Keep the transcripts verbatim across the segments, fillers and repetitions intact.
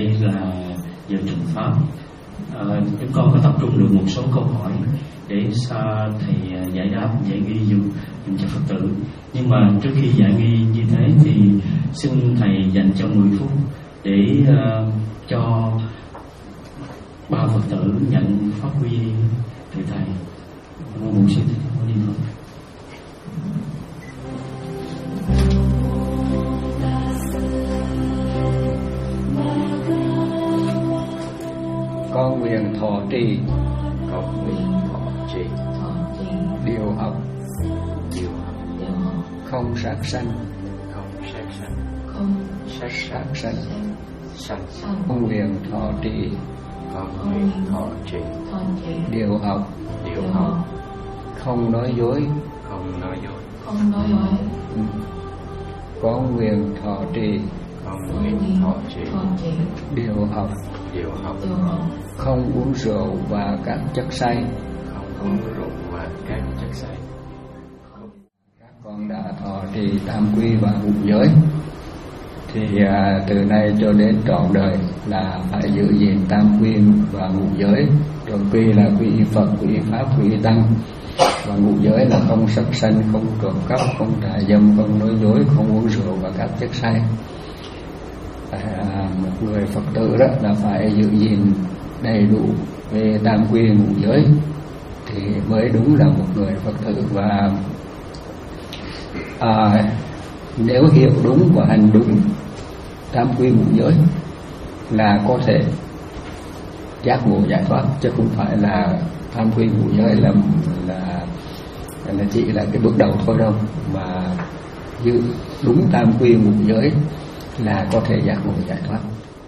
đây là giờ trình pháp. À, chúng con có tập trung được một số câu hỏi để xa thầy giải đáp, giải nghi dùm cho Phật tử. Nhưng mà trước khi giải nghi như thế thì xin thầy dành cho mười phút để uh, cho ba Phật tử nhận pháp quy từ thầy. Mô Bổn Sư Thích Ca Mâu Ni Phật. Con nguyện thọ trì, con nguyện thọ trì, điều học, điều học, không sát sanh, không sát sanh, không sát sát sanh. sanh. Con nguyện thọ trì, Con nguyện thọ trì, điều học, điều học, không nói dối, không nói dối. Không nói dối. Ừ. Con nguyện thọ trì, Con nguyện thọ trì, điều học, điều học, không uống rượu và các chất say, không uống rượu và các chất say. Các con đã thọ trì tam quy và ngũ giới thì à, từ nay cho đến trọn đời là phải giữ gìn tam quy và ngũ giới. Trọn quy là quy y Phật, quy y Pháp, quy y Tăng, và ngũ giới là không sát sanh, không trộm cắp, không tà dâm, không nói dối, không uống rượu và các chất say. À, một người Phật tử đó là phải giữ gìn đầy đủ về tam quy ngũ giới thì mới đúng là một người Phật tử. Và à, nếu hiểu đúng và hành đúng tam quy ngũ giới là có thể giác ngộ giải thoát, chứ không phải là tam quy ngũ giới là là là chỉ là cái bước đầu thôi đâu, mà giữ đúng tam quy ngũ giới là có thể giác ngộ giải thoát.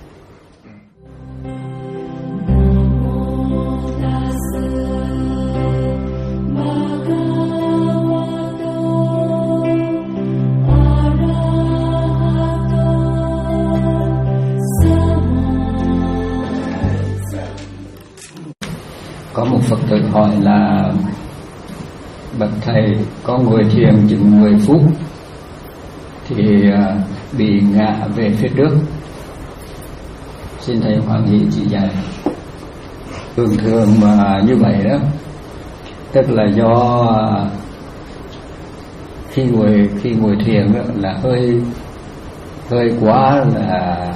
Có một Phật tử hỏi là: bạch thầy, có người thiền chừng mười phút thì bị ngã về phía trước, xin thầy hoan hỷ chỉ dạy. Thường thường mà như vậy đó, tức là do khi ngồi khi ngồi thiền đó, là hơi hơi quá là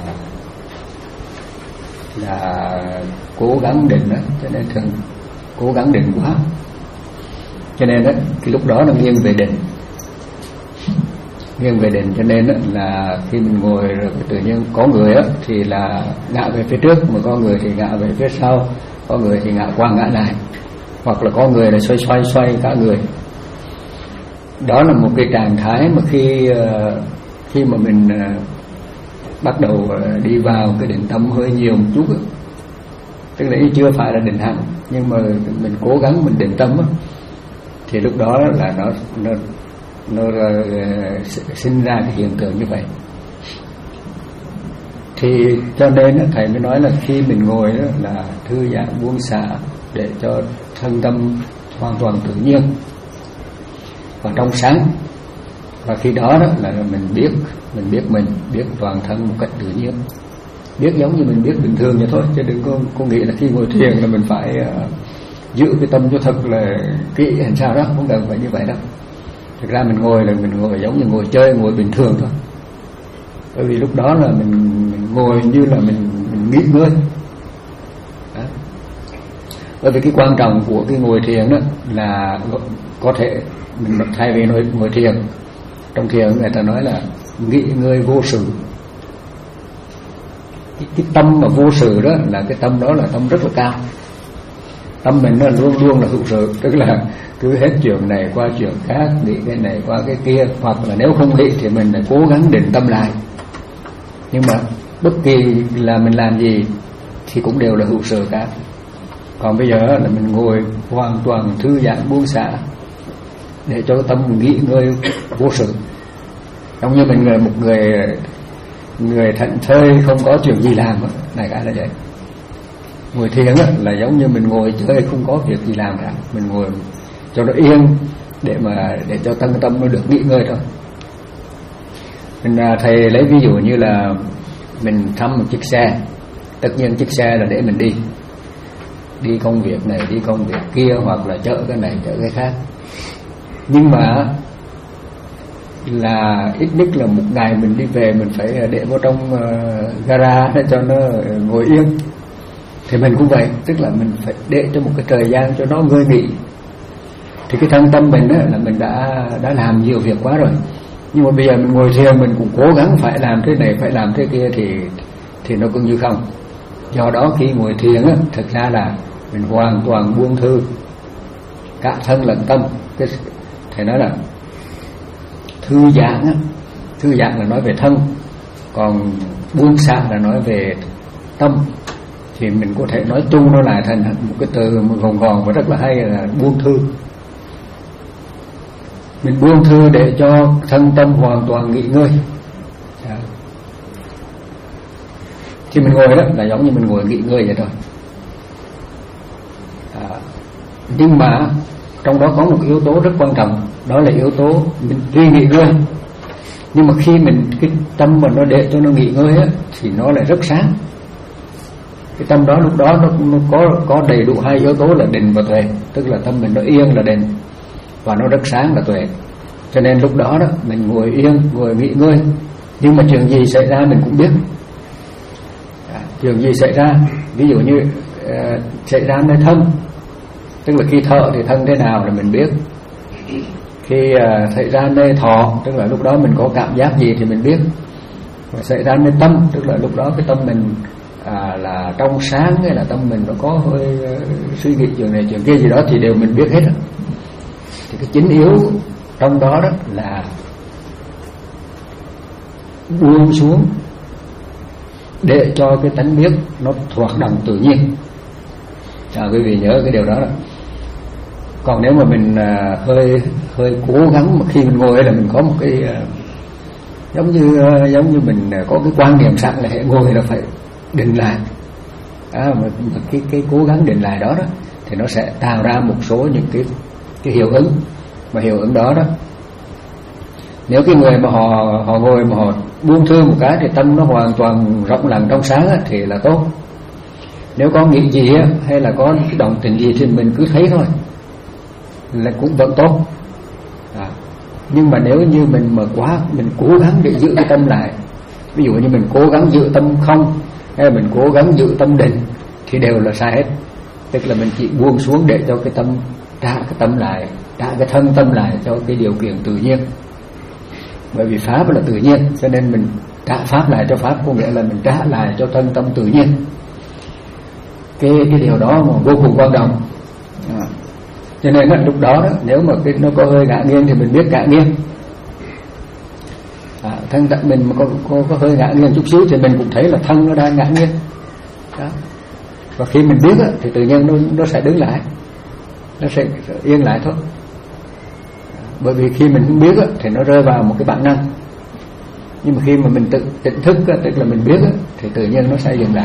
là cố gắng định đó, cho nên thường cố gắng định quá, cho nên đó, cái lúc đó nó nghiêng về định, nghiêng về định cho nên đó, là khi mình ngồi rồi tự nhiên có người đó, thì là ngã về phía trước, mà có người thì ngã về phía sau, có người thì ngã qua ngã lại, hoặc là có người là xoay xoay xoay cả người. Đó là một cái trạng thái mà khi khi mà mình bắt đầu đi vào cái định tâm hơi nhiều một chút đó, tức là chưa phải là định hạnh, nhưng mà mình cố gắng mình định tâm đó, thì lúc đó là nó nó nó uh, sinh ra cái hiện tượng như vậy. Thì cho nên đó, thầy mới nói là khi mình ngồi đó là thư giãn buông xả để cho thân tâm hoàn toàn tự nhiên và trong sáng, và khi đó đó là mình biết mình biết mình biết toàn thân một cách tự nhiên, biết giống như mình biết bình thường vậy thôi, chứ đừng có, có nghĩ là khi ngồi thiền là mình phải uh, giữ cái tâm cho thật là kỹ làm sao đó, không cần phải như vậy đâu. Thực ra mình ngồi là mình ngồi giống như ngồi chơi, ngồi bình thường thôi, bởi vì lúc đó là mình, mình ngồi như là mình, mình nghỉ ngơi đó. Bởi vì cái quan trọng của cái ngồi thiền đó là có thể mình thay vì ngồi, ngồi thiền, trong thiền người ta nói là nghỉ ngơi vô sự. Cái, cái tâm mà vô sự đó là cái tâm đó là tâm rất là cao. Tâm mình nó luôn luôn là hữu sự, tức là cứ hết chuyện này qua chuyện khác, nghĩ cái này qua cái kia, hoặc là nếu không nghĩ thì mình lại cố gắng định tâm lại. Nhưng mà bất kỳ là mình làm gì thì cũng đều là hữu sự cả. Còn bây giờ là mình ngồi hoàn toàn thư giãn buông xả để cho tâm mình nghỉ ngơi vô sự, giống như mình là một người người thảnh thơi không có chuyện gì làm, đại概là vậy. Ngồi thiền là giống như mình ngồi chơi không có việc gì làm cả, mình ngồi cho nó yên để mà để cho tâm tâm nó được nghỉ ngơi thôi. Mình thầy lấy ví dụ như là mình thăm một chiếc xe, Tất nhiên chiếc xe là để mình đi đi công việc này, đi công việc kia, hoặc là chở cái này chở cái khác. Nhưng mà là ít nhất là một ngày mình đi về mình phải để vào trong uh, gara để cho nó ngồi yên. Thì mình cũng vậy, tức là mình phải để cho một cái thời gian cho nó ngơi nghỉ. Thì cái thân tâm mình á, là mình đã đã làm nhiều việc quá rồi, nhưng mà bây giờ mình ngồi thiền mình cũng cố gắng phải làm thế này, phải làm thế kia thì thì nó cũng như không. Do đó khi ngồi thiền á, thực ra là mình hoàn toàn buông thư cả thân lẫn tâm. Cái thầy nói là thư giãn á, thư giãn là nói về thân, còn buông xả là nói về tâm. Thì mình có thể nói chung nó lại thành một cái từ một gọn gọn và rất là hay là buông thư. Mình buông thư để cho thân tâm hoàn toàn nghỉ ngơi. Đó. Khi mình ngồi đó là giống như mình ngồi nghỉ ngơi vậy thôi. À, nhưng mà trong đó có một yếu tố rất quan trọng, đó là yếu tố mình tuy nghỉ ngơi, nhưng mà khi mình cái tâm mà nó để cho nó nghỉ ngơi á, thì nó lại rất sáng. Cái tâm đó lúc đó nó, nó có có đầy đủ hai yếu tố là định và tuệ, tức là tâm mình nó yên là định và nó rất sáng là tuệ. Cho nên lúc đó đó mình ngồi yên, ngồi nghỉ ngơi, nhưng mà chuyện gì xảy ra mình cũng biết. À, chuyện gì xảy ra, ví dụ như uh, xảy ra nơi thân, tức là khi thở thì thân thế nào là mình biết. Khi uh, xảy ra nơi thọ, tức là lúc đó mình có cảm giác gì thì mình biết. Và xảy ra nơi tâm, tức là lúc đó cái tâm mình à, là trong sáng hay là tâm mình nó có hơi uh, suy nghĩ chuyện này chuyện kia gì đó thì đều mình biết hết. Thì cái chính yếu trong đó đó là buông xuống để cho cái tánh biết nó hoạt động tự nhiên. À, quý vị nhớ cái điều đó đó. Còn nếu mà mình à, hơi hơi cố gắng mà khi mình ngồi là mình có một cái à, giống như à, giống như mình có cái quan niệm sẵn là hệ ngồi là phải định lại. À, mà, mà cái cái cố gắng định lại đó đó thì nó sẽ tạo ra một số những cái cái hiệu ứng. Mà hiệu ứng đó đó, nếu cái người mà họ họ ngồi mà họ buông thư một cái thì tâm nó hoàn toàn rộng lặng trong sáng á, thì là tốt. Nếu có nghĩ gì á, hay là có cái động tình gì thì mình cứ thấy thôi là cũng vẫn tốt. À, nhưng mà nếu như mình mà quá mình cố gắng để giữ cái tâm lại, ví dụ như mình cố gắng giữ tâm không hay là mình cố gắng giữ tâm định thì đều là sai hết. Tức là mình chỉ buông xuống để cho cái tâm trả cái tâm lại, trả cái thân tâm lại cho cái điều kiện tự nhiên. Bởi vì pháp là tự nhiên, cho nên mình trả pháp lại cho pháp, có nghĩa là mình trả lại cho thân tâm tự nhiên. Cái cái điều đó mà vô cùng quan trọng. À, cho nên đó, lúc đó, đó nếu mà cái nó có hơi ngã nghiêng thì mình biết ngã nghiêng. À, thân tận mình mà có, có có hơi ngã nghiêng chút xíu thì mình cũng thấy là thân nó đang ngã nghiêng. Đó. Và khi mình biết đó, thì tự nhiên nó nó sẽ đứng lại, nó sẽ yên lại thôi. Bởi vì khi mình không biết á, thì nó rơi vào một cái bản năng. Nhưng mà khi mà mình tự tỉnh thức á, tức là mình biết á, thì tự nhiên nó sẽ dừng lại.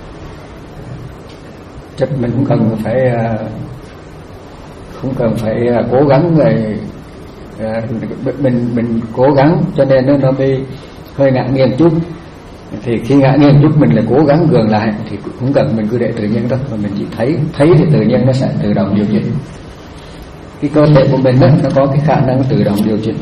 Chắc mình cũng cần phải không cần phải cố gắng rồi mình mình cố gắng cho nên nó nó mới hơi ngã nghiêng chút. Thì khi ngã nghiêng chút mình lại cố gắng gượng lại thì cũng cần mình cứ để tự nhiên thôi, mà mình chỉ thấy thấy thì tự nhiên nó sẽ tự động điều chỉnh. Cái cơ thể của mình đó, nó có cái khả năng tự động điều chỉnh.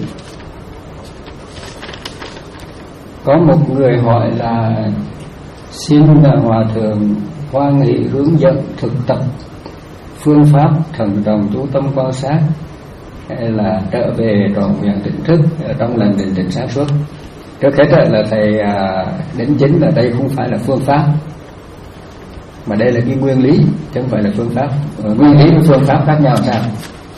Có một người hỏi là xin Hòa Thượng hoan hỷ hướng dẫn thực tập phương pháp thần đồng chú tâm quan sát hay là trở về trọn vẹn tỉnh thức ở trong lần định tĩnh sáng suốt. Trước hết là thầy đính chính là đây không phải là phương pháp, mà đây là cái nguyên lý chứ không phải là phương pháp. Nguyên lý và phương pháp khác nhau sao?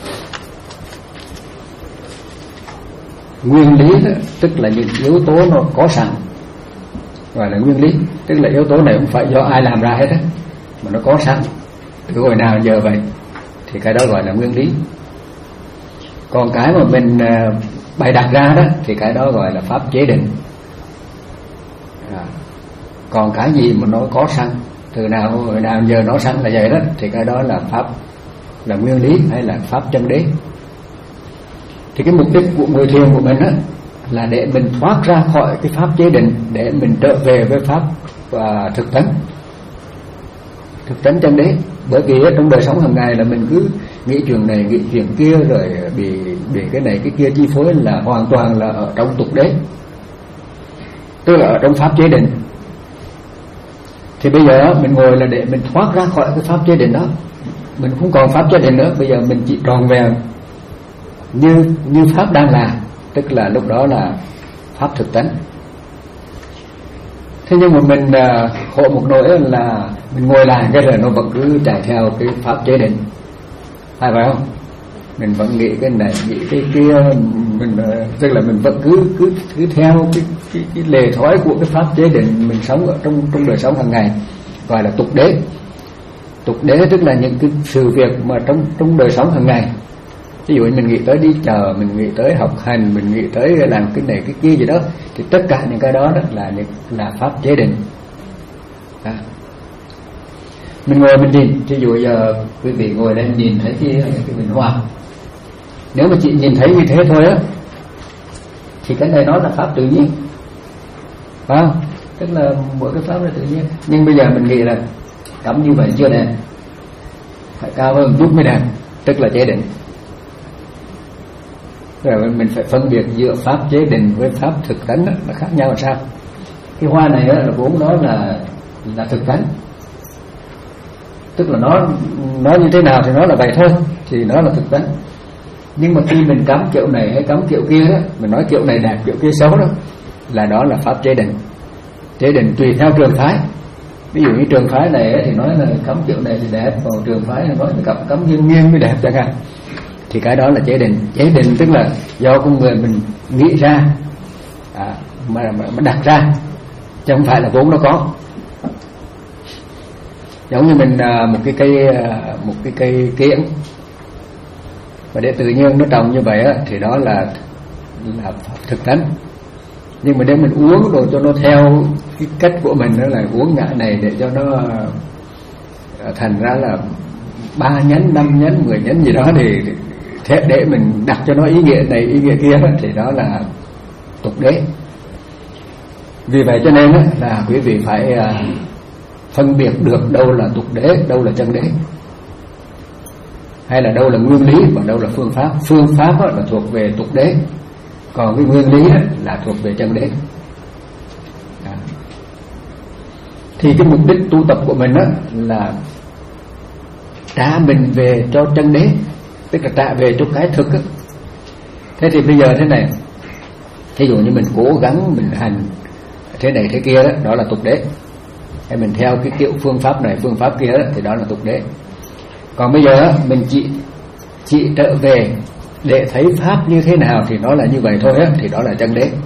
Nguyên lý đó, tức là những yếu tố nó có sẵn, gọi là nguyên lý. Tức là yếu tố này không phải do ai làm ra hết á, mà nó có sẵn từ hồi nào giờ vậy, thì cái đó gọi là nguyên lý. Còn cái mà mình bày đặt ra đó thì cái đó gọi là pháp chế định. À, còn cái gì mà nó có sẵn từ nào hồi nào giờ nó sẵn là vậy đó, thì cái đó là pháp, là nguyên lý hay là pháp chân đế. Thì cái mục đích của ngồi thiền của mình á là để mình thoát ra khỏi cái pháp chế định, để mình trở về với pháp và thực tánh. thực tánh chân đế. Bởi vì trong đời sống hàng ngày là mình cứ nghĩ chuyện này nghĩ chuyện kia, rồi bị bị cái này cái kia chi phối, là hoàn toàn là ở trong tục đế, tức là ở trong pháp chế định. Thì bây giờ mình ngồi là để mình thoát ra khỏi cái pháp chế định đó, mình không còn pháp chế định nữa, bây giờ mình chỉ tròn vẹn như như pháp đang là, tức là lúc đó là pháp thực tánh. Thế nhưng mà mình uh, khổ một nỗi là mình ngồi lại cái rồi nó vẫn cứ chạy theo cái pháp chế định, phải phải không? Mình vẫn nghĩ cái này nghĩ cái kia, mình uh, tức là mình vẫn cứ cứ cứ theo cái cái, cái lề thói của cái pháp chế định mình sống ở trong trong đời sống hàng ngày, gọi là tục đế. Tục đế tức là những cái sự việc mà trong trong đời sống hàng ngày. Ví dụ mình nghĩ tới đi chợ, mình nghĩ tới học hành, mình nghĩ tới làm cái này cái kia gì đó, thì tất cả những cái đó, đó là là pháp chế định. À. Mình ngồi mình nhìn, ví dụ giờ quý vị ngồi đây nhìn thấy cái, cái bình hoa, nếu mà chị nhìn thấy như thế thôi á, thì cái này nó là pháp tự nhiên, phải không? Tức là mỗi cái pháp là tự nhiên. Nhưng bây giờ mình nghĩ là cắm như vậy chưa đẹp, phải cao hơn chút mới đẹp, tức là chế định. Rồi mình phải phân biệt giữa pháp chế định với pháp thực tánh đó, là khác nhau làm sao? Cái hoa này đó, là vốn nó là là thực tánh, tức là nó nó như thế nào thì nó là vậy thôi, thì nó là thực tánh. Nhưng mà khi mình cắm kiểu này hay cắm kiểu kia đó, mình nói kiểu này đẹp kiểu kia xấu đó, là đó là pháp chế định. Chế định tùy theo trường phái. Ví dụ như trường phái này thì nói là cắm kiểu này thì đẹp, còn trường phái này nói là cắm cắm nghiêng nghiêng mới đẹp chẳng hạn, thì cái đó là chế định. Chế định tức là do con người mình nghĩ ra, à, mà, mà, mà đặt ra, chứ không phải là vốn nó có. Giống như mình à, một cái cây một cái cây kiểng, và để tự nhiên nó trồng như vậy á, thì đó là là thực tánh. Nhưng mà nếu mình uống rồi cho nó theo cái cách của mình, đó là uống ngã này để cho nó thành ra là ba nhánh, năm nhánh, mười nhánh gì đó, thì thế để mình đặt cho nó ý nghĩa này ý nghĩa kia đó, thì đó là tục đế. Vì vậy cho nên đó, là quý vị phải phân biệt được đâu là tục đế, đâu là chân đế, hay là đâu là nguyên lý và đâu là phương pháp. Phương pháp là thuộc về tục đế, còn cái nguyên lý là thuộc về chân đế. Đó. Thì cái mục đích tu tập của mình đó là trả mình về cho chân đế, tức là trả về cho cái thực đó. Thế thì bây giờ thế này, thí dụ như mình cố gắng mình hành thế này thế kia đó, đó là tục đế. Hay mình theo cái kiểu phương pháp này phương pháp kia đó, thì đó là tục đế. Còn bây giờ mình chỉ chỉ trở về để thấy pháp như thế nào thì nó là như vậy thôi á, thì đó là chân đế.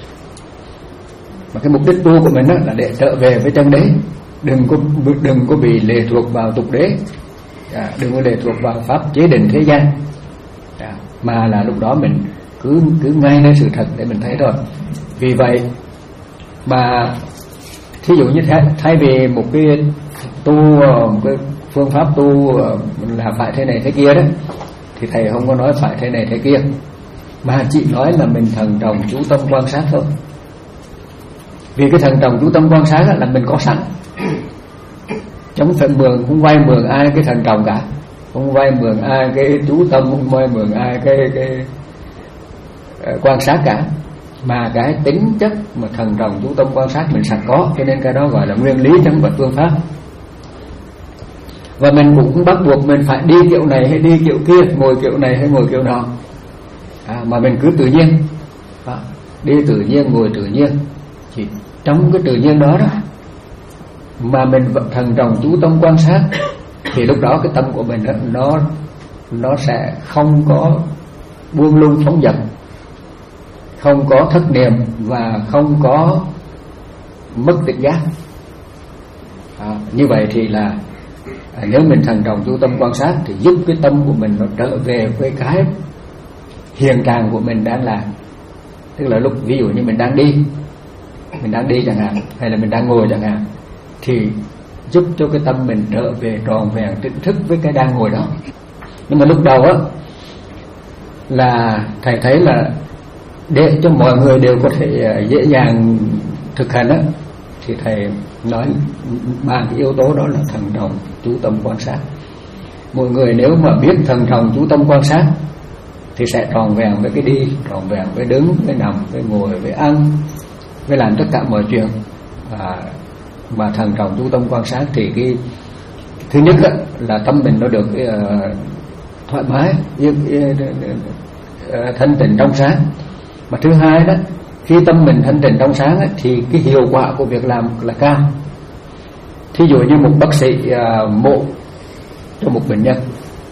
Mà cái mục đích tu của mình á là để trở về với chân đế, đừng có đừng có bị lệ thuộc vào tục đế, à, đừng có lệ thuộc vào pháp chế định thế gian, à, mà là lúc đó mình cứ cứ ngay nơi sự thật để mình thấy thôi. Vì vậy mà thí dụ như thế, thay vì một cái tu một cái phương pháp tu là phải thế này thế kia đó, thì thầy không có nói phải thế này thế kia, mà chỉ nói là mình thần trọng chú tâm quan sát thôi. Vì cái thần trọng chú tâm quan sát là mình có sẵn, chống phải mượn, không vay mượn ai cái thần trọng cả, không vay mượn ai cái chú tâm, không vay mượn ai cái cái quan sát cả, mà cái tính chất mà thần trọng chú tâm quan sát mình sẵn có, cho nên cái đó gọi là nguyên lý chứ không phải phương pháp. Và mình cũng không bắt buộc mình phải đi kiểu này hay đi kiểu kia, ngồi kiểu này hay ngồi kiểu nọ, à, mà mình cứ tự nhiên, à, đi tự nhiên, ngồi tự nhiên. Thì trong cái tự nhiên đó đó mà mình vẫn thần trọng chú tâm quan sát, thì lúc đó cái tâm của mình đó, nó nó sẽ không có buông lung phóng dật, không có thất niệm và không có mất tỉnh giác. À, như vậy thì là à, nếu mình thần trọng chú tâm quan sát thì giúp cái tâm của mình nó trở về với cái hiện trạng của mình đang là. Tức là lúc ví dụ như mình đang đi, mình đang đi chẳng hạn, hay là mình đang ngồi chẳng hạn, thì giúp cho cái tâm mình trở về tròn vẹn tỉnh thức với cái đang ngồi đó. Nhưng mà lúc đầu á là thầy thấy là để cho mọi người đều có thể dễ dàng thực hành á, thì thầy nói ba cái yếu tố đó là thần trọng, chú tâm, quan sát. Mọi người nếu mà biết thần trọng, chú tâm, quan sát thì sẽ tròn vẹn với cái đi, tròn vẹn với đứng, với nằm, với ngồi, với ăn, với làm tất cả mọi chuyện. Và mà thần trọng, chú tâm, quan sát thì cái thứ nhất đó, là tâm mình nó được uh, thoải mái, uh, uh, thanh tịnh trong sáng. Mà thứ hai đó, khi tâm mình thanh tịnh trong sáng ấy, thì cái hiệu quả của việc làm là cao. Thí dụ như một bác sĩ uh, mổ cho một bệnh nhân,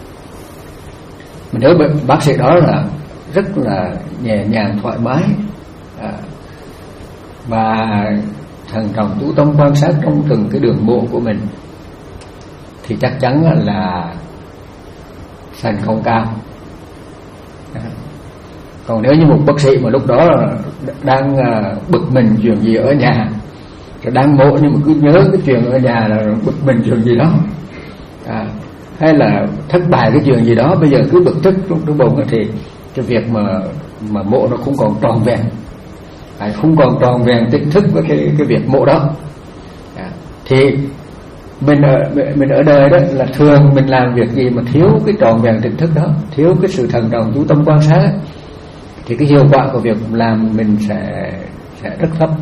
mình nhớ bác sĩ đó là rất là nhẹ nhàng, thoải mái, à, và thần trọng chú tâm quan sát trong từng cái đường mổ của mình, thì chắc chắn là thành không cao. À, còn nếu như một bác sĩ mà lúc đó đang bực mình chuyện gì ở nhà, rồi đang mổ nhưng mà cứ nhớ cái chuyện ở nhà là bực mình chuyện gì đó, à, hay là thất bại cái chuyện gì đó, bây giờ cứ bực tức trong trong bụng, thì cái việc mà mà mộ nó không còn tròn vẹn, à, không còn tròn vẹn tỉnh thức với cái cái việc mộ đó. À, thì mình ở mình ở đời đó là thường mình làm việc gì mà thiếu cái tròn vẹn tỉnh thức đó, thiếu cái sự thần trọng chú tâm quan sát ấy, thì cái hiệu quả của việc làm mình sẽ sẽ rất thấp.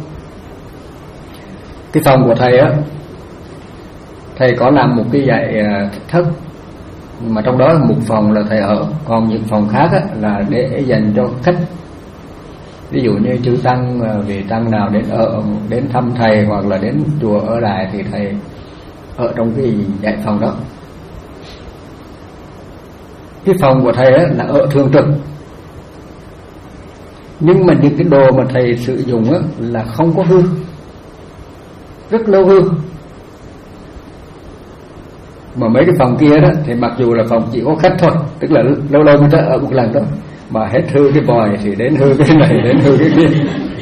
Cái phòng của thầy á, thầy có làm một cái dãy thất, mà trong đó một phòng là thầy ở, còn những phòng khác á, là để dành cho khách. Ví dụ như chư tăng, vị tăng nào đến ở, đến thăm thầy hoặc là đến chùa ở lại thì thầy ở trong cái dãy phòng đó. Cái phòng của thầy á, là ở thường trực, nhưng mà những cái đồ mà thầy sử dụng á, là không có hư, rất lâu hư. Mà mấy cái phòng kia đó thì mặc dù là phòng chỉ có khách thôi, tức là lâu lâu người ta ở một lần đó, mà hết hư cái vòi thì đến hư cái này, đến hư cái kia,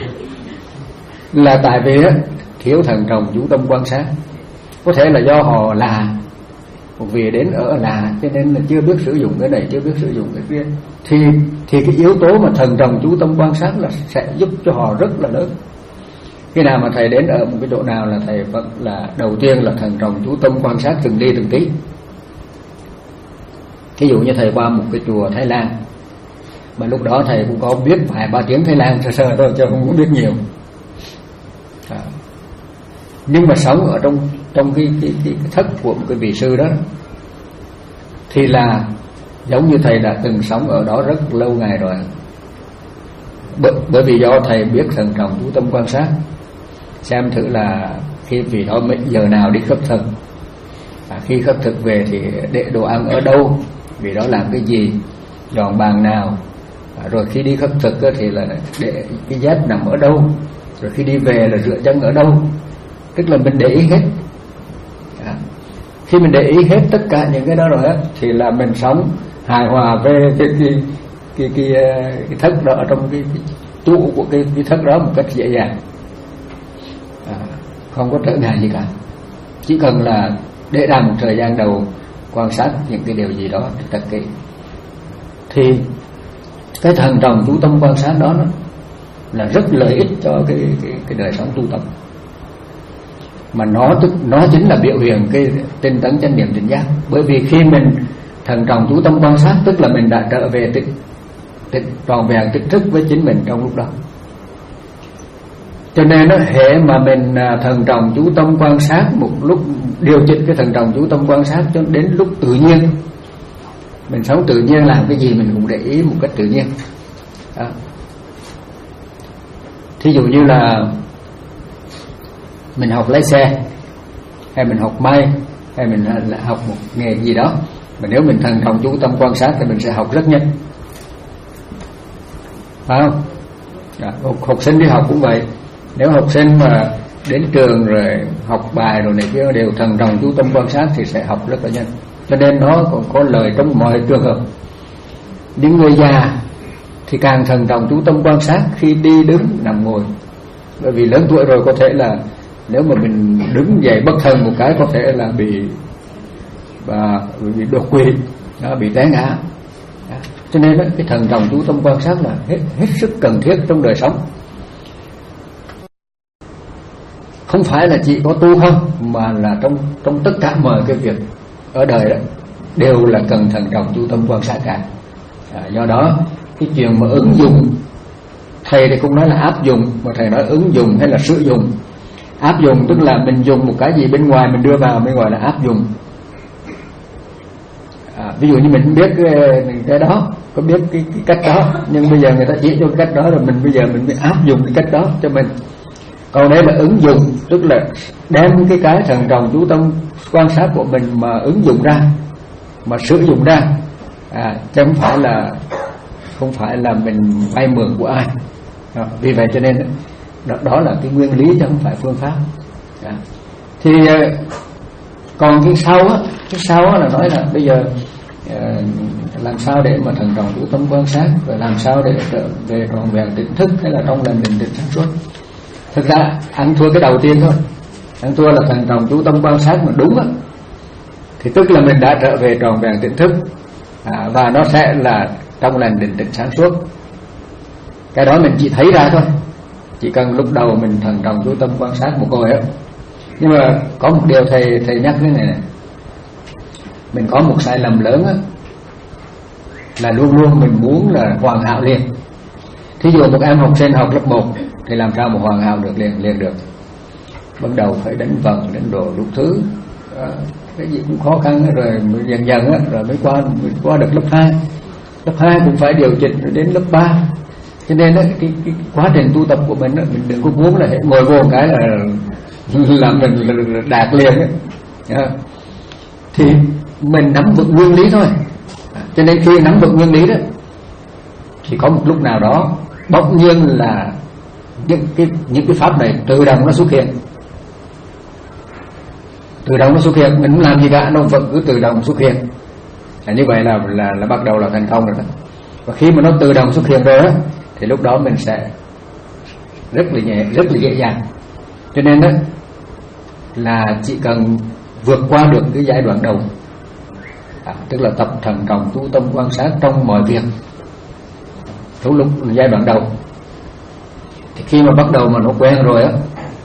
là tại vì á, thiếu thần trọng chú tâm quan sát. Có thể là do họ là một vị đến ở là, cho nên là chưa biết sử dụng cái này, chưa biết sử dụng cái kia, thì thì cái yếu tố mà thần trọng chú tâm quan sát là sẽ giúp cho họ rất là lớn. Khi nào mà thầy đến ở một cái chỗ nào là thầy vẫn là đầu tiên là thần trọng chú tâm quan sát từng đi từng tí. Ví dụ như thầy qua một cái chùa Thái Lan, mà lúc đó thầy cũng có biết vài ba tiếng Thái Lan sơ sơ thôi, chứ không có biết nhiều. À, nhưng mà sống ở trong trong cái cái, cái, cái thất của một cái vị sư đó, thì là giống như thầy đã từng sống ở đó rất lâu ngày rồi. Bởi, bởi vì do thầy biết thần trọng chú tâm quan sát, xem thử là khi vị đó mấy giờ nào đi khất thực, à, khi khất thực về thì để đồ ăn ở đâu, vì đó làm cái gì, dọn bàn nào, à, rồi khi đi khất thực thì là để cái dép nằm ở đâu, rồi khi đi về là rửa chân ở đâu. Tức là mình để ý hết. À, khi mình để ý hết tất cả những cái đó rồi á, thì là mình sống hài hòa với cái cái cái cái, cái thất đó, ở trong cái, cái trụ của cái, cái thất đó một cách dễ dàng, à, không có trở ngại gì cả. Chỉ cần là để ra một thời gian đầu quan sát những cái điều gì đó thật kỹ, thì cái thần trọng chú tâm quan sát đó nó là rất lợi ích cho cái cái, cái đời sống tu tập. Mà nó tức nó chính là biểu hiện cái tinh tấn chánh niệm tỉnh giác. Bởi vì khi mình thần trọng chú tâm quan sát, tức là mình đã trở về tịnh tịnh tròn vẹn tỉnh thức với chính mình trong lúc đó. Cho nên nó hệ mà mình thần trọng chú tâm quan sát một lúc, điều chỉnh cái thần trọng chú tâm quan sát cho đến lúc tự nhiên, mình sống tự nhiên, làm cái gì mình cũng để ý một cách tự nhiên. Đó. Thí dụ như là mình học lái xe, hay mình học may, hay mình học một nghề gì đó, mà nếu mình thần trọng chú tâm quan sát thì mình sẽ học rất nhanh, phải không? Đó, học sinh đi học cũng vậy. Nếu học sinh mà đến trường rồi học bài rồi này kia đều thần trọng chú tâm quan sát thì sẽ học rất là nhanh. Cho nên nó còn có lời trong mọi trường hợp. Những người già thì càng thần trọng chú tâm quan sát khi đi đứng nằm ngồi. Bởi vì lớn tuổi rồi có thể là nếu mà mình đứng dậy bất thần một cái có thể là bị và bị đột quỵ, đó, bị té ngã. Đó. Cho nên đó, cái thần trọng chú tâm quan sát là hết hết sức cần thiết trong đời sống. không phải là chỉ có tu không, mà là trong trong tất cả mọi cái việc ở đời đó đều là cần thận trọng chú tâm quan sát cả. À, do đó cái chuyện mà ứng dụng, thầy thì cũng nói là áp dụng, mà thầy nói ứng dụng hay là sử dụng. Áp dụng tức là mình dùng một cái gì bên ngoài mình đưa vào mới gọi là áp dụng. À, ví dụ như mình không biết cái, cái đó, có biết cái, cái cách đó, nhưng bây giờ người ta chỉ cho cái cách đó rồi mình bây giờ mình mới áp dụng cái cách đó cho mình. Còn đây là ứng dụng, tức là đem cái cái thần trọng chú tâm quan sát của mình mà ứng dụng ra, mà sử dụng ra, à, chứ không phải là không phải là mình vay mượn của ai. À, vì vậy cho nên đó, đó là cái nguyên lý chứ không phải phương pháp. À, thì còn cái sau á, cái sau á là nói là bây giờ uh, làm sao để mà thần trọng chú tâm quan sát, và làm sao để trở về trọn vẹn tỉnh thức hay là trong lành định tĩnh sáng suốt. Thực ra ăn thua cái đầu tiên thôi, ăn thua là thần trọng chú tâm quan sát mà đúng á, thì tức là mình đã trở về trọn vẹn tỉnh thức, à, và nó sẽ là trong lành định tĩnh sáng suốt. Cái đó mình chỉ thấy ra thôi, chỉ cần lúc đầu mình thần trọng chú tâm quan sát một hồi á. Nhưng mà có một điều thầy thầy nhắc cái này này, mình có một sai lầm lớn á, là luôn luôn mình muốn là hoàn hảo liền. Thí dụ một em học sinh học lớp một thì làm sao mà hoàn hảo được liền liền được. Bắt đầu phải đánh vần đánh đồ đủ thứ, à, cái gì cũng khó khăn rồi mới dần dần á, rồi mới qua mới qua được lớp hai. Lớp hai cũng phải điều chỉnh rồi đến lớp ba. Cho nên á, cái, cái quá trình tu tập của mình á, mình đừng có muốn là ngồi vô một cái là là mình là đạt liền ấy. À, thì mình nắm vững nguyên lý thôi. À, cho nên khi nắm vững nguyên lý đó thì có một lúc nào đó bỗng nhiên là những cái những cái pháp này tự động nó xuất hiện, tự động nó xuất hiện, mình không làm gì cả, nó vẫn cứ tự động xuất hiện. À, như vậy là là là bắt đầu là thành công rồi đó. Và khi mà nó tự động xuất hiện rồi đó, thì lúc đó mình sẽ rất là nhẹ, rất là dễ dàng. Cho nên đó là chỉ cần vượt qua được cái giai đoạn đầu, à, tức là tập thần trọng chú tâm quan sát trong mọi việc, thấu lúc giai đoạn đầu, thì khi mà bắt đầu mà nó quen rồi á,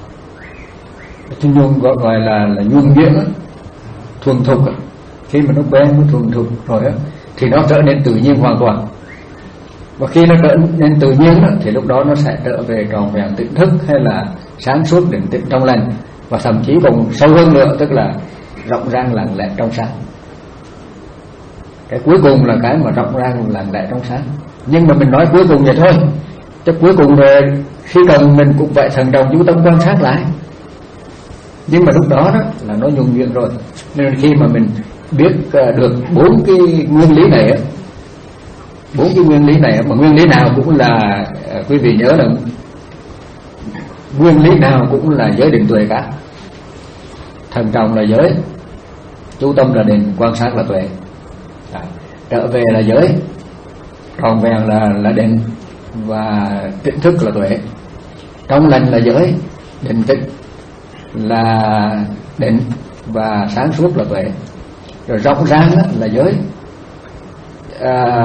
Nhung gọi, gọi là là nhuần nhuyễn á, thuần thục á. Khi mà nó quen nó thuần thục rồi á, thì nó trở nên tự nhiên hoàn toàn. Và khi nó trở nên tự nhiên đó, thì lúc đó nó sẽ trở về trọn vẹn tỉnh thức hay là sáng suốt định tĩnh trong lành, và thậm chí còn sâu hơn nữa, tức là rộng rang lặng lẽ trong sáng. Cái cuối cùng là cái mà rộng rang lặng lẽ trong sáng. Nhưng mà mình nói cuối cùng vậy thôi, chứ cuối cùng rồi khi cần mình cũng vậy thần trọng chú tâm quan sát lại. Nhưng mà lúc đó, đó là nó nhuần nhuyễn rồi. Nên khi mà mình biết được bốn cái nguyên lý này á, bốn cái nguyên lý này mà nguyên lý nào cũng là, quý vị nhớ là nguyên lý nào cũng là giới định tuệ cả. Thần trọng là giới, chú tâm là định, quan sát là tuệ. À, trở về là giới, tròn vẹn là là định, và tỉnh thức là tuệ. Trong lành là giới, định tĩnh là định, và sáng suốt là tuệ. Rồi rộng rang là giới, à,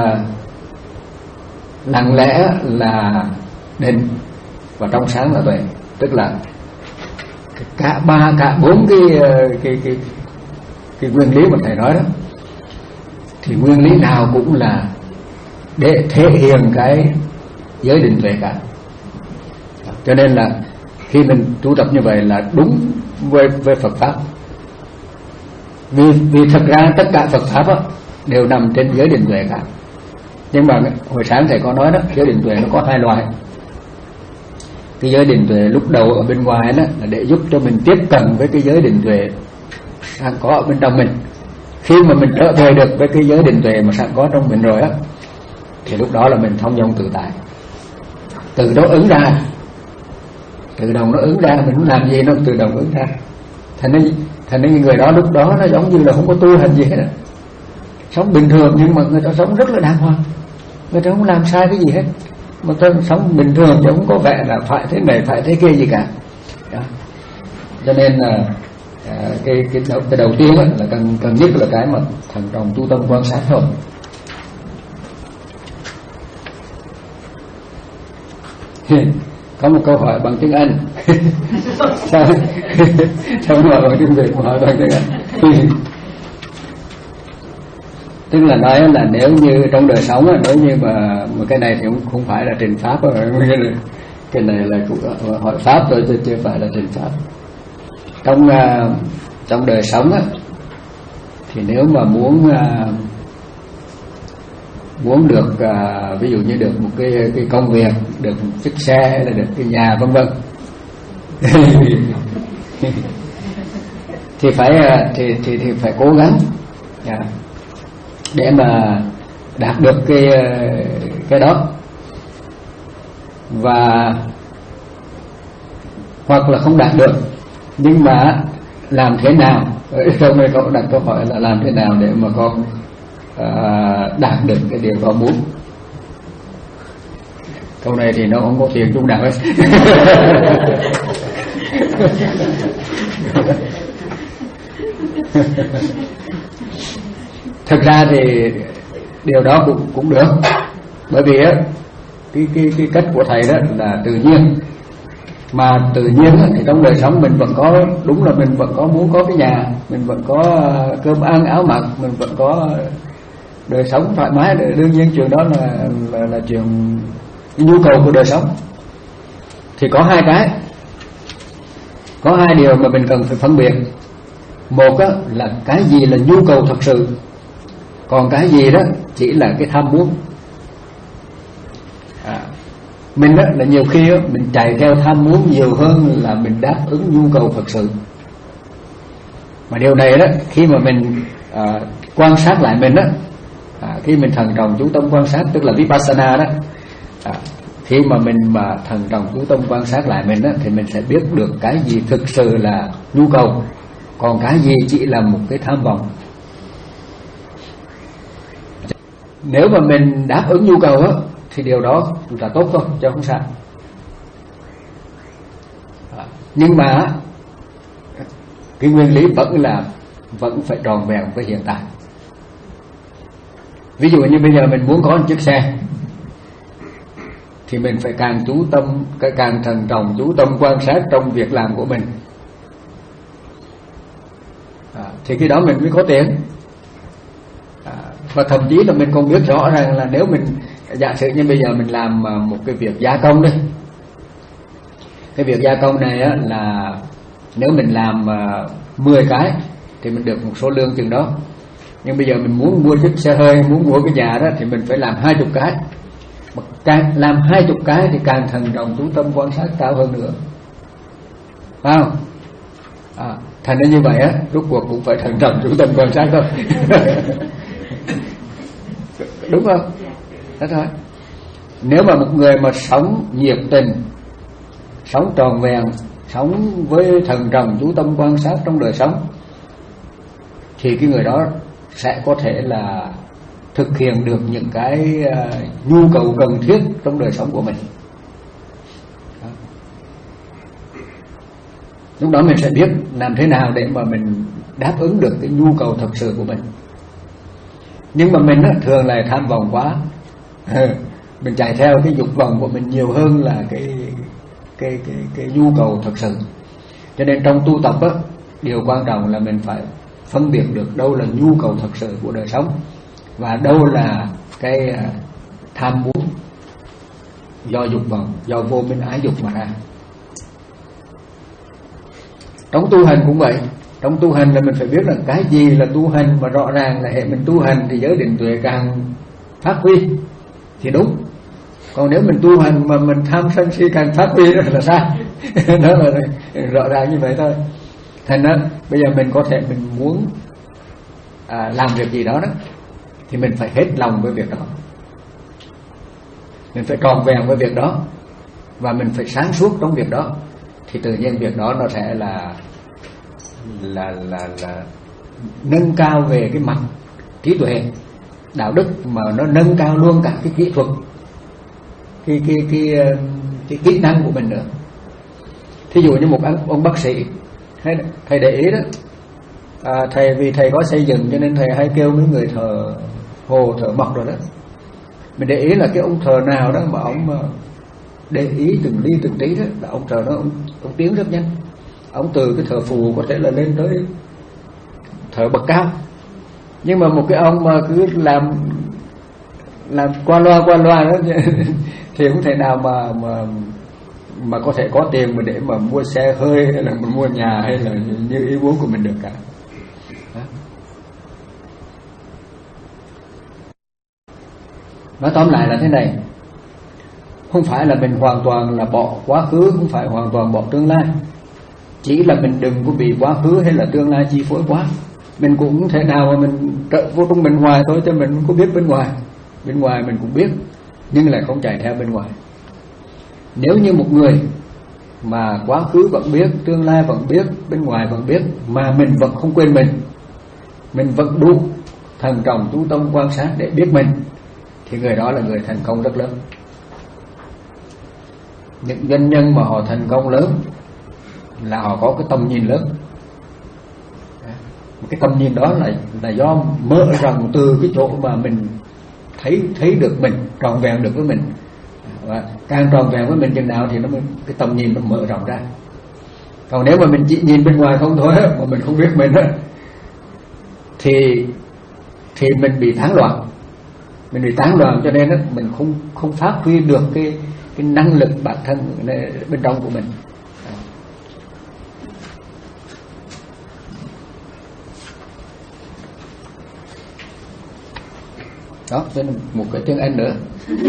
lặng lẽ là định, và trong sáng là tuệ. Tức là cả ba cả bốn cái cái cái cái nguyên lý mà thầy nói đó, thì nguyên lý nào cũng là để thể hiện cái giới định tuệ cả. Cho nên là khi mình tu tập như vậy là đúng với với Phật pháp. Vì vì thật ra tất cả Phật pháp đó, đều nằm trên giới định tuệ cả. Nhưng mà hồi sáng thầy có nói đó, giới định tuệ nó có hai loại. Cái giới định tuệ lúc đầu ở bên ngoài đó là để giúp cho mình tiếp cận với cái giới định tuệ sẵn có ở bên trong mình. Khi mà mình trở về được với cái giới định tuệ mà sẵn có trong mình rồi á, thì lúc đó là mình thông dong tự tại, từ đó ứng ra, tự động nó ứng ra, mình không làm gì nó tự động ứng ra. Thành nên thành nên người đó lúc đó nó giống như là không có tu hành gì hết, sống bình thường nhưng mà người ta sống rất là đàng hoàng, người ta không làm sai cái gì hết, mà ta sống bình thường chứ không có vẻ là phải thế này phải thế kia gì cả. Đó. Cho nên là à, cái cái đầu, cái đầu tiên là cần cần nhất là cái mà thần trọng tu tâm quan sát thôi. có một câu hỏi bằng tiếng Anh. Sao sao hỏi bằng tiếng Việt mà hỏi bằng tiếng Anh? Tức là nói là nếu như trong đời sống, nếu như mà một cái này thì cũng không phải là trình pháp rồi, cái này là hỏi pháp thôi chứ chưa phải là trình pháp. Trong uh, trong đời sống á, thì nếu mà muốn uh, muốn được uh, ví dụ như được một cái cái công việc, được một chiếc xe hay là được cái nhà vân vân, thì phải uh, thì thì thì phải cố gắng, yeah, để mà đạt được cái cái đó. Và hoặc là không đạt được, nhưng mà làm thế nào, ở trong này cậu đặt câu hỏi là làm thế nào để mà con uh, đạt được cái điều con muốn. Câu này thì nó không có tiền trung đạo hết. Thực ra thì điều đó cũng cũng được, bởi vì á cái cái cái cách của thầy đó là tự nhiên, mà tự nhiên á, thì trong đời sống mình vẫn có, đúng là mình vẫn có muốn có cái nhà, mình vẫn có cơm ăn áo mặc, mình vẫn có đời sống thoải mái. Đương nhiên chuyện đó là là, là chuyện nhu cầu của đời sống. Thì có hai cái, có hai điều mà mình cần phải phân biệt. Một á, là cái gì là nhu cầu thật sự, còn cái gì đó chỉ là cái tham muốn. À, mình đó là nhiều khi đó, mình chạy theo tham muốn nhiều hơn là mình đáp ứng nhu cầu thật sự. Mà điều này đó, khi mà mình à, quan sát lại mình đó, à, khi mình thần trọng chú tâm quan sát, tức là vipassana đó, à, khi mà mình mà thần trọng chú tâm quan sát lại mình đó, thì mình sẽ biết được cái gì thực sự là nhu cầu, còn cái gì chỉ là một cái tham vọng. Nếu mà mình đáp ứng nhu cầu á, thì điều đó là tốt thôi, chứ không sao. À, nhưng mà cái nguyên lý vẫn là vẫn phải tròn vẹn với hiện tại. Ví dụ như bây giờ mình muốn có một chiếc xe, thì mình phải càng chú tâm, càng thần trọng chú tâm quan sát trong việc làm của mình, à, thì khi đó mình mới có tiền. À, và thậm chí là mình còn biết rõ rằng là nếu mình giả sử như bây giờ mình làm một cái việc gia công đi, cái việc gia công này á, là nếu mình làm uh, mười cái thì mình được một số lương chừng đó. Nhưng bây giờ mình muốn mua chiếc xe hơi, muốn mua cái nhà đó, thì mình phải làm hai chục cái. Mà càng làm hai chục cái thì càng thần trọng chú tâm quan sát cao hơn nữa, phải không? À, thành ra như vậy á, rốt cuộc cũng phải thần trọng chú tâm quan sát thôi. Đúng không? Đó thôi. Nếu mà một người mà sống nhiệt tình, sống tròn vẹn, sống với thần trọng chú tâm quan sát trong đời sống, thì cái người đó sẽ có thể là thực hiện được những cái uh, nhu cầu cần thiết trong đời sống của mình. Đó. Lúc đó mình sẽ biết làm thế nào để mà mình đáp ứng được cái nhu cầu thật sự của mình. Nhưng mà mình á, thường là tham vọng quá, mình chạy theo cái dục vọng của mình nhiều hơn là cái cái cái cái nhu cầu thật sự. Cho nên trong tu tập á, điều quan trọng là mình phải phân biệt được đâu là nhu cầu thật sự của đời sống và đâu là cái tham muốn do dục vọng, do vô minh ái dục mà ra. Trong tu hành cũng vậy. Trong tu hành là mình phải biết là cái gì là tu hành, mà rõ ràng là hệ mình tu hành thì giới định tuệ càng phát huy thì đúng. Còn nếu mình tu hành mà mình tham sân si càng phát huy đó là sai. Đó là rõ ràng như vậy thôi. Thành ra bây giờ mình có thể mình muốn à, làm việc gì đó đó, thì mình phải hết lòng với việc đó, mình phải tròn vẹn với việc đó, và mình phải sáng suốt trong việc đó, thì tự nhiên việc đó nó sẽ là là là là nâng cao về cái mặt trí tuệ, đạo đức, mà nó nâng cao luôn cả cái kỹ thuật, cái cái cái cái kỹ năng của mình nữa. Thí dụ như một ông, ông bác sĩ, thầy để ý đó, à, thầy vì thầy có xây dựng cho nên thầy hay kêu mấy người thợ hồ, thợ mộc rồi đó. Mình để ý là cái ông thợ nào đó mà ông để ý từng ly từng tí đó, là ông trời đó ông, ông tiến rất nhanh. Ông từ cái thợ phù có thể là lên tới thợ bậc cao. Nhưng mà một cái ông mà cứ làm làm qua loa qua loa đó thì không thể nào mà mà mà có thể có tiền mà để mà mua xe hơi hay là mà mua nhà hay là như ý muốn của mình được cả. Đó. Nói tóm lại là thế này, không phải là mình hoàn toàn là bỏ quá khứ, không phải hoàn toàn bỏ tương lai, chỉ là mình đừng có bị quá khứ hay là tương lai chi phối quá. Mình cũng không thể nào mà mình trợ vô trong mình hoài thôi, cho mình không có biết bên ngoài. Bên ngoài mình cũng biết, nhưng lại không chạy theo bên ngoài. Nếu như một người mà quá khứ vẫn biết, tương lai vẫn biết, bên ngoài vẫn biết, mà mình vẫn không quên mình, mình vẫn đủ thần trọng tu tâm quan sát để biết mình, thì người đó là người thành công rất lớn. Những doanh nhân mà họ thành công lớn là họ có cái tầm nhìn lớn. Cái tầm nhìn đó là là do mở rộng từ cái chỗ mà mình thấy thấy được mình, tròn vẹn được với mình. Và càng tròn vẹn với mình chừng nào thì nó mới, cái tầm nhìn nó mở rộng ra. Còn nếu mà mình chỉ nhìn bên ngoài không thôi mà mình không biết mình thì thì mình bị tán loạn, mình bị tán loạn cho nên mình không không phát huy được cái cái năng lực bản thân bên trong của mình. Đó, nên một cái tiếng Anh nữa.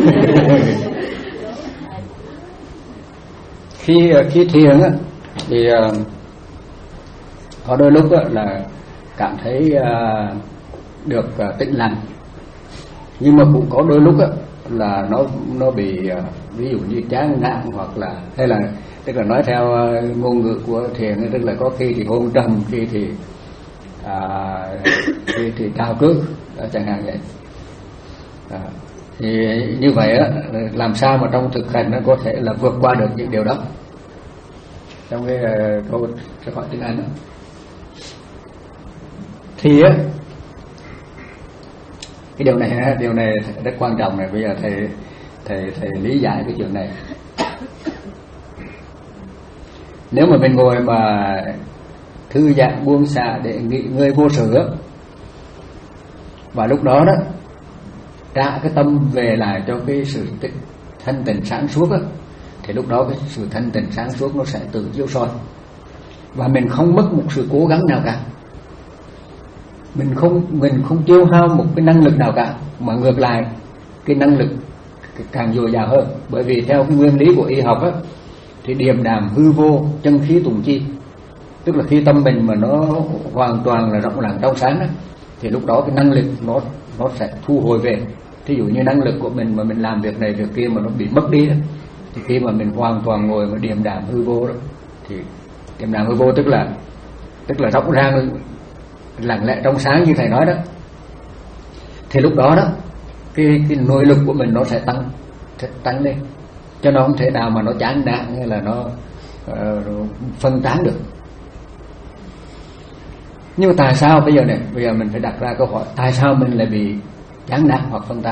khi khi thiền á thì uh, có đôi lúc á, là cảm thấy uh, được uh, tĩnh lặng, nhưng mà cũng có đôi lúc á, là nó nó bị uh, ví dụ như chán nản, hoặc là hay là tức là nói theo uh, ngôn ngữ của thiền, tức là có khi thì hôn trầm, khi thì uh, khi thì cao cước, chẳng hạn vậy. À, thì như vậy á, làm sao mà trong thực hành nó có thể là vượt qua được những điều đó. Trong cái câu sẽ hỏi tiếng Anh đó, thì á, cái điều này điều này rất quan trọng này. Bây giờ thầy thầy thầy lý giải cái chuyện này. Nếu mà mình ngồi mà thư giãn buông xả để nghỉ ngơi vô sự á, và lúc đó đó trả cái tâm về lại cho cái sự thanh tịnh sáng suốt á, thì lúc đó cái sự thanh tịnh sáng suốt nó sẽ tự chiếu soi, và mình không mất một sự cố gắng nào cả, mình không mình không tiêu hao một cái năng lực nào cả, mà ngược lại cái năng lực càng dồi dào hơn. Bởi vì theo cái nguyên lý của y học á, thì điềm đạm hư vô, chân khí tùng chi, tức là khi tâm mình mà nó hoàn toàn là rộng lặng trong sáng á, thì lúc đó cái năng lực nó nó sẽ thu hồi về. Thí dụ như năng lực của mình mà mình làm việc này việc kia mà nó bị mất đi đó, thì khi mà mình hoàn toàn ngồi mà điềm đạm hư vô đó, thì điềm đạm hư vô tức là tức là rộng ràng lặng lẽ trong sáng như thầy nói đó, thì lúc đó đó cái cái nội lực của mình nó sẽ tăng sẽ tăng lên, cho nó không thể nào mà nó chán nản hay là nó uh, phân tán được. Nhưng mà tại sao bây giờ này, bây giờ mình phải đặt ra câu hỏi, tại sao mình lại bị chán nản hoặc phân tán?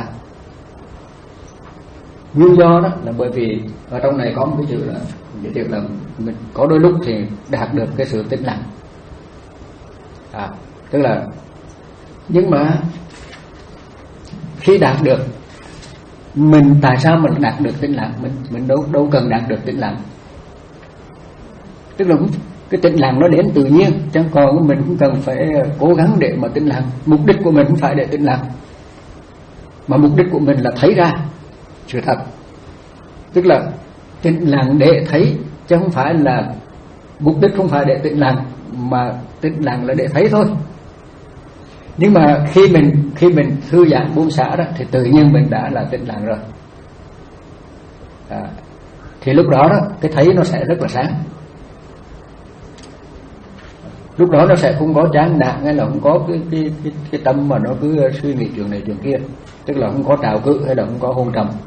Nguyên do đó là bởi vì ở trong này có một cái chữ là cái chữ là mình có đôi lúc thì đạt được cái sự tĩnh lặng, à, tức là nhưng mà khi đạt được, mình tại sao mình đạt được tĩnh lặng? Mình mình đâu đâu cần đạt được tĩnh lặng, tức là cái tĩnh lặng nó đến tự nhiên, chẳng còn mình cũng cần phải cố gắng để mà tĩnh lặng. Mục đích của mình không phải để tĩnh lặng, mà mục đích của mình là thấy ra sự thật, tức là tĩnh lặng để thấy, chứ không phải là mục đích không phải để tĩnh lặng, mà tĩnh lặng là để thấy thôi. Nhưng mà khi mình khi mình thư giãn buông xả đó, thì tự nhiên mình đã là tĩnh lặng rồi, à, thì lúc đó đó cái thấy nó sẽ rất là sáng. Lúc đó nó sẽ không có chán nản hay là không có cái, cái, cái, cái tâm mà nó cứ suy nghĩ chuyện này chuyện kia, tức là không có trào cự hay là không có hôn trầm,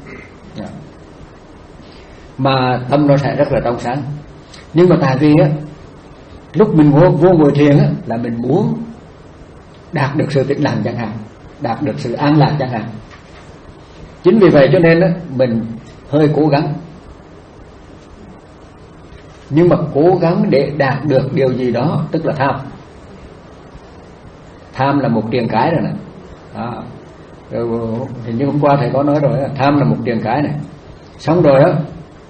mà tâm nó sẽ rất là trong sáng. Nhưng mà tại vì á, lúc mình vô, vô ngồi thiền á, là mình muốn đạt được sự tĩnh lặng chẳng hạn, đạt được sự an lạc chẳng hạn. Chính vì vậy cho nên á, mình hơi cố gắng nhưng mà cố gắng để đạt được điều gì đó, tức là tham. Tham là một triền cái rồi nè. Đó. Hình như hôm qua thầy có nói rồi, tham là một triền cái này. Xong rồi đó,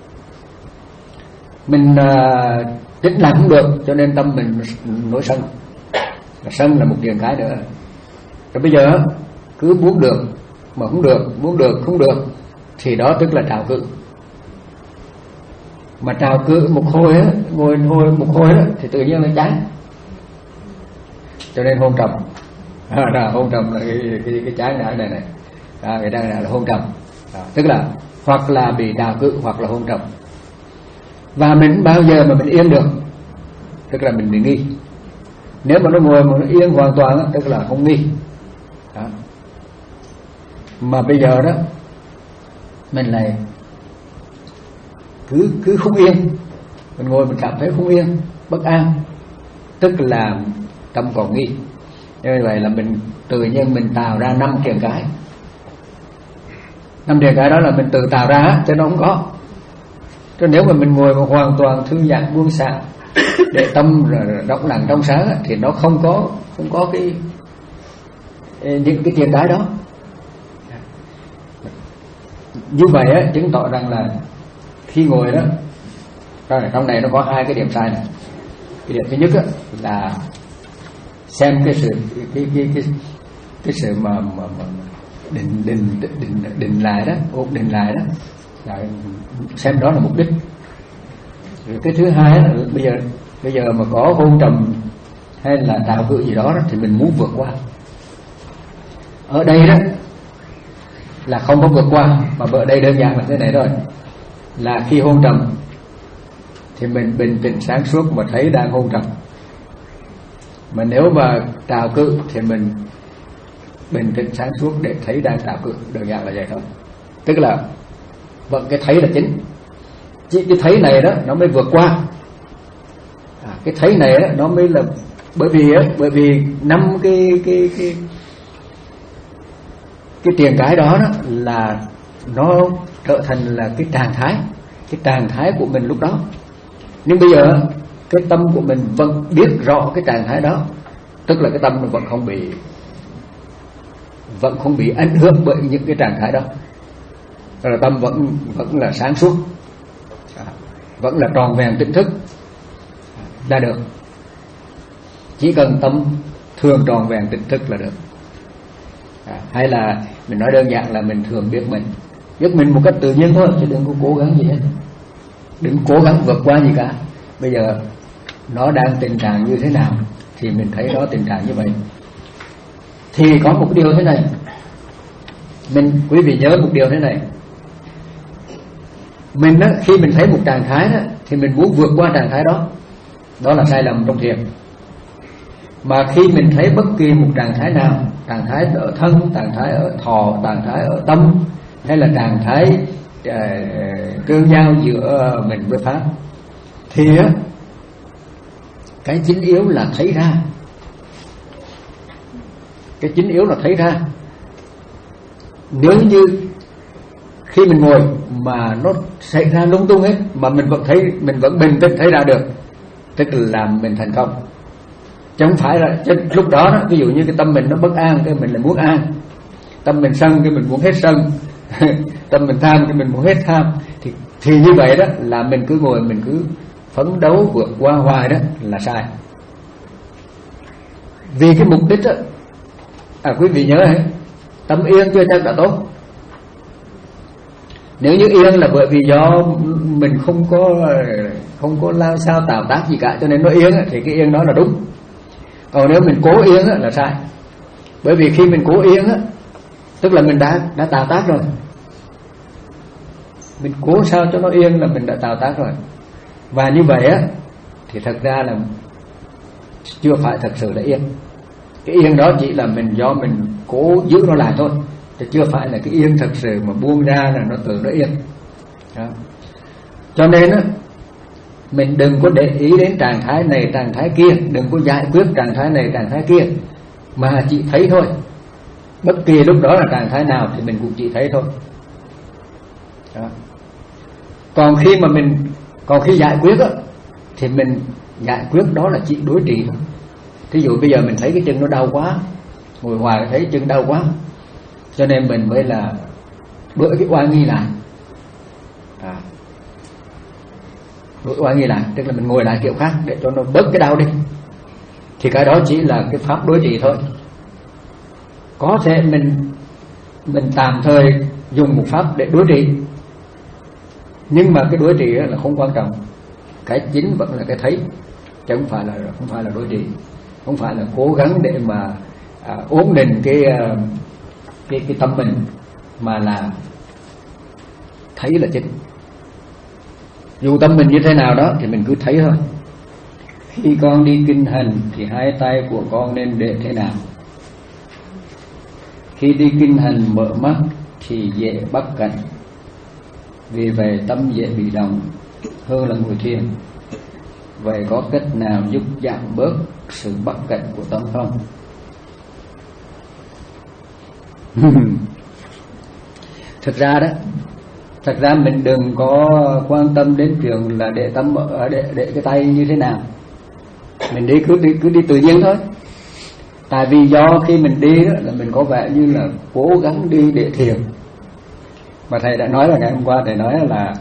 mình uh, tính làm không được, cho nên tâm mình nổi sân. Sân là một triền cái nữa. Rồi bây giờ cứ muốn được mà không được, muốn được không được, thì đó tức là trào cự. Mà trào cự một hồi á, ngồi ngồi một hồi đó, thì tự nhiên nó chán. Cho nên hôn trầm. À, đó, hôn trầm là cái cái cái chán này này này. À, cái đang là hôn trầm. À, tức là hoặc là bị trào cự hoặc là hôn trầm. Và mình bao giờ mà mình yên được, tức là mình bị nghi. Nếu mà nó ngồi mà nó yên hoàn toàn đó, tức là không nghi. Đó. Mà bây giờ đó mình lại cứ cứ không yên, mình ngồi mình cảm thấy không yên, bất an, tức là tâm còn nghi. Như vậy là mình tự nhiên mình tạo ra năm triền cái. Năm triền cái đó là mình tự tạo ra chứ nó không có. Chứ nếu mà mình ngồi mà hoàn toàn thư giãn buông xả để tâm đọc lặng trong sáng thì nó không có không có cái những cái triền cái đó. Như vậy á, chứng tỏ rằng là khi ngồi đó, trong này nó có hai cái điểm sai này. Cái điểm thứ nhất á, là xem cái sự cái cái cái cái sự mà, mà, mà định định định định lại đó, ổn định lại đó, là xem đó là mục đích. Rồi cái thứ hai là bây giờ bây giờ mà có hôn trầm hay là tạo cự gì đó, đó thì mình muốn vượt qua. Ở đây đó là không có vượt qua, mà ở đây đơn giản là thế này thôi, là khi hôn trầm thì mình bình tĩnh sáng suốt mà thấy đang hôn trầm. Mà nếu mà trào cự thì mình bình tĩnh sáng suốt để thấy đang trào cự, đơn giản là vậy thôi. Tức là vẫn cái thấy là chính, chỉ cái thấy này đó nó mới vượt qua. À, cái thấy này đó nó mới là bởi vì á, bởi vì năm cái cái cái cái triền cái đó, đó là nó trở thành là cái trạng thái, cái trạng thái của mình lúc đó. Nhưng bây giờ cái tâm của mình vẫn biết rõ cái trạng thái đó, tức là cái tâm nó vẫn không bị vẫn không bị ảnh hưởng bởi những cái trạng thái đó. Rồi tâm vẫn vẫn là sáng suốt, vẫn là tròn vẹn tỉnh thức là được. Chỉ cần tâm thường tròn vẹn tỉnh thức là được. À, hay là mình nói đơn giản là mình thường biết mình, biết mình một cách tự nhiên thôi, chứ đừng có cố gắng gì hết, đừng cố gắng vượt qua gì cả. Bây giờ nó đang tình trạng như thế nào thì mình thấy đó tình trạng như vậy. Thì có một điều thế này, mình quý vị nhớ một điều thế này, mình đó, khi mình thấy một trạng thái đó, thì mình muốn vượt qua trạng thái đó, đó là sai lầm trong thiền. Mà khi mình thấy bất kỳ một trạng thái nào, trạng thái ở thân, trạng thái ở thọ, trạng thái ở tâm, hay là trạng thái uh, tương giao giữa mình với pháp, thì á, cái chính yếu là thấy ra. Cái chính yếu là thấy ra. Nếu như khi mình ngồi mà nó xảy ra lung tung hết, mà mình vẫn thấy, mình vẫn bình tĩnh thấy ra được, tức là mình thành công. Chứ không phải là lúc đó, đó ví dụ như cái tâm mình nó bất an, cái mình lại muốn an, tâm mình sân cái mình muốn hết sân, tâm mình tham cái mình muốn hết tham, thì thì như vậy đó là mình cứ ngồi mình cứ phấn đấu vượt qua hoài, đó là sai. Vì cái mục đích đó, à quý vị nhớ ấy, tâm yên chưa chắc đã tốt. Nếu như yên là bởi vì do mình không có không có lao sao tạo tác gì cả cho nên nó yên, thì cái yên đó là đúng. Còn nếu mình cố yên là sai. Bởi vì khi mình cố yên, tức là mình đã đã tạo tác rồi. Mình cố sao cho nó yên là mình đã tạo tác rồi. Và như vậy á thì thật ra là chưa phải thật sự là yên. Cái yên đó chỉ là mình do mình cố giữ nó lại thôi, chứ chưa phải là cái yên thật sự mà buông ra là nó tự nó yên đó. Cho nên á, mình đừng có để ý đến trạng thái này trạng thái kia, đừng có giải quyết trạng thái này trạng thái kia, mà chỉ thấy thôi. Bất kỳ lúc đó là trạng thái nào thì mình cũng chỉ thấy thôi đó. Còn khi mà mình còn khi giải quyết á, thì mình giải quyết đó là chỉ đối trị thôi. Thí dụ bây giờ mình thấy cái chân nó đau quá, ngồi hoài thấy chân đau quá, cho nên mình mới là đổi cái oai nghi lại, à, đổi oai nghi lại, tức là mình ngồi lại kiểu khác để cho nó bớt cái đau đi. Thì cái đó chỉ là cái pháp đối trị thôi. Có thể mình mình tạm thời dùng một pháp để đối trị, nhưng mà cái đối trị là không quan trọng, cái chính vẫn là cái thấy, chứ không phải là không phải là đối trị, không phải là cố gắng để mà à, ổn định cái cái cái tâm mình, mà là thấy là chính. Dù tâm mình như thế nào đó thì mình cứ thấy thôi. Khi con đi kinh hành thì hai tay của con nên để thế nào? Khi đi kinh hành mở mắt thì dễ bắt cảnh, vì vậy tâm dễ bị động hơn là ngồi thiền. Vậy có cách nào giúp giảm bớt sự bắt cảnh của tâm không? Thực ra đó, thật ra mình đừng có quan tâm đến chuyện là để tâm ở để, để cái tay như thế nào. Mình đi cứ đi cứ đi tự nhiên thôi. Tại vì do khi mình đi đó, là mình có vẻ như là cố gắng đi để thiền. Mà thầy đã nói là ngày hôm qua thầy nói là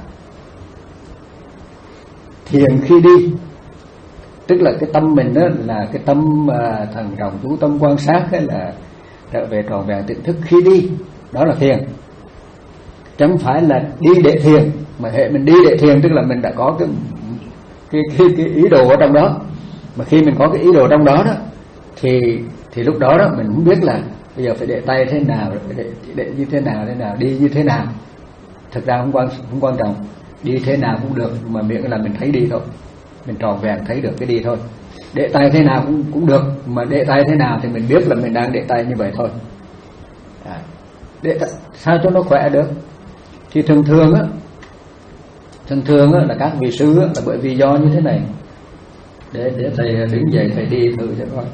thiền khi đi, tức là cái tâm mình đó là cái tâm uh, thần trọng chú tâm quan sát, hay là trở về tròn vẹn tỉnh thức khi đi, đó là thiền. Chẳng phải là đi để thiền, mà hệ mình đi để thiền tức là mình đã có cái cái cái, cái ý đồ ở trong đó. Mà khi mình có cái ý đồ trong đó đó thì thì lúc đó đó mình không biết là bây giờ phải để tay thế nào, để, để như thế nào thế nào, đi như thế nào. Thực ra không quan không quan trọng, đi thế nào cũng được, mà miễn là mình thấy đi thôi, mình tròn vẹn thấy được cái đi thôi. Để tay thế nào cũng cũng được, mà để tay thế nào thì mình biết là mình đang để tay như vậy thôi. À, để sao cho nó khỏe được. Thì thường thường á, thường thường á là các vị sư á, là bởi vì do như thế này. Để để thầy đứng dậy thầy đi thử cho coi.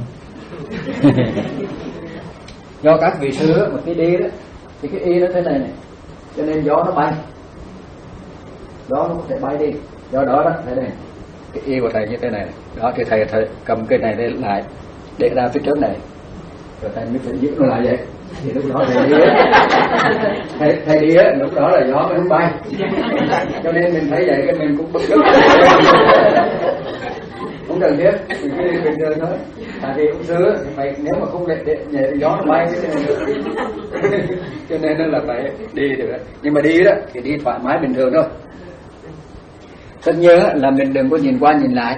Do các vị sư á, mà cái đi đó thì cái y nó thế này này, cho nên gió nó bay, gió nó có thể bay đi. Do đó đó thế này, cái y của thầy như thế này, đó thì thầy thầy cầm cái này lên lại để ra phía trước này, rồi thầy mới phải giữ nó lại vậy. Thì lúc đó thầy đi á, thầy, thầy đi á, lúc đó là gió mới không bay. Cho nên mình thấy vậy cái mình cũng bực tức. Không cần thiết, mình cứ đi bình thường thôi. Tại vì ông xưa thì phải, nếu mà không để, để, để gió nó bay cái này được. Cho nên là phải đi được. Nhưng mà đi đó thì đi thoải mái bình thường thôi. Tất nhiên là mình đừng có nhìn qua nhìn lại.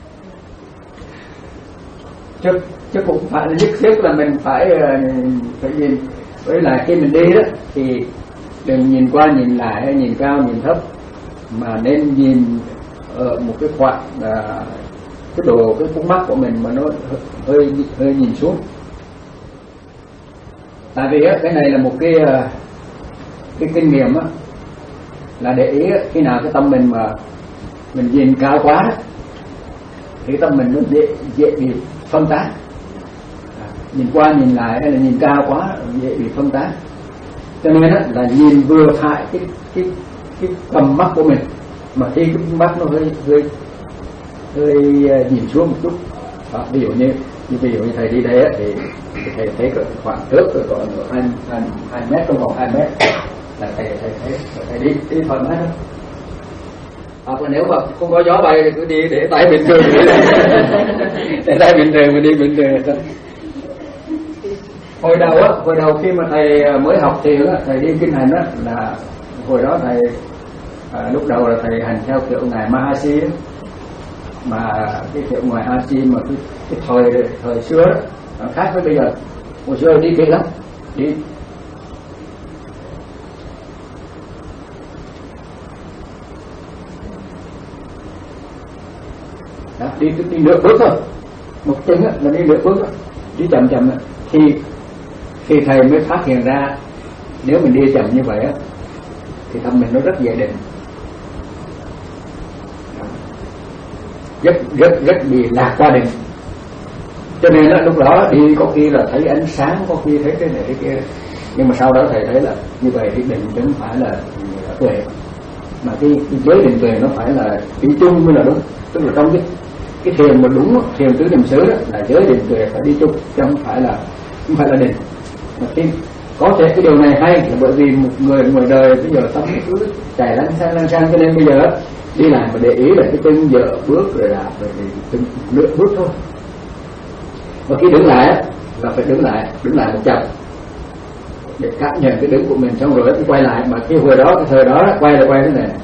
Chứ, chứ cũng phải là nhất thiết là mình phải phải nhìn. Với lại khi mình đi đó thì đừng nhìn qua nhìn lại hay nhìn cao nhìn thấp, mà nên nhìn ở một cái khoảng là cái độ cái con mắt của mình mà nó hơi hơi nhìn xuống. Tại vì á, cái này là một cái cái kinh nghiệm á, là để ý á, khi nào cái tâm mình mà mình nhìn cao quá đó, thì tâm mình nó dễ dễ bị phân tán. À, nhìn qua nhìn lại hay là nhìn cao quá dễ bị phân tán. Cho nên á, là nhìn vừa phải cái cái cái tầm mắt của mình, mà khi cái mắt nó hơi hơi hơi nhìn xuống một chút. Đó, ví dụ như, như ví dụ như thầy đi đây á, thì, thì thầy thấy khoảng trước rồi còn hai hai hai mét, trong vòng hai mét là thầy thầy thấy thầy đi đi thoải mái thôi. Hoặc là nếu mà không có gió bay thì cứ đi để tay bình thường, để tay bình thường mà đi bình thường thôi. Hồi đầu á, hồi đầu khi mà thầy mới học thì á, thầy đi kinh hành á, là hồi đó thầy à, lúc đầu là thầy hành theo kiểu ngài Mahasi á, mà cái kiểu ngoài a chi mà cái, cái thời thời xưa đó, nó khác với bây giờ. Hồi xưa đi kỹ lắm, đi đó, đi đi nửa bước thôi, một chân á là đi nửa bước thôi, đi chậm chậm á. Thì khi thầy mới phát hiện ra nếu mình đi chậm như vậy á thì tâm mình nó rất dễ định, rất rất rất bị lạc qua định. Cho nên là lúc đó đi có khi là thấy ánh sáng, có khi thấy cái này cái kia, nhưng mà sau đó thầy thấy là như vậy thì định chứ không phải là tuệ. mà cái, cái giới định tuệ nó phải là ý chung mới là đúng. Tức là trong cái cái thiền mà đúng, thiền tứ niệm xứ đó là giới định tuệ phải đi chung, chứ không phải là không phải là định. Mà khi có thể cái điều này hay là bởi vì một người ngoài đời bây giờ tâm cứ chạy lăn sang lăn sang, cho nên bây giờ đi làm mà để ý là cái chân giờ bước rồi là phải từng bước bước thôi. Và khi đứng lại là phải đứng lại, đứng lại một chậm để cảm nhận cái đứng của mình, xong rồi thì quay lại. Mà khi hồi đó cái thời đó quay là quay thế này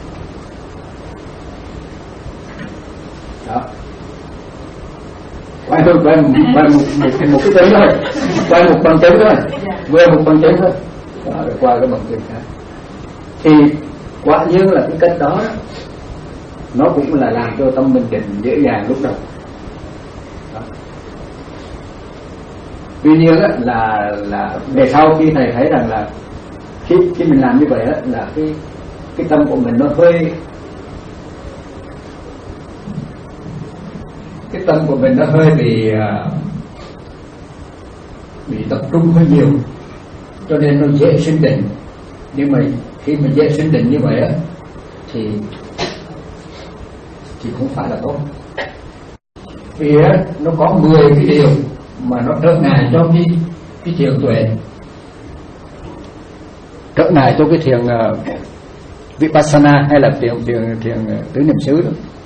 đó, quay thôi, quay, quay một, một, một cái chân thôi, quay một bằng chân thôi, quay một bằng chân thôi đó, rồi qua cái bằng chân khác. Thì quả nhiên là cái cách đó nó cũng là làm cho tâm mình định dễ dàng lúc đầu đó. Tuy nhiên á, là là về sau khi thầy thấy rằng là khi khi mình làm như vậy á, là cái cái tâm của mình nó hơi cái tâm của mình nó hơi bị bị tập trung hơi nhiều, cho nên nó dễ sinh định. Nhưng mà khi mà dễ sinh định như vậy á thì thì không phải là tốt, vì á, nó có mười cái điều mà nó trở ngại cho cái cái thiền tuệ, trở ngại cho cái thiền uh, vipassana hay là thiền thiền thiền uh, tứ niệm xứ đó.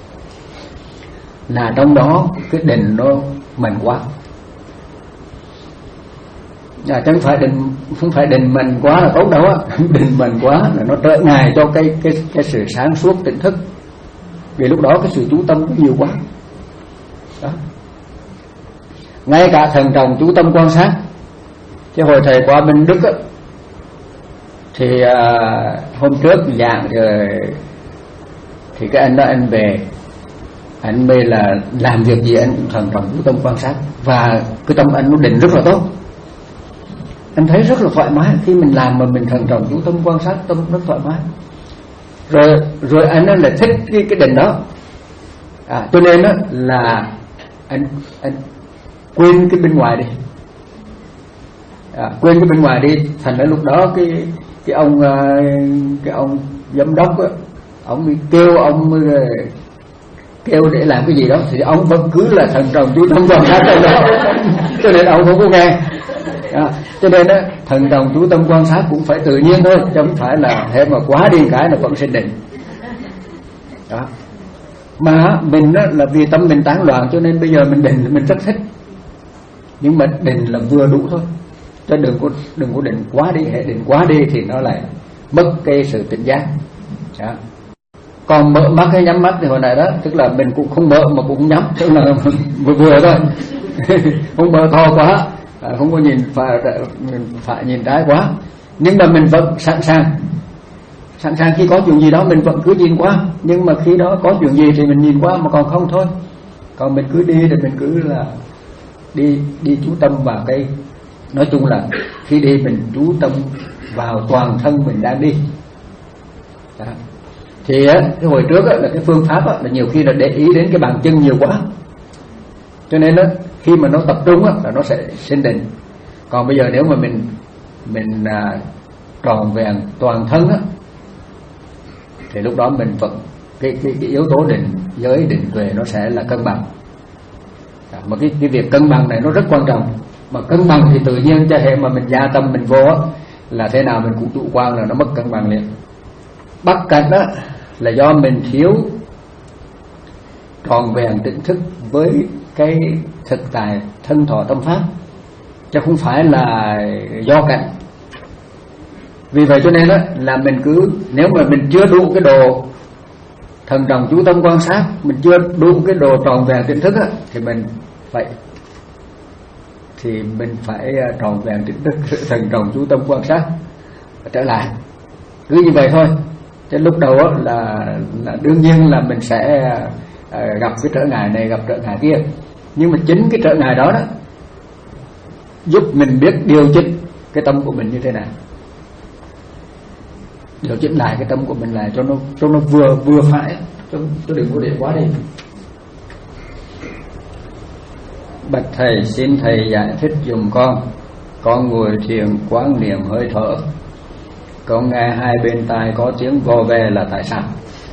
Là trong đó cái định nó mạnh quá, à, chứ không phải định không phải định mạnh quá là tốt đâu á. Định mạnh quá là nó trở ngại cho cái cái cái sự sáng suốt tỉnh thức, vì lúc đó cái sự chú tâm nó nhiều quá đó. Ngay cả thần trọng chú tâm quan sát. Chứ hồi thầy qua bên Đức á, thì à, hôm trước giảng rồi thì cái anh đó anh về, anh mê là làm việc gì anh cũng thần trọng chú tâm quan sát, và cái tâm anh nó định rất là tốt. Anh thấy rất là thoải mái khi mình làm mà mình thần trọng chú tâm quan sát, tâm rất thoải mái. Rồi rồi anh là thích cái cái định đó, à, cho nên đó là anh anh quên cái bên ngoài đi, à, quên cái bên ngoài đi. Thành ra lúc đó cái cái ông cái ông giám đốc á, ông kêu ông kêu để làm cái gì đó thì ông vẫn cứ là thần trọng chú tâm quan sát trong đó, cho nên ông không có nghe. À, cho nên đó, thần trọng chú tâm quan sát cũng phải tự nhiên thôi, chứ không phải là hệ mà quá đi cái là vẫn sinh định đó. Mà mình đó, là vì tâm mình tán loạn cho nên bây giờ mình định mình rất thích, nhưng mà định là vừa đủ thôi, cho đừng có đừng có định quá đi. Hệ định quá đi thì nó lại mất cái sự tỉnh giác đó. Còn mở mắt hay nhắm mắt thì hồi này đó, tức là mình cũng không mở mà cũng không nhắm, tức là vừa vừa thôi. Không mở to quá, không có nhìn phải, phải nhìn trái quá, nhưng mà mình vẫn sẵn sàng sẵn sàng khi có chuyện gì đó mình vẫn cứ nhìn qua. Nhưng mà khi đó có chuyện gì thì mình nhìn qua, mà còn không thôi. Còn mình cứ đi thì mình cứ là đi đi chú tâm vào cái, nói chung là khi đi mình chú tâm vào toàn thân mình đang đi đó. Thì á, cái hồi trước á, là cái phương pháp á, là nhiều khi là để ý đến cái bàn chân nhiều quá, cho nên đó, khi mà nó tập trung á, là nó sẽ sinh định. Còn bây giờ nếu mà mình mình à, tròn vẹn toàn thân á, thì lúc đó mình vẫn cái, cái, cái yếu tố định giới định tuệ nó sẽ là cân bằng. À, mà cái, cái việc cân bằng này nó rất quan trọng. Mà cân bằng thì tự nhiên cho hệ mà mình gia tâm mình vô á, là thế nào mình cũng chủ quan là nó mất cân bằng liền. Bắt cạnh đó là do mình thiếu tròn vẹn tỉnh thức với cái thực tại thân thọ tâm pháp, chứ không phải là do cảnh. Vì vậy cho nên đó, là mình cứ, nếu mà mình chưa đủ cái đồ thần trọng chú tâm quan sát, mình chưa đủ cái đồ tròn vẹn tỉnh thức á, thì mình phải thì mình phải tròn vẹn tỉnh thức thần trọng chú tâm quan sát trở lại. Cứ như vậy thôi. Chứ lúc đầu á, là, là đương nhiên là mình sẽ uh, gặp cái trở ngại này, gặp trở ngại kia. Nhưng mà chính cái trở ngại đó đó giúp mình biết điều chỉnh cái tâm của mình như thế nào, điều chỉnh lại cái tâm của mình lại cho nó cho nó vừa vừa phải, cho, cho đừng có để quá đi. Bạch thầy, xin thầy giải thích giùm con. Con ngồi thiền quán niệm hơi thở, con nghe hai bên tai có tiếng vo ve là tại sao?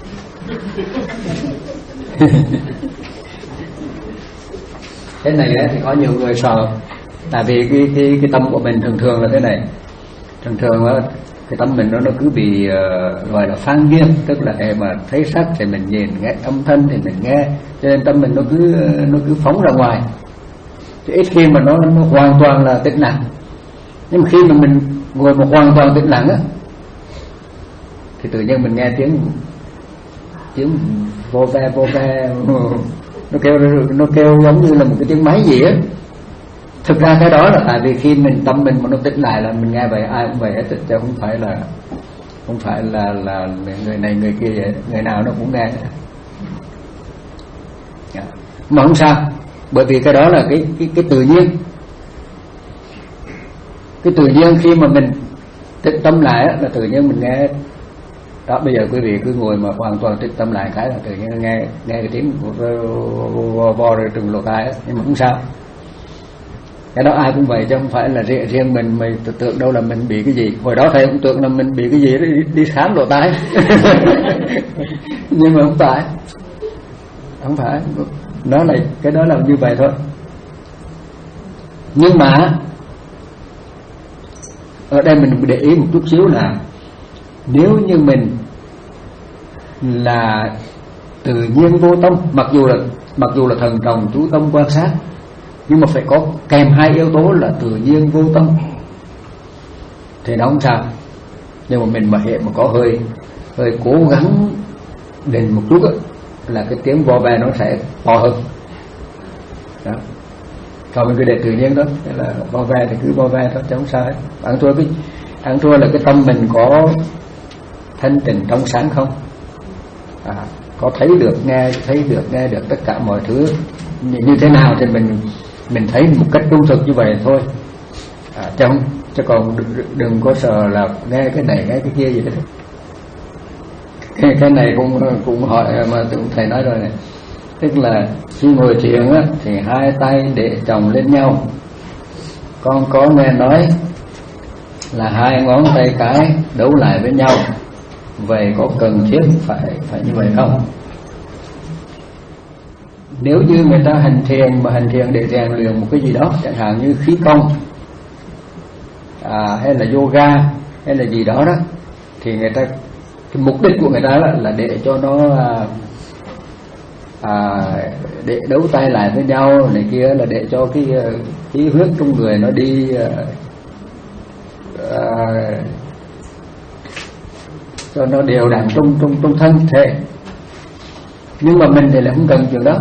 Thế này ấy, thì có nhiều người sợ. Tại vì cái, cái, cái tâm của mình thường thường là thế này. Thường thường đó, cái tâm mình nó, nó cứ bị uh, gọi là phan nghiêm. Tức là hệ mà thấy sắc thì mình nhìn, nghe âm thanh thì mình nghe. Cho nên tâm mình nó cứ nó cứ phóng ra ngoài. Chứ ít khi mà nó, nó hoàn toàn là tĩnh lặng. Nhưng mà khi mà mình ngồi một hoàn toàn tĩnh lặng á, thì tự nhiên mình nghe tiếng tiếng vô ve vô ve, nó kêu nó kêu giống như là một cái tiếng máy gì á. Thực ra cái đó là tại vì khi mình tâm mình mà nó tĩnh lại là mình nghe vậy, ai cũng vậy hết, chứ không phải là không phải là là người này người kia vậy, người nào nó cũng nghe. Mà không sao, bởi vì cái đó là cái cái cái tự nhiên. Cái tự nhiên khi mà mình tĩnh tâm lại á, là tự nhiên mình nghe. Đó, bây giờ quý vị cứ ngồi mà hoàn toàn tĩnh tâm lại cái là tự nhiên nghe nghe cái tiếng vo vo rồi trừng lỗ tai á, nhưng mà không sao. Cái đó ai cũng vậy chứ không phải là riêng mình mình tưởng đâu là mình bị cái gì. Hồi đó thầy cũng tưởng là mình bị cái gì đó, đi, đi khám lỗ tai. Nhưng mà không phải, không phải. Nó là cái đó là như vậy thôi. Nhưng mà ở đây mình để ý một chút xíu là nếu như mình là tự nhiên vô tâm, mặc dù là mặc dù là thần trọng chú tâm quan sát, nhưng mà phải có kèm hai yếu tố là tự nhiên vô tâm thì nó không sao. Nhưng mà mình mà hiện mà có hơi hơi cố gắng định một chút ấy, là cái tiếng vo ve nó sẽ to hơn. Đó. Còn mình cứ để tự nhiên đó, thế là vo ve thì cứ vo ve thôi, chứ không sao hết. Ăn thua cái ăn thua là cái tâm mình có thanh tịnh trong sáng không, à, có thấy được nghe thấy được nghe được tất cả mọi thứ như thế nào thì mình mình thấy một cách trung thực như vậy thôi, à, chứ không chứ còn đừng, đừng có sợ là nghe cái này nghe cái kia gì hết. Cái, cái này cũng cũng hỏi mà cũng thầy nói rồi này, tức là khi ngồi thiền á thì hai tay để chồng lên nhau. Con có nghe nói là hai ngón tay cái đấu lại với nhau, vậy có cần thiết phải phải như vậy không? Nếu như người ta hành thiền mà hành thiền để rèn luyện một cái gì đó, chẳng hạn như khí công, à, hay là yoga hay là gì đó đó, thì người ta cái mục đích của người ta là, là để cho nó à, để đấu tay lại với nhau này kia, là để cho cái khí huyết trong người nó đi à, cho nó đều đặn trong trong trong thân thể. Nhưng mà mình thì lại không cần chuyện đó.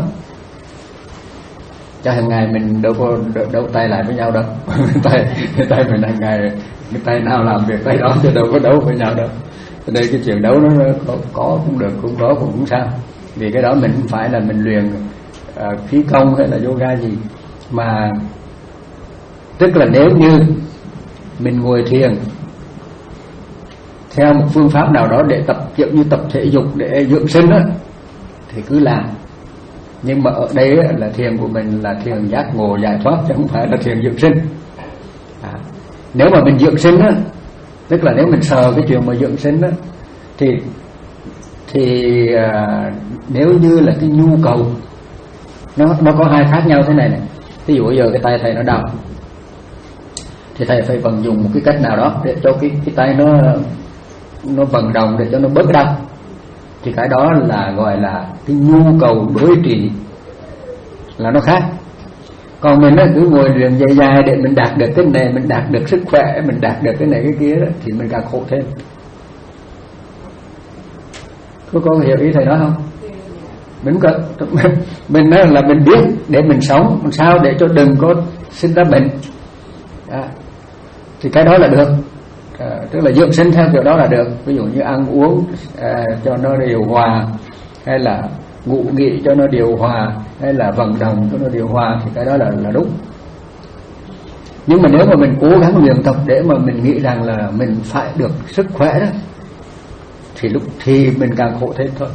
Cho hàng ngày mình đâu có đấu tay lại với nhau đâu. tay tay mình hàng ngày cái tay nào làm việc tay đó, chứ đâu có đấu với nhau đâu. Ở đây cái chuyện đấu nó có, có cũng được, cũng có cũng không sao. Vì cái đó mình không phải là mình luyện uh, khí công hay là yoga gì, mà tức là nếu như mình ngồi thiền theo một phương pháp nào đó để tập, kiểu như tập thể dục để dưỡng sinh á, thì cứ làm. Nhưng mà ở đây á, là thiền của mình là thiền giác ngộ giải thoát, chứ không phải là thiền dưỡng sinh. À, nếu mà mình dưỡng sinh á, tức là nếu mình sờ cái chuyện mà dưỡng sinh á, thì thì à, nếu như là cái nhu cầu nó nó có hai khác nhau thế này này. Ví dụ bây giờ cái tay thầy nó đau, thì thầy phải vận dụng một cái cách nào đó để cho cái cái tay nó nó vận động để cho nó bớt đau. Thì cái đó là gọi là cái nhu cầu đối trị, là nó khác. Còn mình cứ ngồi luyện dài dài để mình đạt được cái này, mình đạt được sức khỏe, mình đạt được cái này cái kia đó, thì mình càng khổ thêm. Có có hiểu ý thầy nói không? Mình cần mình nói là mình biết để mình sống làm sao để cho đừng có sinh ra bệnh, à, thì cái đó là được. À, tức là dưỡng sinh theo kiểu đó là được. Ví dụ như ăn uống à, cho nó điều hòa, hay là ngủ nghỉ cho nó điều hòa, hay là vận động cho nó điều hòa, thì cái đó là là đúng. Nhưng mà nếu mà mình cố gắng luyện tập để mà mình nghĩ rằng là mình phải được sức khỏe đó, thì lúc thì mình càng khổ thêm thôi.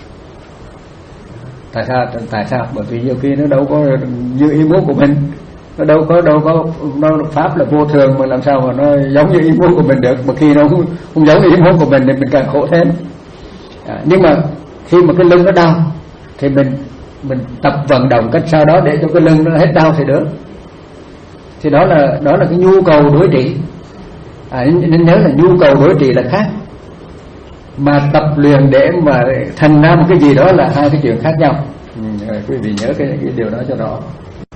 Tại sao? Tại sao? Bởi vì nhiều khi nó đâu có như ý muốn của mình. nó đâu có đâu có nó pháp là vô thường mà làm sao mà nó giống như ý muốn của mình được, mà khi nó không, không giống như ý muốn của mình thì mình càng khổ thêm. À, nhưng mà khi mà cái lưng nó đau thì mình mình tập vận động cách sao đó để cho cái lưng nó hết đau thì được. Thì đó là đó là cái nhu cầu đối trị. À, nên nhớ là nhu cầu đối trị là khác, mà tập luyện để mà thành ra một cái gì đó là hai cái chuyện khác nhau. Ừ, rồi, quý vị nhớ cái, cái điều đó cho rõ.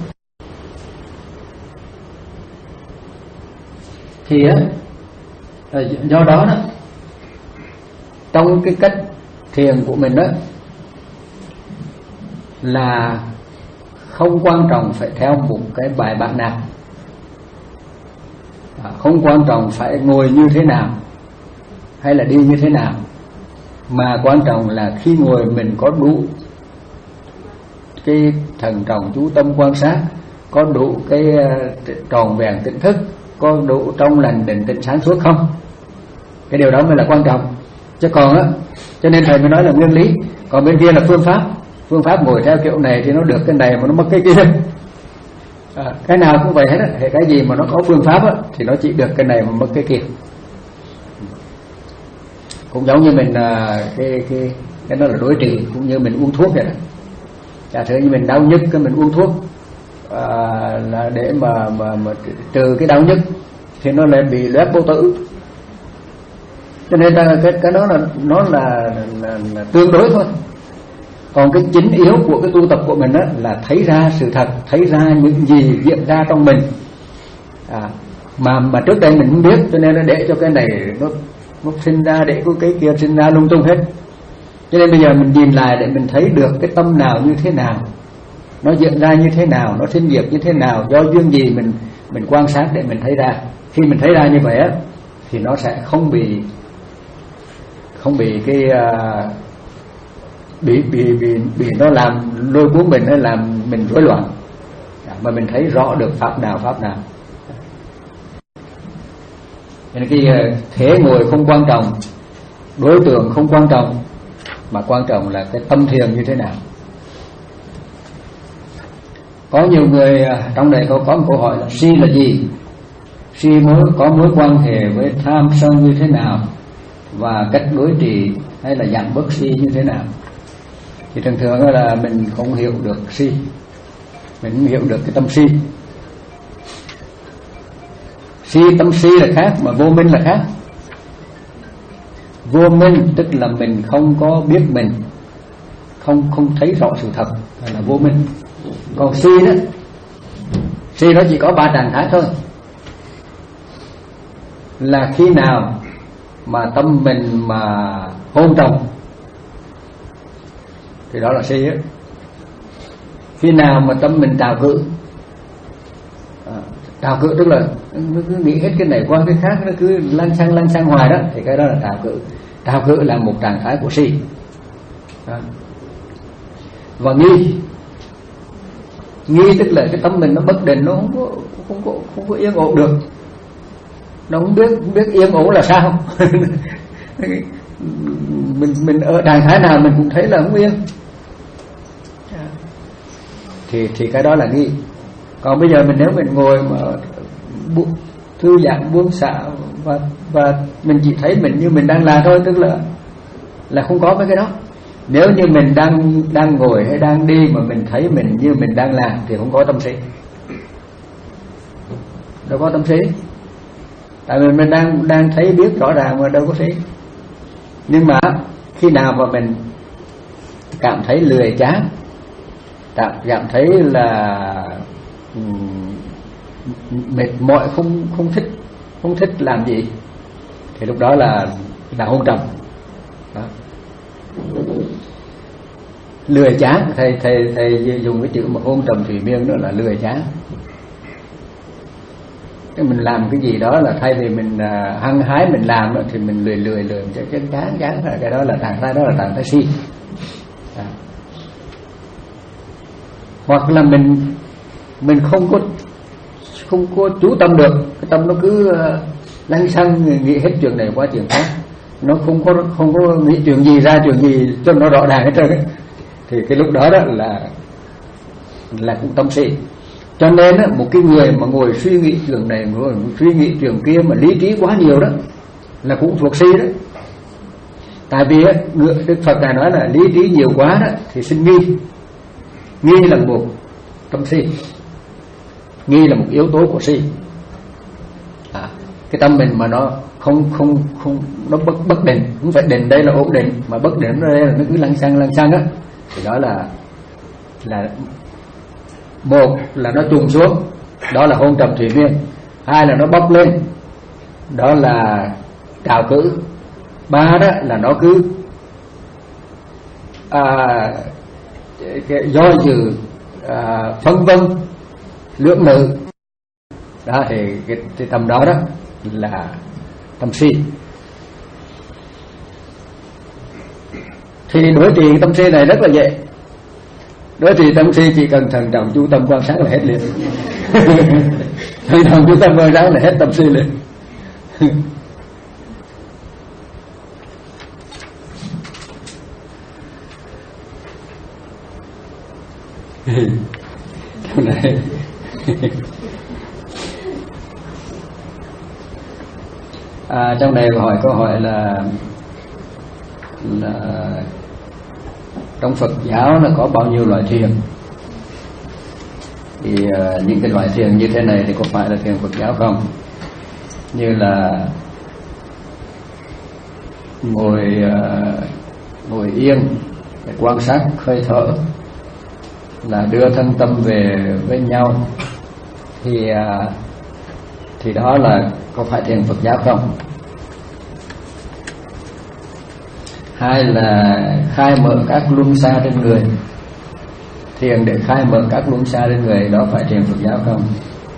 Thì á, do đó đó, trong cái cách thiền của mình đó là không quan trọng phải theo một cái bài bản nào, à, không quan trọng phải ngồi như thế nào hay là đi như thế nào, mà quan trọng là khi ngồi mình có đủ cái thần trọng chú tâm quan sát, có đủ cái uh, tròn vẹn tỉnh thức, có đủ trong lành định tĩnh sáng suốt không. Cái điều đó mới là quan trọng. Chứ còn á, cho nên thầy mới nói là nguyên lý, còn bên kia là phương pháp. Phương pháp ngồi theo kiểu này thì nó được cái này mà nó mất cái kia. À, cái nào cũng vậy hết á, cái gì mà nó có phương pháp á thì nó chỉ được cái này mà mất cái kia. Cũng giống như mình cái cái cái đó là đối trị, cũng như mình uống thuốc vậy đó. Giả sử như mình đau nhức cái mình uống thuốc à, là để mà mà mà trừ cái đau nhức thì nó lại bị loét bao tử. Cho nên là cái cái đó là nó là, là, là tương đối thôi. Còn cái chính yếu của cái tu tập của mình đó là thấy ra sự thật, thấy ra những gì diễn ra trong mình. À, mà mà trước đây mình không biết, cho nên nó để cho cái này nó nó sinh ra, để cái kia sinh ra lung tung hết. Cho nên bây giờ mình nhìn lại để mình thấy được cái tâm nào như thế nào, nó diễn ra như thế nào, nó sinh diệt như thế nào, do duyên gì mình mình quan sát để mình thấy ra. Khi mình thấy ra như vậy á thì nó sẽ không bị không bị cái uh, bị bị bị bị nó làm lôi cuốn mình, nó làm mình rối loạn, mà mình thấy rõ được pháp nào pháp nào. Nên cái thế ngồi không quan trọng, đối tượng không quan trọng, mà quan trọng là cái tâm thiền như thế nào. Có nhiều người trong đây có có một câu hỏi là si là gì, si mối có mối quan hệ với tham sân như thế nào, và cách đối trị hay là giảm bớt si như thế nào. Thì thường thường là mình không hiểu được si, mình không hiểu được cái tâm si. Si tâm si là khác, mà vô minh là khác. Vô minh tức là mình không có biết mình, không không thấy rõ sự thật, là vô minh. Còn si đó, si nó chỉ có ba trạng thái thôi. Là khi nào mà tâm mình mà hôn trầm thì đó là si á. Khi nào mà tâm mình trào cự, à, trào cự tức là nó cứ nghĩ hết cái này qua cái khác, nó cứ lăn xăng lăn xăng hoài đó, thì cái đó là trào cự. Trào cự là một trạng thái của si. À. Và nghi, nghi tức là cái tâm mình nó bất định, nó không có không có không có yên ổn được, nó không biết không biết yên ổn là sao. mình mình ở trạng thái nào mình cũng thấy là không yên, thì thì cái đó là nghi. Còn bây giờ mình nếu mình ngồi mà bu, thư giãn buông xả và và mình chỉ thấy mình như mình đang làm thôi, tức là là không có mấy cái đó. Nếu như mình đang đang ngồi hay đang đi mà mình thấy mình như mình đang làm thì không có tâm si, đâu có tâm si. Tại vì mình đang đang thấy biết rõ ràng mà đâu có si. Nhưng mà khi nào mà mình cảm thấy lười chán, cảm thấy là mệt mỏi, không không thích không thích làm gì, thì lúc đó là là hôn trầm. Đó. Lười chán, thầy thầy thầy dùng cái chữ mà hôn trầm thủy miên đó là lười chán. Cái mình làm cái gì đó là thay vì mình uh, hăng hái mình làm đó, thì mình lười lười lười cho chán chán chán, cái đó là trạng thái đó là trạng thái si. À. Hoặc là mình mình không có không có chú tâm được, cái tâm nó cứ uh, lăng xăng nghĩ hết chuyện này qua chuyện khác, nó không có không có nghĩ chuyện gì ra chuyện gì cho nó rõ ràng hết trơn ấy. Thì cái lúc đó đó là là cũng tâm si. Cho nên á, một cái người mà ngồi suy nghĩ trường này, ngồi suy nghĩ trường kia mà lý trí quá nhiều đó là cũng thuộc si đó. Tại vì á, Đức Phật Ngài nói là lý trí nhiều quá đó thì sinh nghi. Nghi là một tâm si, nghi là một yếu tố của si. À, cái tâm mình mà nó không không không nó bất bất định, không phải định đây là ổn định, mà bất định ở đây là nó cứ lăng xăng lăng xăng á, thì đó là là một là nó trùng xuống, đó là hôn trầm thủy miên. Hai là nó bốc lên, đó là trào cử. Ba đó là nó cứ à, do dự à, phân vân lưỡng lự. Đó thì cái, cái tâm đó đó là tâm si. Thì đối trị tâm si này rất là dễ. Đối trị tâm si chỉ cần thần trọng chú tâm quan sát là hết liền. Thần trọng chú tâm quan sát là hết tâm si liền. Trong này à, trong này hỏi câu hỏi là là trong Phật giáo là có bao nhiêu loại thiền? Thì uh, những cái loại thiền như thế này thì có phải là thiền Phật giáo không? Như là ngồi uh, ngồi yên để quan sát hơi thở, là đưa thân tâm về với nhau, thì uh, thì đó là có phải thiền Phật giáo không? Hai là khai mở các luân xa trên người, thiền để khai mở các luân xa trên người, đó phải thiền Phật giáo không?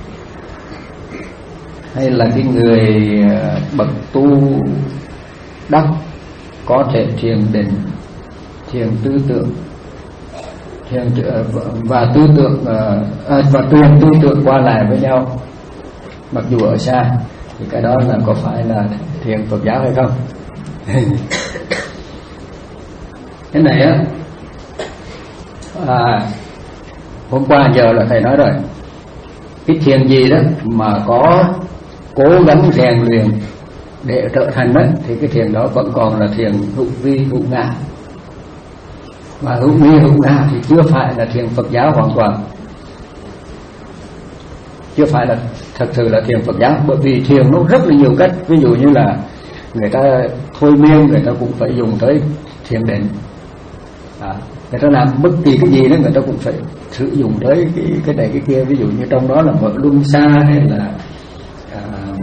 Hay là cái người bậc tu đắc có thể thiền định, thiền tư tưởng, thiền và tư tưởng à, và truyền tư tưởng qua lại với nhau mặc dù ở xa, thì cái đó là có phải là thiền Phật giáo hay không? Cái này á, à, hôm qua giờ là thầy nói rồi, cái thiền gì đó mà có cố gắng rèn luyện để trở thành đó, thì cái thiền đó vẫn còn là thiền hữu vi hữu ngã. Và hữu vi hữu ngã thì chưa phải là thiền Phật giáo hoàn toàn, chưa phải là thật sự là thiền Phật giáo. Bởi vì thiền nó rất là nhiều cách. Ví dụ như là người ta thôi miên, người ta cũng phải dùng tới thiền định. À, người ta làm bất kỳ cái gì đó người ta cũng phải sử dụng tới cái cái này cái kia. Ví dụ như trong đó là mở luân xa, hay là à,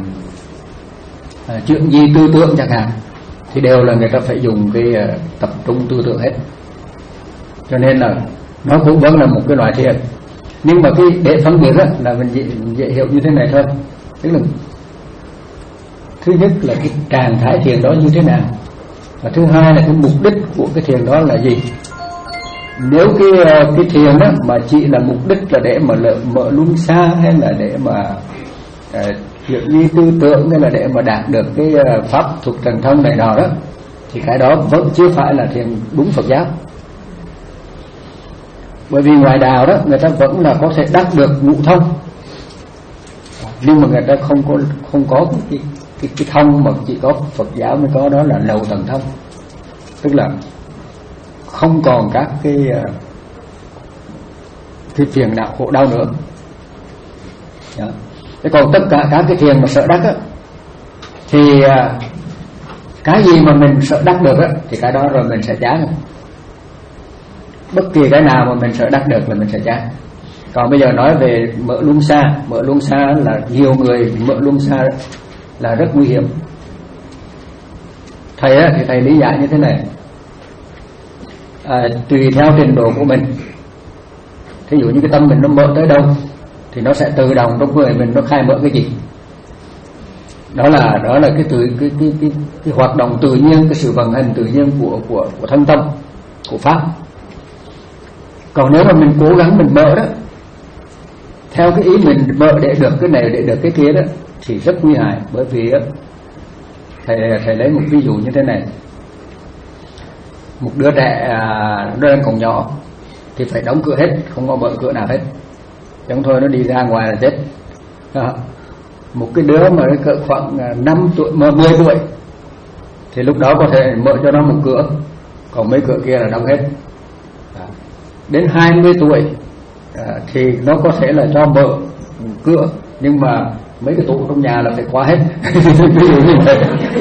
à, chuyện gì tư tưởng chẳng hạn, thì đều là người ta phải dùng cái uh, tập trung tư tưởng hết. Cho nên là nó cũng vẫn là một cái loại thiền. Nhưng mà cái để phân biệt đó là mình dễ, dễ hiểu như thế này thôi. Tức là thứ nhất là cái trạng thái thiền đó như thế nào, và thứ hai là cái mục đích của cái thiền đó là gì. Nếu cái cái thiền đó mà chỉ là mục đích là để mà mở luân xa, hay là để mà chuyện uh, như tư tưởng, hay là để mà đạt được cái uh, pháp thuộc thần thông này nọ đó, thì cái đó vẫn chưa phải là thiền đúng Phật giáo. Bởi vì ngoài đạo đó người ta vẫn là có thể đắc được ngũ thông, nhưng mà người ta không có không có cái cái, cái thông mà chỉ có Phật giáo mới có, đó là lầu thần thông. Tức là không còn các cái cái phiền não khổ đau nữa. Đó. Thế còn tất cả các cái thiền mà sợ đắc á, thì cái gì mà mình sợ đắc được á, thì cái đó rồi mình sẽ chán. Bất kỳ cái nào mà mình sợ đắc được là mình sẽ chán. Còn bây giờ nói về mở luân xa, mở luân xa là nhiều người mở luân xa là rất nguy hiểm. Thầy á, thì thầy lý giải như thế này, à, tùy theo trình độ của mình. Thí dụ như cái tâm mình nó mở tới đâu thì nó sẽ tự động trong người mình nó khai mở cái gì. Đó là đó là cái từ cái cái cái, cái hoạt động tự nhiên, cái sự vận hành tự nhiên của của của thân tâm, của pháp. Còn nếu mà mình cố gắng mình mở đó theo cái ý mình mở để được cái này, để được cái kia đó, thì rất nguy hại. Bởi vì đó, thầy thầy lấy một ví dụ như thế này. Một đứa trẻ, đứa em còn nhỏ thì phải đóng cửa hết, không có mở cửa nào hết. chẳng thôi nó đi ra ngoài là chết. À, một cái đứa mà cỡ khoảng năm tuổi, mười tuổi thì lúc đó có thể mở cho nó một cửa, còn mấy cửa kia là đóng hết. À, đến hai mươi tuổi à, thì nó có thể là cho mở một cửa, nhưng mà mấy cái tủ trong nhà là phải khóa hết. Ví dụ như vậy.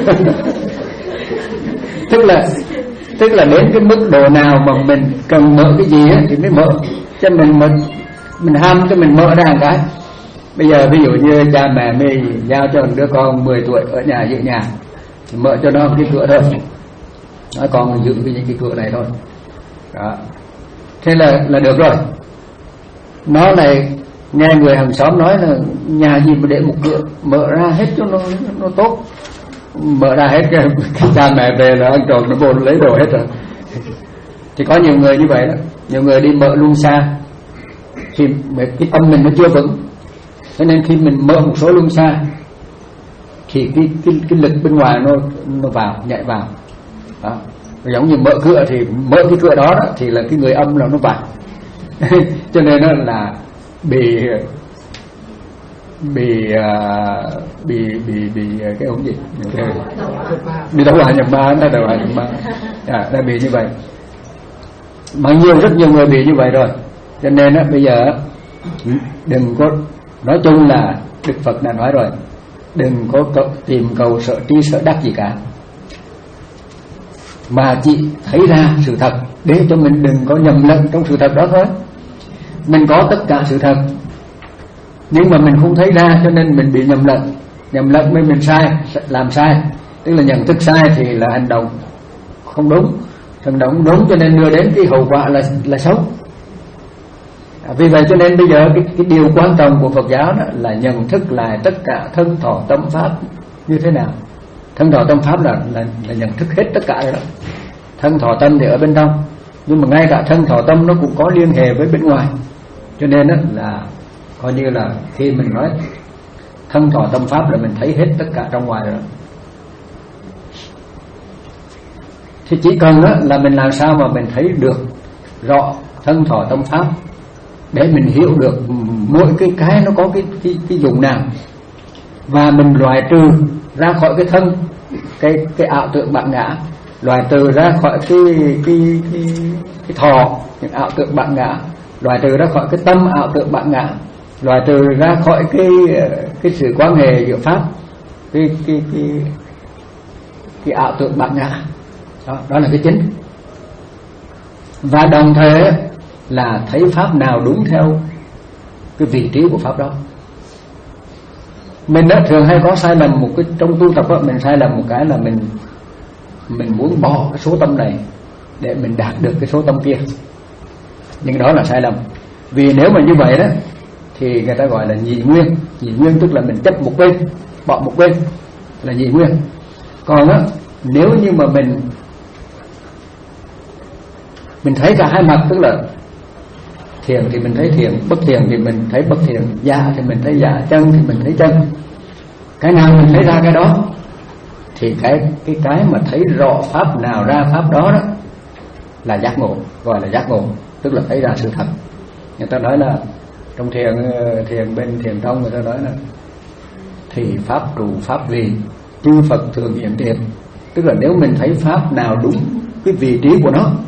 tức là tức là đến cái mức độ nào mà mình cần mở cái gì á thì mới mở, cho mình mình mình ham cho mình mở ra một cái. Bây giờ ví dụ như cha mẹ mình giao cho một đứa con mười tuổi ở nhà giữ nhà thì mở cho nó cái cửa thôi, nói con giữ cái cái cửa này thôi. Đó, thế là là được rồi. Nó này nghe người hàng xóm nói là nhà gì mà để một cửa, mở ra hết cho nó nó tốt, mở ra hết cái, cái cha mẹ về là ăn trộm nó bồn lấy đồ hết rồi. Thì có nhiều người như vậy đó, nhiều người đi mở luân xa thì cái tâm mình nó chưa vững, cho nên khi mình mở một số luân xa thì cái cái cái lực bên ngoài nó nó vào nhảy vào. Đó, giống như mở cửa thì mở cái cửa đó, đó thì là cái người âm là nó vào. Cho nên nó là bị bị uh, bị bị bị cái ống gì cái, bị đấu lại nhập ma, nó đấu lại nhập ma, à, đã bị như vậy. Mà nhiều rất nhiều người bị như vậy rồi, cho nên á bây giờ đừng có, nói chung là Đức Phật đã nói rồi, đừng có tìm cầu sợ tri sợ đắc gì cả, mà chỉ thấy ra sự thật để cho mình đừng có nhầm lẫn trong sự thật đó thôi. Mình có tất cả sự thật nhưng mà mình không thấy ra, cho nên mình bị nhầm lẫn. Nhầm lẫn mới mình sai, làm sai, tức là nhận thức sai thì là hành động không đúng, hành động đúng cho nên đưa đến cái hậu quả là là xấu. À, vì vậy cho nên bây giờ cái, cái điều quan trọng của Phật giáo đó là nhận thức lại tất cả thân thọ tâm pháp như thế nào. Thân thọ tâm pháp là, là, là nhận thức hết tất cả rồi đó. Thân thọ tâm thì ở bên trong, nhưng mà ngay cả thân thọ tâm nó cũng có liên hệ với bên ngoài, cho nên đó là coi như là khi mình nói thân thọ tâm pháp là mình thấy hết tất cả trong ngoài rồi đó. Thì chỉ cần đó là mình làm sao mà mình thấy được rõ thân thọ tâm pháp để mình hiểu được mỗi cái cái nó có cái cái, cái dụng nào, và mình loại trừ ra khỏi cái thân cái cái ảo tưởng bản ngã, loại trừ ra khỏi cái cái cái cái thọ những ảo tưởng bản ngã, loại trừ ra khỏi cái tâm ảo tưởng bản ngã, loại trừ ra khỏi cái cái sự quan hệ giữa pháp cái cái cái cái ảo tưởng bản ngã. Đó, đó là cái chính. Và đồng thời là thấy pháp nào đúng theo cái vị trí của pháp đó. Mình đã thường hay có sai lầm một cái trong tu tập đó, mình sai lầm một cái là mình mình muốn bỏ cái số tâm này để mình đạt được cái số tâm kia, nhưng đó là sai lầm. Vì nếu mà như vậy đó thì người ta gọi là nhị nguyên. Nhị nguyên tức là mình chấp một bên, bỏ một bên là nhị nguyên. Còn á, nếu như mà mình mình thấy cả hai mặt, tức là thiện thì mình thấy thiện, bất thiện thì mình thấy bất thiện, dạ thì mình thấy dạ, chân thì mình thấy chân, cái nào mình thấy ra cái đó, thì cái cái cái mà thấy rõ pháp nào ra pháp đó đó là giác ngộ, gọi là giác ngộ, tức là thấy ra sự thật. Người ta nói là trong thiền thiền bên thiền tông người ta nói là thì pháp trụ pháp vì chư Phật thường hiện tiền, tức là nếu mình thấy pháp nào đúng cái vị trí của nó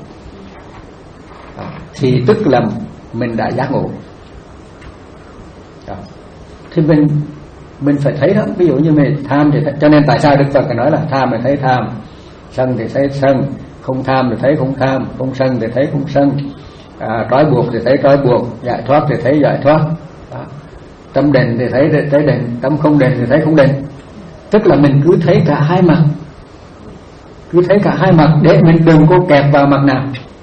thì tức là mình đã giác ngộ. Đó. Thì mình mình phải thấy đó. Ví dụ như mình tham thì thấy, cho nên tại sao Đức Phật phải nói là tham thì thấy tham, sân thì thấy sân, không tham thì thấy không tham, không sân thì thấy không sân, à, trói buộc thì thấy trói buộc, giải thoát thì thấy giải thoát. Đó. Tâm định thì thấy thấy định, tâm không định thì thấy không định. Tức là mình cứ thấy cả hai mặt, cứ thấy cả hai mặt để mình đừng có kẹp vào mặt nào.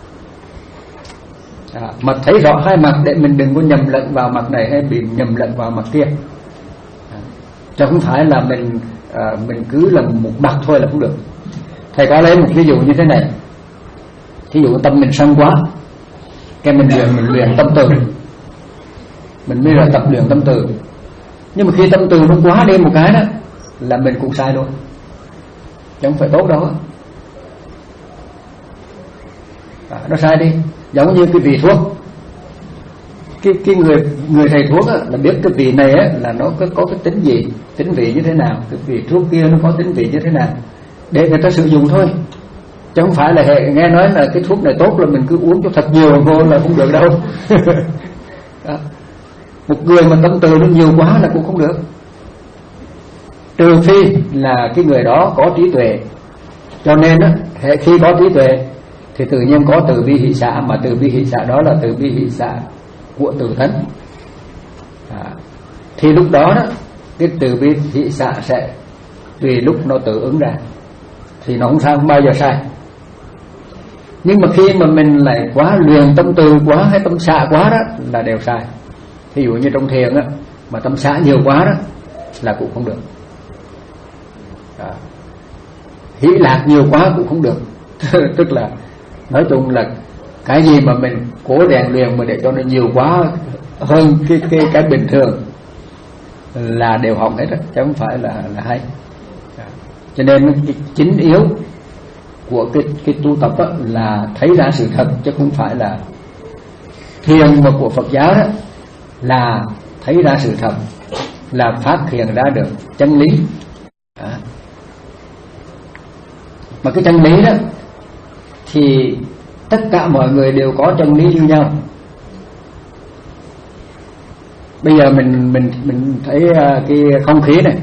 À, mà thấy rõ hai mặt để mình đừng có nhầm lẫn vào mặt này hay bị nhầm lẫn vào mặt kia. À, chứ không phải là mình à, mình cứ là một mặt thôi là không được. Thầy có lấy một ví dụ như thế này. Ví dụ tâm mình sân quá, cái mình luyện mình luyện tâm từ, mình mới là tập luyện tâm từ. Nhưng mà khi tâm từ nó quá đi một cái đó là mình cũng sai luôn, chứ không phải tốt đâu. À, nó sai đi. Giống như cái vị thuốc, cái cái người người thầy thuốc á, là biết cái vị này á, là nó có, có cái tính gì, tính vị như thế nào, cái vị thuốc kia nó có tính vị như thế nào để người ta sử dụng thôi, chứ không phải là hệ nghe nói là cái thuốc này tốt là mình cứ uống cho thật nhiều vô là không được đâu. Đó. Một người mà tâm từ nó nhiều quá là cũng không được, trừ phi là cái người đó có trí tuệ. Cho nên á, hệ khi có trí tuệ thì tự nhiên có từ bi hỷ xả, mà từ bi hỷ xả đó là từ bi hỷ xả của tự thân. À, thì lúc đó đó cái từ bi hỷ xả sẽ tùy lúc nó tự ứng ra, thì nó không sao, không bao giờ sai. Nhưng mà khi mà mình lại quá luyện tâm từ quá hay tâm xả quá đó là đều sai. Ví dụ như trong thiền á, mà tâm xả nhiều quá đó là cũng không được. À, hỷ lạc nhiều quá cũng không được. Tức là nói chung là cái gì mà mình cố rèn luyện mà để cho nó nhiều quá hơn cái cái cái bình thường là đều hỏng hết đó, chứ không phải là là hay. À, cho nên cái chính yếu của cái cái tu tập đó là thấy ra sự thật, chứ không phải là thiền mà của Phật giáo đó là thấy ra sự thật, là phát hiện ra được chân lý. À, mà cái chân lý đó thì tất cả mọi người đều có chân lý như nhau. Bây giờ mình mình mình thấy cái không khí này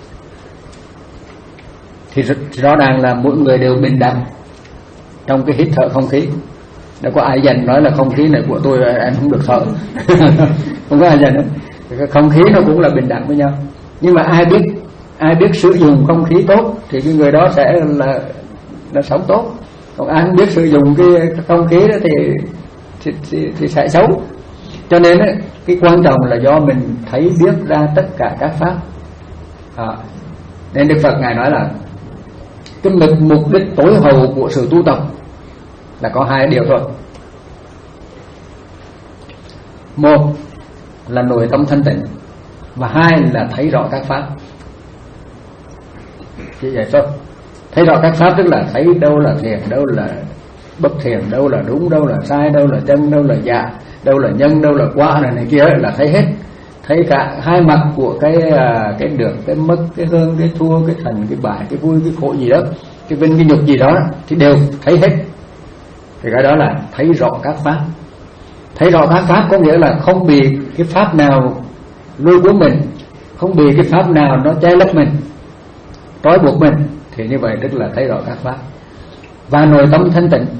thì rõ ràng là mỗi người đều bình đẳng trong cái hít thở không khí. Đâu có ai dành nói là không khí này của tôi anh không được thở. Không có ai dành nữa. Không khí nó cũng là bình đẳng với nhau. Nhưng mà ai biết ai biết sử dụng không khí tốt thì cái người đó sẽ là là sống tốt. Còn ai không biết sử dụng cái không khí đó thì thì, thì, thì sẽ xấu. Cho nên ấy, cái quan trọng là do mình thấy biết ra tất cả các pháp. À, nên Đức Phật ngài nói là cái mục mục đích tối hậu của sự tu tập là có hai điều thôi. Một là nội tâm thanh tịnh, và hai là thấy rõ các pháp. Chỉ vậy thôi. Thấy rõ các pháp tức là thấy đâu là thiền, đâu là bất thiền, đâu là đúng, đâu là sai, đâu là chân, đâu là dạ, đâu là nhân, đâu là quả này này kia, là thấy hết. Thấy cả hai mặt của cái cái được, cái mất, cái hơn, cái thua, cái thành, cái bại, cái vui, cái khổ gì đó, cái vinh, cái nhục gì đó thì đều thấy hết. Thì cái đó là thấy rõ các pháp. Thấy rõ các pháp có nghĩa là không bị cái pháp nào lôi cuốn mình, không bị cái pháp nào nó che lấp mình, trói buộc mình, thì như vậy tức là thấy rõ các pháp. Và nội tâm thanh tịnh.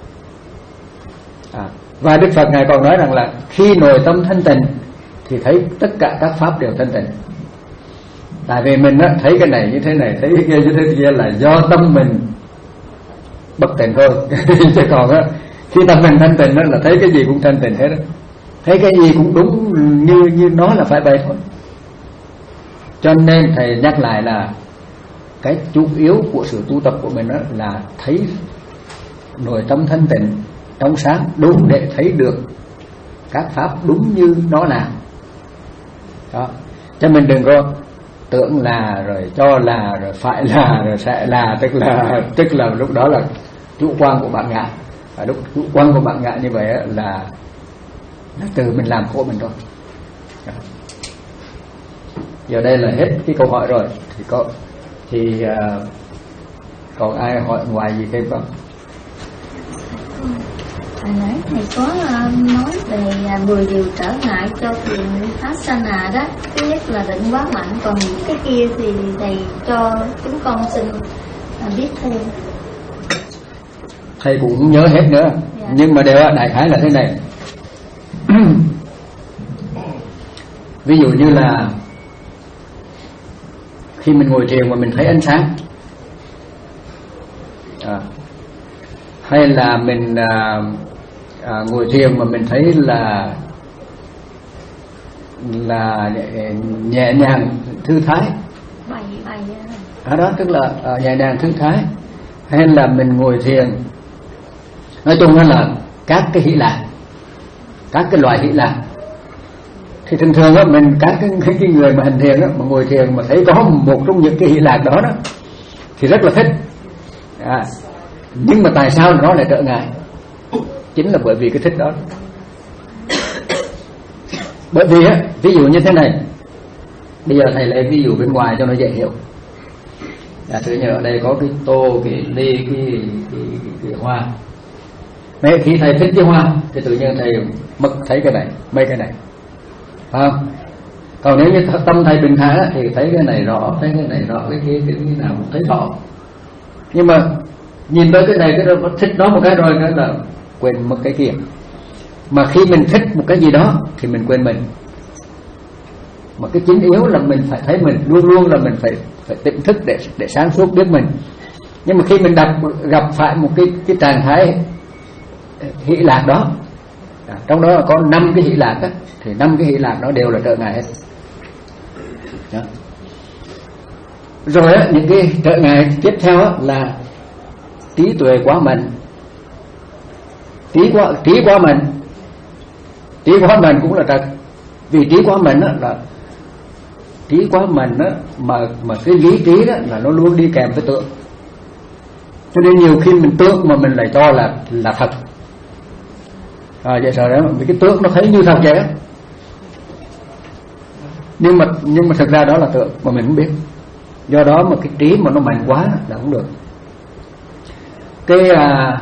À, và Đức Phật ngài còn nói rằng là khi nội tâm thanh tịnh thì thấy tất cả các pháp đều thanh tịnh. Tại vì mình á, thấy cái này như thế này, thấy cái kia như thế kia là do tâm mình bất tịnh thôi. Chứ còn á, khi tâm mình thanh tịnh đó là thấy cái gì cũng thanh tịnh hết đó. Thấy cái gì cũng đúng như như nó là phải vậy thôi. Cho nên thầy nhắc lại là cái chủ yếu của sự tu tập của mình đó là thấy nội tâm thanh tịnh, trong sáng, đúng để thấy được các pháp đúng như nó là. Đó. Cho mình đừng có tưởng là rồi cho là rồi phải là rồi sẽ là, tức là tức là lúc đó là chủ quan của bạn ngạ. Và lúc chủ quan của bạn ngạ như vậy là là từ mình làm khổ mình thôi. Đó. Giờ đây là hết cái câu hỏi rồi, thì có thì uh, còn ai hỏi ngoài gì thêm không? Hồi nãy thầy có uh, nói về uh, mười điều trở ngại cho thiền Vipassana đó. Thứ nhất là định quá mạnh, còn cái kia thì thầy cho chúng con xin uh, biết thêm. Thầy cũng không nhớ hết nữa. Dạ. Nhưng mà đều đại khái là thế này. Ví dụ như là khi mình ngồi thiền mà mình thấy ánh sáng, à, hay là mình à, à, ngồi thiền mà mình thấy là là nhẹ nhàng thư thái, Bày, bày à, đó tức là à, nhẹ nhàng thư thái, hay là mình ngồi thiền, nói chung là các cái hỷ lạc, các cái loại hỷ lạc. Thì thường thường á, mình các cái, cái người mà hành thiền á, mà ngồi thiền mà thấy có một trong những cái hỷ lạc đó đó thì rất là thích. À, nhưng mà tại sao nó lại trở ngại? Chính là bởi vì cái thích đó. Bởi vì á, ví dụ như thế này, bây giờ thầy lấy ví dụ bên ngoài cho nó dễ hiểu. Giả sử như ở đây có cái tô, cái ly, cái, cái, cái, cái hoa. Mấy khi thầy thích cái hoa thì tự nhiên thầy mất thấy cái này, mấy cái này, phải không? Còn nếu như tâm thầy bình thản thì thấy cái này rõ, thấy cái này rõ, cái kia cái, cái nào cũng thấy rõ. Nhưng mà nhìn tới cái này cái đó thích nó một cái rồi cái là quên mất cái kia. Mà khi mình thích một cái gì đó thì mình quên mình. Mà cái chính yếu là mình phải thấy mình, luôn luôn là mình phải phải tỉnh thức để để sáng suốt biết mình. Nhưng mà khi mình đọc, gặp phải một cái cái trạng thái hỷ lạc đó, à, trong đó có năm cái hỷ lạc đó, thì năm cái hỷ lạc đó đều là trở ngại hết. Đó. Rồi á, những cái trở ngại tiếp theo á, là trí tuệ quá mạnh. Trí quá trí quá mạnh, trí quá mạnh cũng là thật. Vì trí quá mạnh á, là trí quá mạnh á, mà mà cái lý trí đó là nó luôn đi kèm với tưởng. Cho nên nhiều khi mình tưởng mà mình lại cho là là thật. À, vậy sao đó, vì cái tưởng nó thấy như thật vậy á. Nhưng mà nhưng mà thực ra đó là tưởng mà mình không biết. Do đó mà cái trí mà nó mạnh quá là không được. Cái à,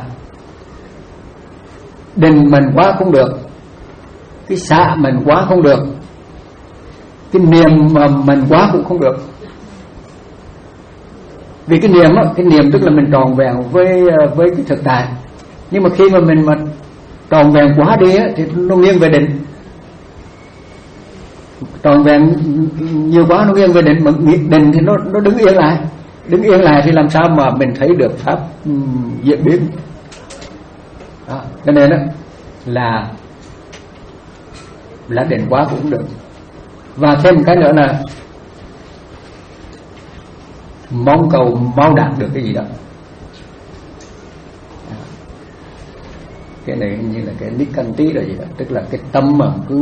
định mình quá không được, cái xạ mình quá không được, cái niệm mà mình quá cũng không được. Vì cái niệm á, cái niệm tức là mình tròn vẹn với với cái thực tại. Nhưng mà khi mà mình mà tròn vẹn quá đi á, thì nó nghiêng về định. Tròn vẹn nhiều quá nó nghiêng về định, mà định thì nó nó đứng yên lại. Đứng yên lại thì làm sao mà mình thấy được pháp um, diễn biến. Đó, cho nên đó, là là định quá cũng được. Và thêm một cái nữa là mong cầu mau đạt được cái gì đó. Cái này như là cái nikanti rồi gì đó, tức là cái tâm mà cứ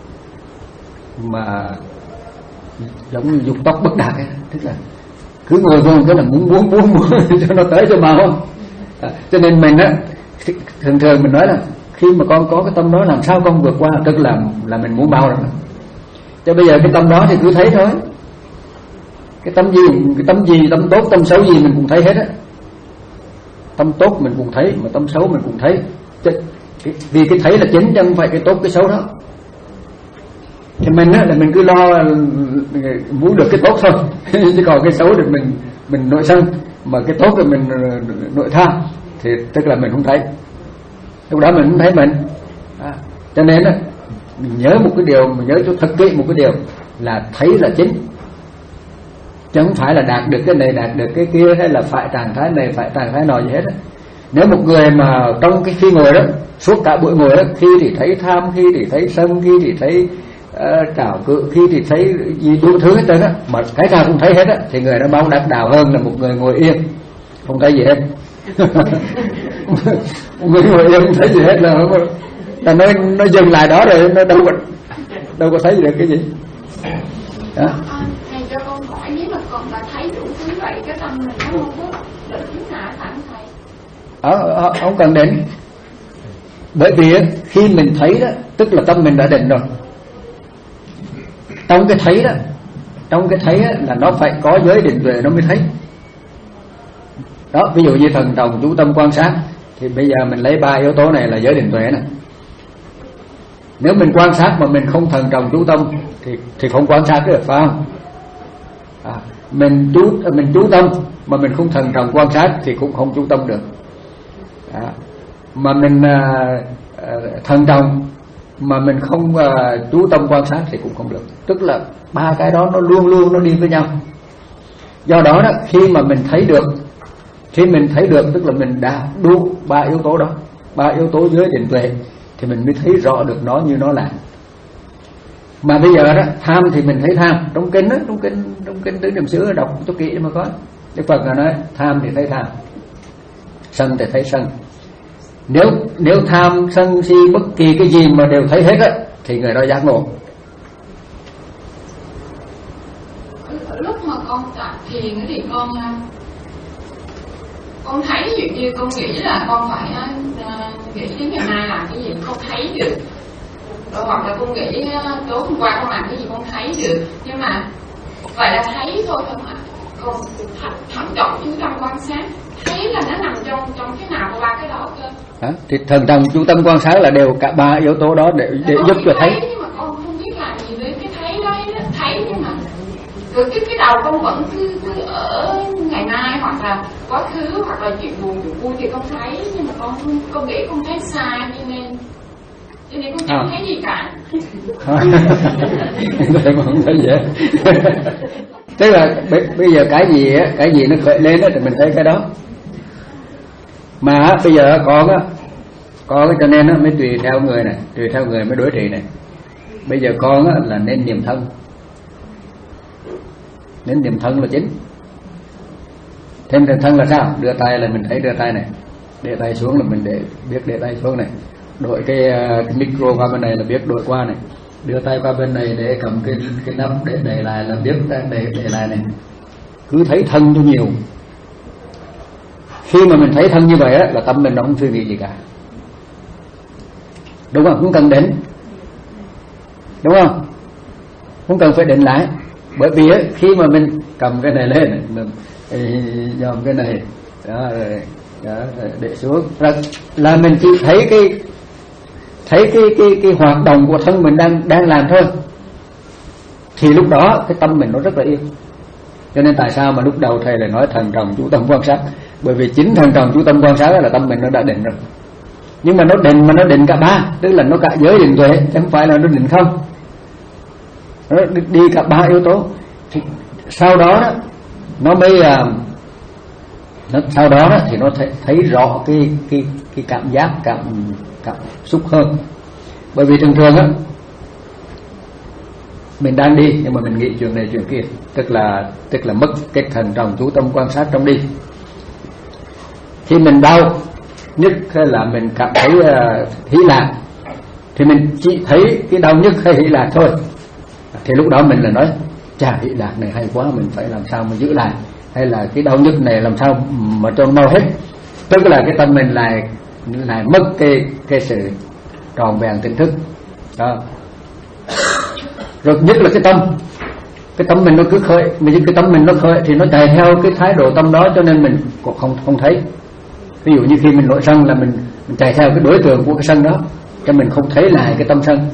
mà giống như dục tốc bất đạt ấy, tức là cứ ngồi vô cái là muốn muốn muốn muốn cho nó tới cho mau không. À, cho nên mình á, thường thường mình nói là khi mà con có cái tâm đó làm sao con vượt qua, tức là là mình muốn bao rồi. Cho bây giờ cái tâm đó thì cứ thấy thôi. Cái tâm gì, cái tâm gì, tâm tốt, tâm xấu gì mình cũng thấy hết á. Tâm tốt mình cũng thấy, mà tâm xấu mình cũng thấy. Vì cái thấy là chính chứ không phải cái tốt cái xấu đó. Thì mình á là mình cứ lo muốn được cái tốt thôi. Chứ còn cái xấu thì mình mình nội sân, mà cái tốt thì mình nội tham, thì tức là mình không thấy. Lúc đó mình không thấy mình. À, cho nên á, mình nhớ một cái điều, mình nhớ cho thật kỹ một cái điều là thấy là chính, chứ không phải là đạt được cái này, đạt được cái kia, hay là phải trạng thái này, phải trạng thái nọ gì hết á. Nếu một người mà trong cái khi ngồi đó, suốt cả buổi ngồi đó, khi thì thấy tham, khi thì thấy sân, khi thì thấy uh, trảo cự, khi thì thấy gì đủ thứ hết trơn á, mà cái nào cũng thấy hết á, thì người đó bao đắc đạo hơn là một người ngồi yên không thấy gì hết. Một người ngồi yên không thấy gì hết là là nó nó dừng lại đó rồi, nó đâu có đâu có thấy gì được cái gì. Đó. Thầy cho con hỏi, nếu mà còn là thấy đủ thứ vậy, cái tâm mình nó không có định hướng hạ thẳng thầy? Ờ, không cần định. Bởi vì khi mình thấy đó, tức là tâm mình đã định rồi. Trong cái thấy đó, trong cái thấy đó, là nó phải có giới định tuệ nó mới thấy. Đó, ví dụ như thần đồng chú tâm quan sát, thì bây giờ mình lấy ba yếu tố này là giới định tuệ này. Nếu mình quan sát mà mình không thần trọng chú tâm thì thì không quan sát được, phải không? À, mình chú mình chú tâm mà mình không thần trọng quan sát thì cũng không chú tâm được. À, mà mình à, à, thần trọng mà mình không à, chú tâm quan sát thì cũng không được. Tức là ba cái đó nó luôn luôn nó đi với nhau. Do đó đó, khi mà mình thấy được, khi mình thấy được tức là mình đã đủ ba yếu tố đó, ba yếu tố giới định tuệ, thì mình mới thấy rõ được nó như nó là. Mà bây giờ đó, tham thì mình thấy tham. Trong kinh đó, trong kinh trong kinh tứ niệm xứ đọc cho kỹ mà có. Đức Phật là nói tham thì thấy tham, sân thì thấy sân. Nếu nếu tham sân si bất kỳ cái gì mà đều thấy hết á, thì người đó giác ngộ. Lúc mà con tập thiền thì con con thấy ví dụ như con nghĩ là con phải uh, nghĩ đến ngày mai làm cái gì, con thấy được Rồi hoặc là con nghĩ tối hôm qua con làm cái gì con thấy được, nhưng mà vậy là thấy thôi không ạ? Còn thận trọng chú tâm quan sát, thấy là nó nằm trong trong cái nào của ba cái đó cơ. À, thì thận trọng chú tâm quan sát là đều cả ba yếu tố đó để để giúp cho thấy. Nhưng mà con không biết làm gì với cái thấy đó, thấy nhưng mà cái cái cái đầu con vẫn cứ, cứ ở ngày nay hoặc là quá khứ hoặc là chuyện buồn chuyện vui thì con thấy, nhưng mà con con nghĩ con thấy sai cho nên cho nên con chẳng à. thấy gì cả. Vậy mà không thấy gì hết. Tức là bây giờ cái gì á, cái gì nó khởi lên á thì mình thấy cái đó. Mà bây giờ con á, con cho nên nó mới tùy theo người này, tùy theo người mới đối trị này. Bây giờ con á là nên niệm thân, nên niệm thân là chính. Thêm niệm thân là sao? Đưa tay là mình thấy đưa tay này, để tay xuống là mình để biết để tay xuống này, đổi cái, cái micro qua bên này là biết đổi qua này, đưa tay qua bên này để cầm cái cái nắp để đẩy lại là biết để đẩy lại này. Cứ thấy thân cho nhiều. Khi mà mình thấy thân như vậy á là tâm mình nó không suy nghĩ gì cả, đúng không? Không cần định, đúng không? Không cần phải định lại. Bởi vì á, khi mà mình cầm cái này lên, mình dòm cái này đó, rồi, đó, rồi để xuống là, là mình chỉ thấy cái thấy cái cái cái hoạt động của thân mình đang đang làm thôi, thì lúc đó cái tâm mình nó rất là yên. Cho nên tại sao mà lúc đầu thầy lại nói thần trọng chú tâm quan sát, bởi vì chính thần trọng chú tâm quan sát là tâm mình nó đã định rồi. Nhưng mà nó định mà nó định cả ba, tức là nó cả giới định tuệ, chứ không phải là nó định không. Nó đi cả ba yếu tố. Thì sau đó đó nó mới nó, sau đó, đó thì nó thấy, thấy rõ cái cái cái cảm giác cảm cảm xúc hơn. Bởi vì thường thường á mình đang đi nhưng mà mình nghĩ chuyện này chuyện kia, tức là tức là mất cái thần trọng chú tâm quan sát trong đi. Khi mình đau nhức hay là mình cảm thấy uh, hỷ lạc thì mình chỉ thấy cái đau nhức hay hỷ lạc thôi, thì lúc đó mình là nói chà hỷ lạc này hay quá, mình phải làm sao mà giữ lại, hay là cái đau nhức này làm sao mà cho mau hết. Tức là cái tâm mình lại lại mất cái cái sự tròn vẹn tỉnh thức đó. Rồi nhất là cái tâm, cái tâm mình nó cứ khởi, mình cái tâm mình nó khởi thì nó chạy theo cái thái độ tâm đó, cho nên mình cũng không không thấy. Ví dụ như khi mình nổi sân là mình, mình chạy theo cái đối tượng của cái sân đó, cho mình không thấy lại cái tâm sân.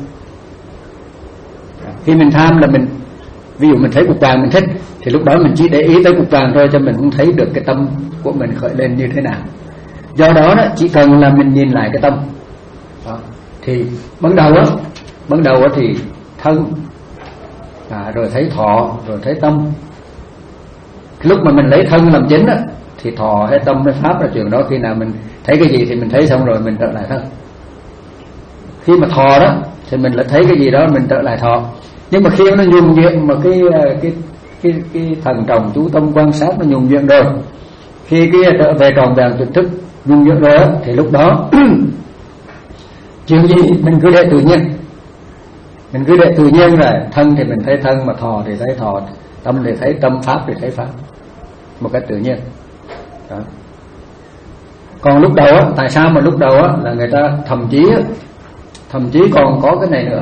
Khi mình tham là mình, ví dụ mình thấy cục vàng mình thích, thì lúc đó mình chỉ để ý tới cục vàng thôi, cho mình không thấy được cái tâm của mình khởi lên như thế nào. Do đó, đó chỉ cần là mình nhìn lại cái tâm đó, thì ban đầu á, ban đầu á thì thân, à, rồi thấy thọ, rồi thấy tâm. Lúc mà mình lấy thân làm chính á, thì thọ hay tâm hay pháp là chuyện đó. Khi nào mình thấy cái gì thì mình thấy xong rồi mình trở lại thân. Khi mà thọ đó thì mình lại thấy cái gì đó mình trở lại thọ. Nhưng mà khi nó nhuần nhuyễn mà cái cái cái cái thần trọng chú tâm quan sát nó nhuần nhuyễn rồi, khi cái trở về tròn vẹn tỉnh thức nhuần nhuyễn rồi đó, thì lúc đó chuyện gì mình cứ để tự nhiên, mình cứ để tự nhiên rồi. Thân thì mình thấy thân, mà thọ thì thấy thọ, tâm thì thấy tâm, pháp thì thấy pháp, một cách tự nhiên đó. Còn lúc đầu á, tại sao mà lúc đầu á là người ta thậm chí á, thậm chí còn có cái này nữa.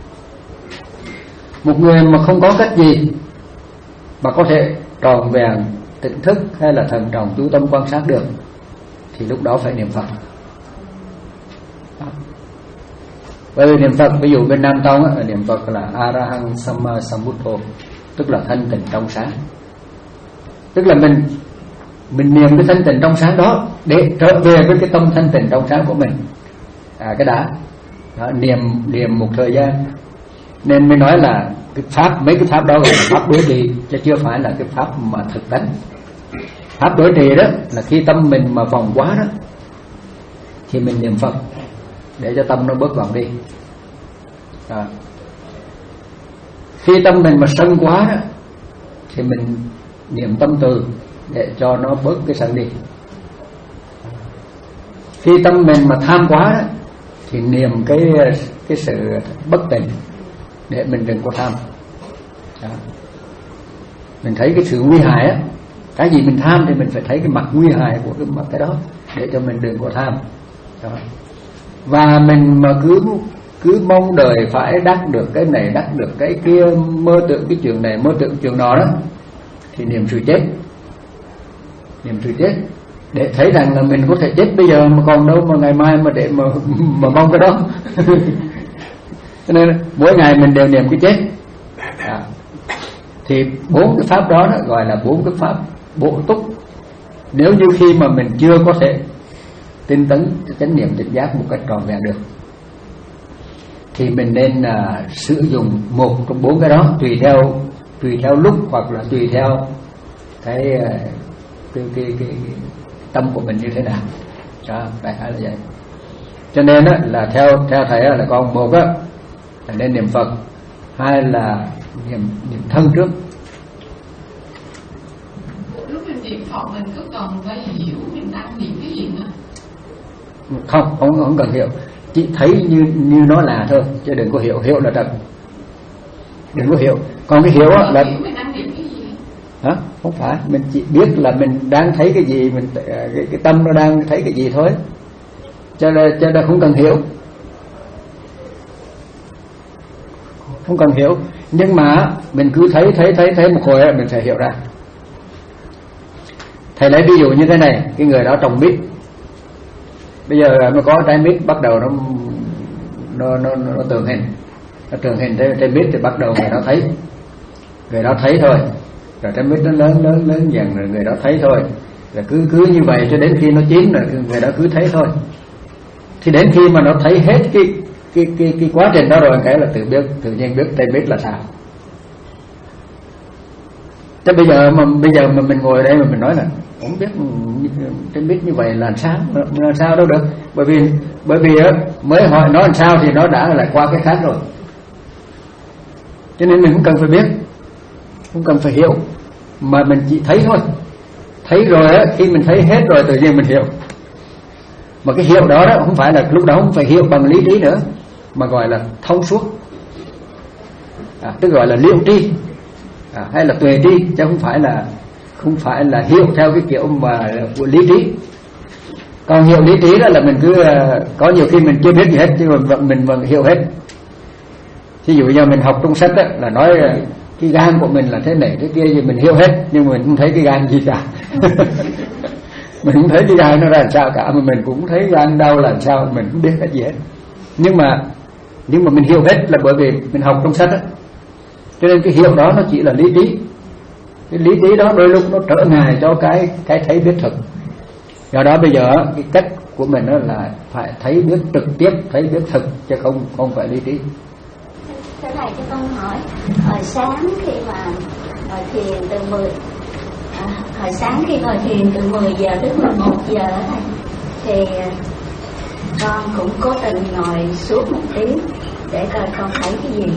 Một người mà không có cách gì mà có thể tròn vẹn tỉnh thức hay là thần trọng chú tâm quan sát được, thì lúc đó phải niệm Phật. Bởi vì niệm Phật, ví dụ bên Nam Tông á, niệm Phật là Arahang Samma Sambuddho, tức là thanh tịnh trong sáng. Tức là mình mình niệm cái thanh tịnh trong sáng đó để trở về với cái tâm thanh tịnh trong sáng của mình. À, cái đã đó, niệm niệm một thời gian, nên mới nói là cái pháp, mấy cái pháp đó gọi là pháp đối trì, chứ chưa phải là cái pháp mà thực tánh. Pháp đối trì đó là khi tâm mình mà vòng quá đó thì mình niệm Phật để cho tâm nó bớt vòng đi. À, khi tâm mình mà sân quá đó thì mình niệm tâm từ để cho nó bớt cái sân đi. Khi tâm mình mà tham quá đó thì niệm cái cái sự bất tịnh để mình đừng có tham. Đó. Mình thấy cái sự nguy hại á, cái gì mình tham thì mình phải thấy cái mặt nguy hại của cái mặt cái đó để cho mình đừng có tham. Đó. Và mình mà cứ cứ mong đời phải đắc được cái này, đắc được cái kia, mơ tưởng cái chuyện này, mơ tưởng chuyện đó đó, thì niệm sự chết. Niệm sự chết để thấy rằng là mình có thể chết bây giờ mà còn đâu mà ngày mai mà để mà mà mong cái đó. Cho nên mỗi ngày mình đều niệm cái chết. À, thì bốn cái pháp đó, đó gọi là bốn cái pháp bổ túc. Nếu như khi mà mình chưa có thể tinh tấn chánh niệm tỉnh giác một cách trọn vẹn được, thì mình nên uh, sử dụng một trong bốn cái đó, tùy theo tùy theo lúc hoặc là tùy theo cái uh, cái, cái, cái, cái tâm của mình như thế nào. Đó, đại khái là vậy. Cho nên á, là theo theo thầy á, là con một á là nên niệm Phật, hai là niệm niệm thân trước. Lúc mình niệm Phật mình cứ cần phải hiểu mình đang niệm cái gì nữa. Không, không không cần hiểu, chỉ thấy như như nó là thôi, chứ đừng có hiểu. Hiểu là thật, đừng có hiểu. Còn cái hiểu á là mình đang niệm cái gì? Hả? Không phải, mình chỉ biết là mình đang thấy cái gì, mình cái, cái tâm nó đang thấy cái gì thôi. Cho nên cho nên không cần hiểu, không cần hiểu. Nhưng mà mình cứ thấy thấy thấy thấy một hồi mình sẽ hiểu ra. Thầy lấy ví dụ như thế này, cái người đó trồng mít, bây giờ nó có trái mít bắt đầu nó nó nó, nó tường hình, nó tường hình trên trái mít thì bắt đầu người đó thấy, người đó thấy thôi, rồi trái mít nó lớn lớn lớn dần rồi người đó thấy thôi, rồi cứ cứ như vậy cho đến khi nó chín rồi người đó cứ thấy thôi. Thì đến khi mà nó thấy hết cái cái cái cái quá trình đó rồi, cái là tự biết, tự nhiên biết trái mít là sao. Thế bây giờ mà bây giờ mà mình ngồi đây mà mình nói là không biết trái mít như vậy là làm sao, làm sao đâu được, bởi vì bởi vì mới hỏi nó làm sao thì nó đã lại qua cái khác rồi. Cho nên mình cũng cần phải biết, không cần phải hiểu, mà mình chỉ thấy thôi. Thấy rồi á, khi mình thấy hết rồi tự nhiên mình hiểu. Mà cái hiểu đó đó không phải là lúc đó không phải hiểu bằng lý trí nữa, mà gọi là thông suốt, à, tức gọi là liễu tri, à, hay là tuệ tri, chứ không phải là không phải là hiểu theo cái kiểu mà của lý trí. Còn hiểu lý trí đó là mình cứ có nhiều khi mình chưa biết gì hết, chứ mình mình vẫn hiểu hết. Ví dụ như mình học trong sách đó, là nói cái gan của mình là thế này thế kia gì mình hiểu hết, nhưng mà mình không thấy cái gan gì cả. Mình không thấy cái gan nó ra làm sao cả, mà mình cũng thấy gan đau là làm sao, mình không biết cái gì hết. Nhưng mà nhưng mà mình hiểu hết là bởi vì mình học trong sách đó. Cho nên cái hiểu đó nó chỉ là lý trí. Cái lý trí đó đôi lúc nó trở ngại cho cái cái thấy biết thực. Do đó bây giờ cái cách của mình đó là phải thấy biết trực tiếp, thấy biết thực, chứ không không phải lý trí. Thế này cho con hỏi, hồi sáng khi mà ngồi thiền từ mười à, hồi sáng khi ngồi thiền từ mười giờ đến mười một giờ này, thì con cũng cố tình ngồi suốt một tiếng để coi con thấy cái gì.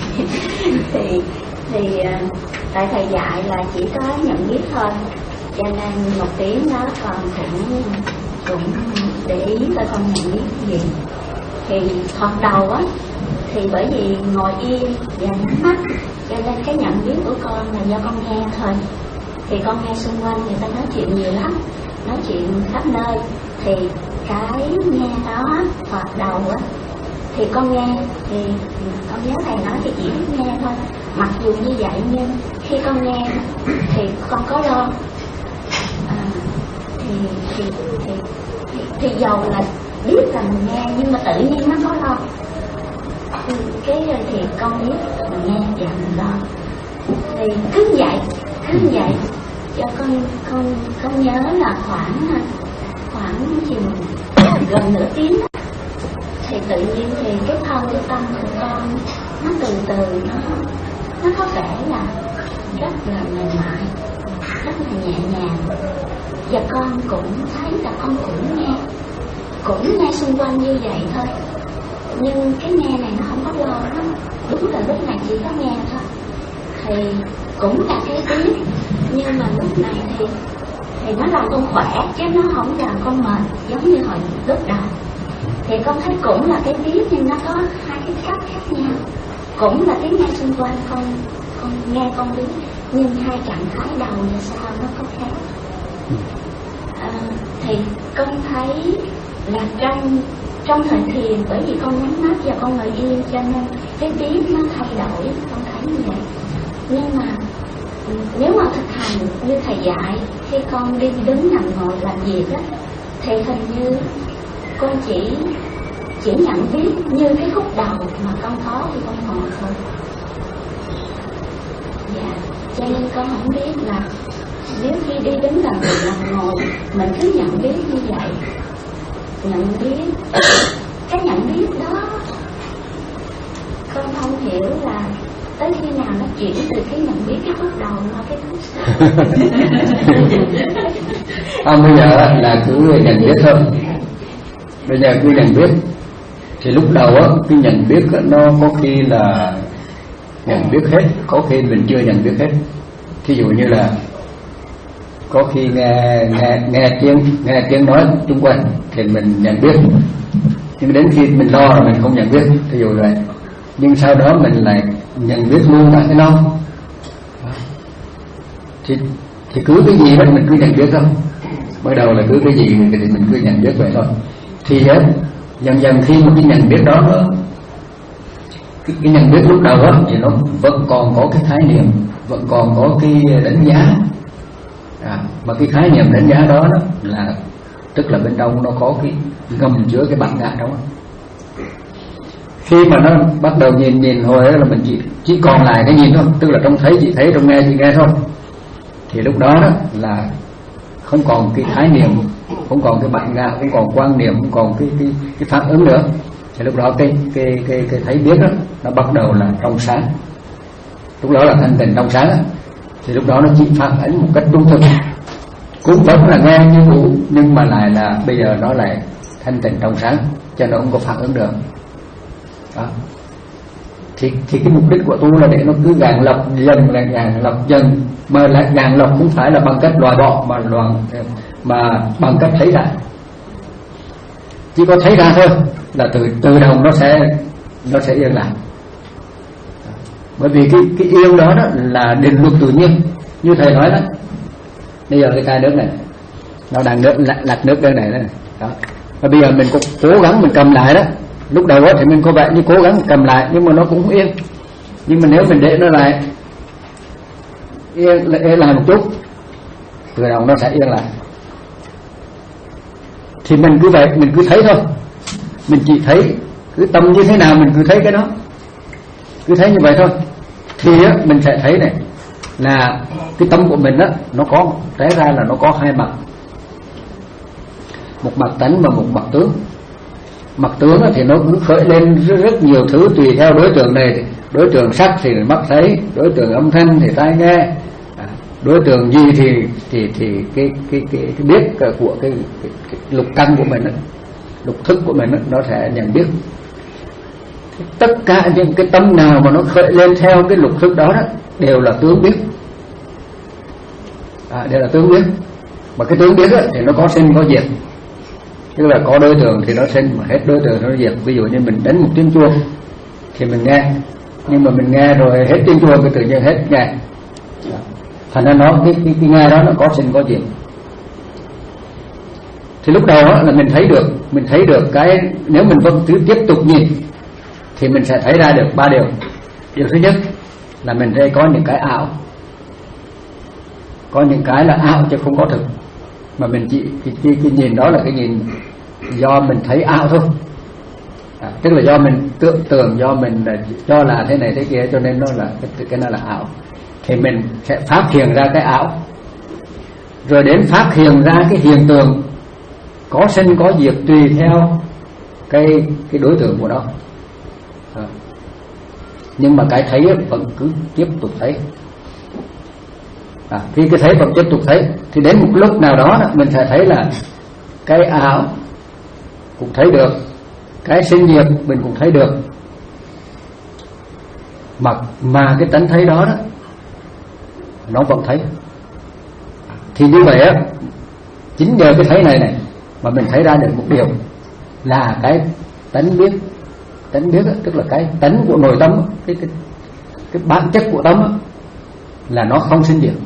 thì thì tại thầy dạy là chỉ có nhận biết thôi, cho nên một tiếng đó con cũng cũng để ý coi con nhận biết cái gì. Thì thoạt đầu á thì bởi vì ngồi yên và nhắm mắt, cho nên cái nhận biết của con là do con nghe thôi. Thì con nghe xung quanh người ta nói chuyện nhiều lắm, nói chuyện khắp nơi, thì cái nghe đó thoạt đầu á thì con nghe, thì con nhớ thầy nói thì chỉ biết nghe thôi. Mặc dù như vậy nhưng khi con nghe thì con có lo à, thì, thì, thì, thì, thì dầu là biết là mình nghe nhưng mà tự nhiên nó có lo. Thì cái rồi thì con biết mình nghe và mình lo. Thì cứ vậy, cứ vậy cho con con con nhớ là khoảng khoảng chừng gần nửa tiếng đó. Thì tự nhiên thì cái thân cái tâm của con nó từ từ nó nó có vẻ là rất là mềm mại, rất là nhẹ nhàng. Và con cũng thấy là con cũng nghe, cũng nghe xung quanh như vậy thôi. Nhưng cái nghe này nó không có lo đó, đúng là lúc này chỉ có nghe thôi. Thì cũng là cái tiếng, nhưng mà lúc này thì thì nó làm con khỏe chứ nó không làm con mệt giống như hồi lúc đầu. Thì con thấy cũng là cái tiếng nhưng nó có hai cái cách khác nhau. Cũng là tiếng nghe xung quanh con con nghe con biết, nhưng hai trạng thái đầu là sao nó có khác. À, thì con thấy là trong trong thời thiền, bởi vì con nhắm mắt và con ngồi yên cho nên cái biết nó thay đổi, con thấy như vậy. Nhưng mà nếu mà thực hành như thầy dạy, khi con đi đứng nằm ngồi làm việc đó, thì hình như con chỉ chỉ nhận biết như cái khúc đầu mà con có thì con ngồi thôi. Dạ, cho nên con không biết là nếu khi đi đứng làm việc làm ngồi mình cứ nhận biết như vậy, nhận biết cái nhận biết đó, con không hiểu là tới khi nào nó chuyển từ cái nhận biết cái khúc đầu qua cái khúc sau. Không, bây giờ là cứ nhận biết thôi. Bây giờ cứ nhận biết. Thì lúc đầu á, cái nhận biết á, nó có khi là nhận biết hết, có khi mình chưa nhận biết hết. Thí dụ như là có khi nghe nghe nghe tiếng nghe tiếng nói xung quanh thì mình nhận biết, nhưng đến khi mình lo rồi mình không nhận biết. Thí dụ vậy. Nhưng sau đó mình lại nhận biết luôn cả cái lo. Thì thì cứ cái gì đó mình cứ nhận biết thôi. Bắt đầu là cứ cái gì thì mình cứ nhận biết vậy thôi. Thì á, dần dần khi một cái nhận biết đó nó, cái, cái nhận biết lúc đầu đó thì nó vẫn còn có cái khái niệm, vẫn còn có cái đánh giá. À, mà cái khái niệm đánh giá đó, đó là tức là bên trong nó có cái ngầm chứa cái bản ngã đó. Khi mà nó bắt đầu nhìn nhìn hồi đó là mình chỉ chỉ còn lại cái nhìn thôi, tức là trong thấy chỉ thấy, trong nghe chỉ nghe thôi. Thì lúc đó, đó là không còn cái khái niệm, không còn cái bản ngã, không còn quan niệm, không còn cái cái cái phản ứng nữa. Thì lúc đó cái cái cái cái thấy biết đó nó bắt đầu là trong sáng. Lúc đó là thanh tịnh trong sáng đó. Thì lúc đó nó chỉ phản ánh một cách trung thực, cũng vẫn là nghe như cũ, nhưng mà lại là bây giờ nó lại thanh tịnh trong sáng, cho nó không có phản ứng được. Đó. Thì, thì cái mục đích của tu là để nó cứ gàn lọc dần, là gàn lọc dần, mà lại gàn lọc không phải là bằng cách loại bỏ, mà loạn mà bằng cách thấy ra. Chỉ có thấy ra thôi là từ từ đầu nó sẽ nó sẽ yên lại. Bởi vì cái cái yên đó, đó là định luật tự nhiên, như thầy nói đó. Bây giờ cái chai nước này nó đang nước lặt, lặt nước đây này, này đó. Và bây giờ mình cũng cố gắng mình cầm lại đó. Lúc đầu thì mình có vẻ như cố gắng cầm lại, nhưng mà nó cũng không yên. Nhưng mà nếu mình để nó lại yên, yên lại một chút, từ đầu nó sẽ yên lại. Thì mình cứ vậy, mình cứ thấy thôi, mình chỉ thấy, cứ tâm như thế nào mình cứ thấy cái đó, cứ thấy như vậy thôi. Thì á, mình sẽ thấy này là cái tâm của mình á, nó có té ra là nó có hai mặt, một mặt tánh và một mặt tướng. Mặt tướng thì nó cứ khởi lên rất, rất nhiều thứ tùy theo đối tượng này. Đối tượng sắc thì mắt thấy, đối tượng âm thanh thì tai nghe, đối tượng gì thì thì thì cái cái cái, cái biết của cái, cái, cái lục căn của mình, lục thức của mình nó sẽ nhận biết. Tất cả những cái tâm nào mà nó khởi lên theo cái lục thức đó, đó đều là tướng biết, à, đều là tướng biết. Mà cái tướng biết đó, thì nó có sinh có diệt. Tức là có đối tượng thì nó sinh, mà hết đối tượng nó diệt. Ví dụ như mình đánh một tiếng chuông thì mình nghe, nhưng mà mình nghe rồi hết tiếng chuông thì tự nhiên hết nghe. Thành ra nó cái, cái, cái nghe đó nó có sinh có diệt. Thì lúc đầu đó là mình thấy được, mình thấy được cái, nếu mình vẫn cứ tiếp tục nhìn thì mình sẽ thấy ra được ba điều. Điều thứ nhất là mình thấy có những cái ảo, có những cái là ảo chứ không có thực, mà mình chỉ cái, cái, cái nhìn đó là cái nhìn do mình thấy ảo thôi. À, tức là do mình tưởng tượng, do mình cho là thế này thế kia, cho nên nó là cái, cái nó là ảo. Thì mình sẽ phát hiện ra cái ảo, rồi đến phát hiện ra cái hiện tượng có sinh có diệt tùy theo cái cái đối tượng của nó. À, nhưng mà cái thấy vẫn cứ tiếp tục thấy. À, khi cái thấy vẫn tiếp tục thấy thì đến một lúc nào đó mình sẽ thấy là cái ảo cũng thấy được, cái sinh diệt mình cũng thấy được, mà mà cái tánh thấy đó, đó nó vẫn thấy. Thì như vậy á, chính nhờ cái thấy này này mà mình thấy ra được một điều là cái tánh biết. Tánh biết á, tức là cái tánh của nội tâm, cái cái cái bản chất của tâm á, là nó không sinh diệt.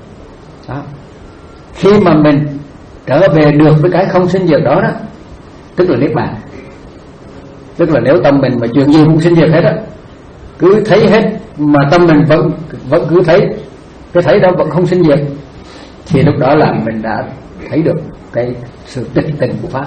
Đó. Khi mà mình trở về được với cái không sinh diệt đó, đó tức là niết bàn. Tức là nếu tâm mình mà chuyện gì cũng sinh diệt hết á, cứ thấy hết mà tâm mình vẫn vẫn cứ thấy, cái thấy đó vẫn không sinh diệt, thì lúc đó là mình đã thấy được cái sự tịch tình của pháp.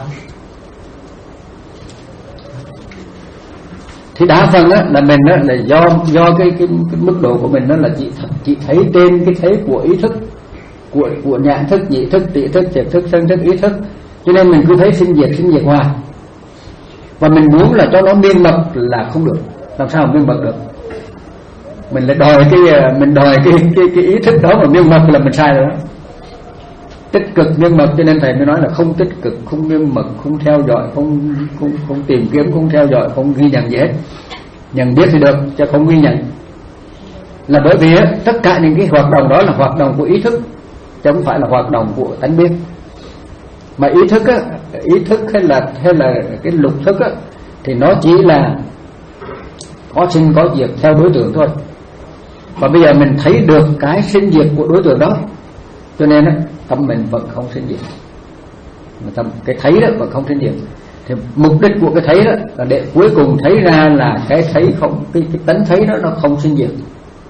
Thì đa phần á là mình á là do do cái cái, cái mức độ của mình đó là chỉ chỉ thấy trên cái thấy của ý thức, của của nhãn thức, nhị thức, tỷ thức, thiệt thức, thân thức, ý thức, cho nên mình cứ thấy sinh diệt sinh diệt hoài. Và mình muốn là cho nó miên mật là không được, làm sao mà miên mật được? Mình lại đòi cái mình đòi cái cái cái ý thức đó mà miên mật là mình sai rồi đó. Tích cực miên mật, cho nên thầy mới nói là không tích cực, không miên mật, không theo dõi, không không không tìm kiếm, không theo dõi, không ghi nhận gì hết. Nhận biết thì được, chứ không ghi nhận. Là bởi vì á, tất cả những cái hoạt động đó là hoạt động của ý thức, chứ không phải là hoạt động của tánh biết. Mà ý thức á, ý thức hay là hay là cái lục thức á, thì nó chỉ là có sinh có diệt theo đối tượng thôi. Và bây giờ mình thấy được cái sinh diệt của đối tượng đó, cho nên á, tâm mình vẫn không sinh diệt. Mà tâm cái thấy đó vẫn không sinh diệt. Thì mục đích của cái thấy đó là để cuối cùng thấy ra là cái thấy không, cái, cái tánh thấy đó nó không sinh diệt.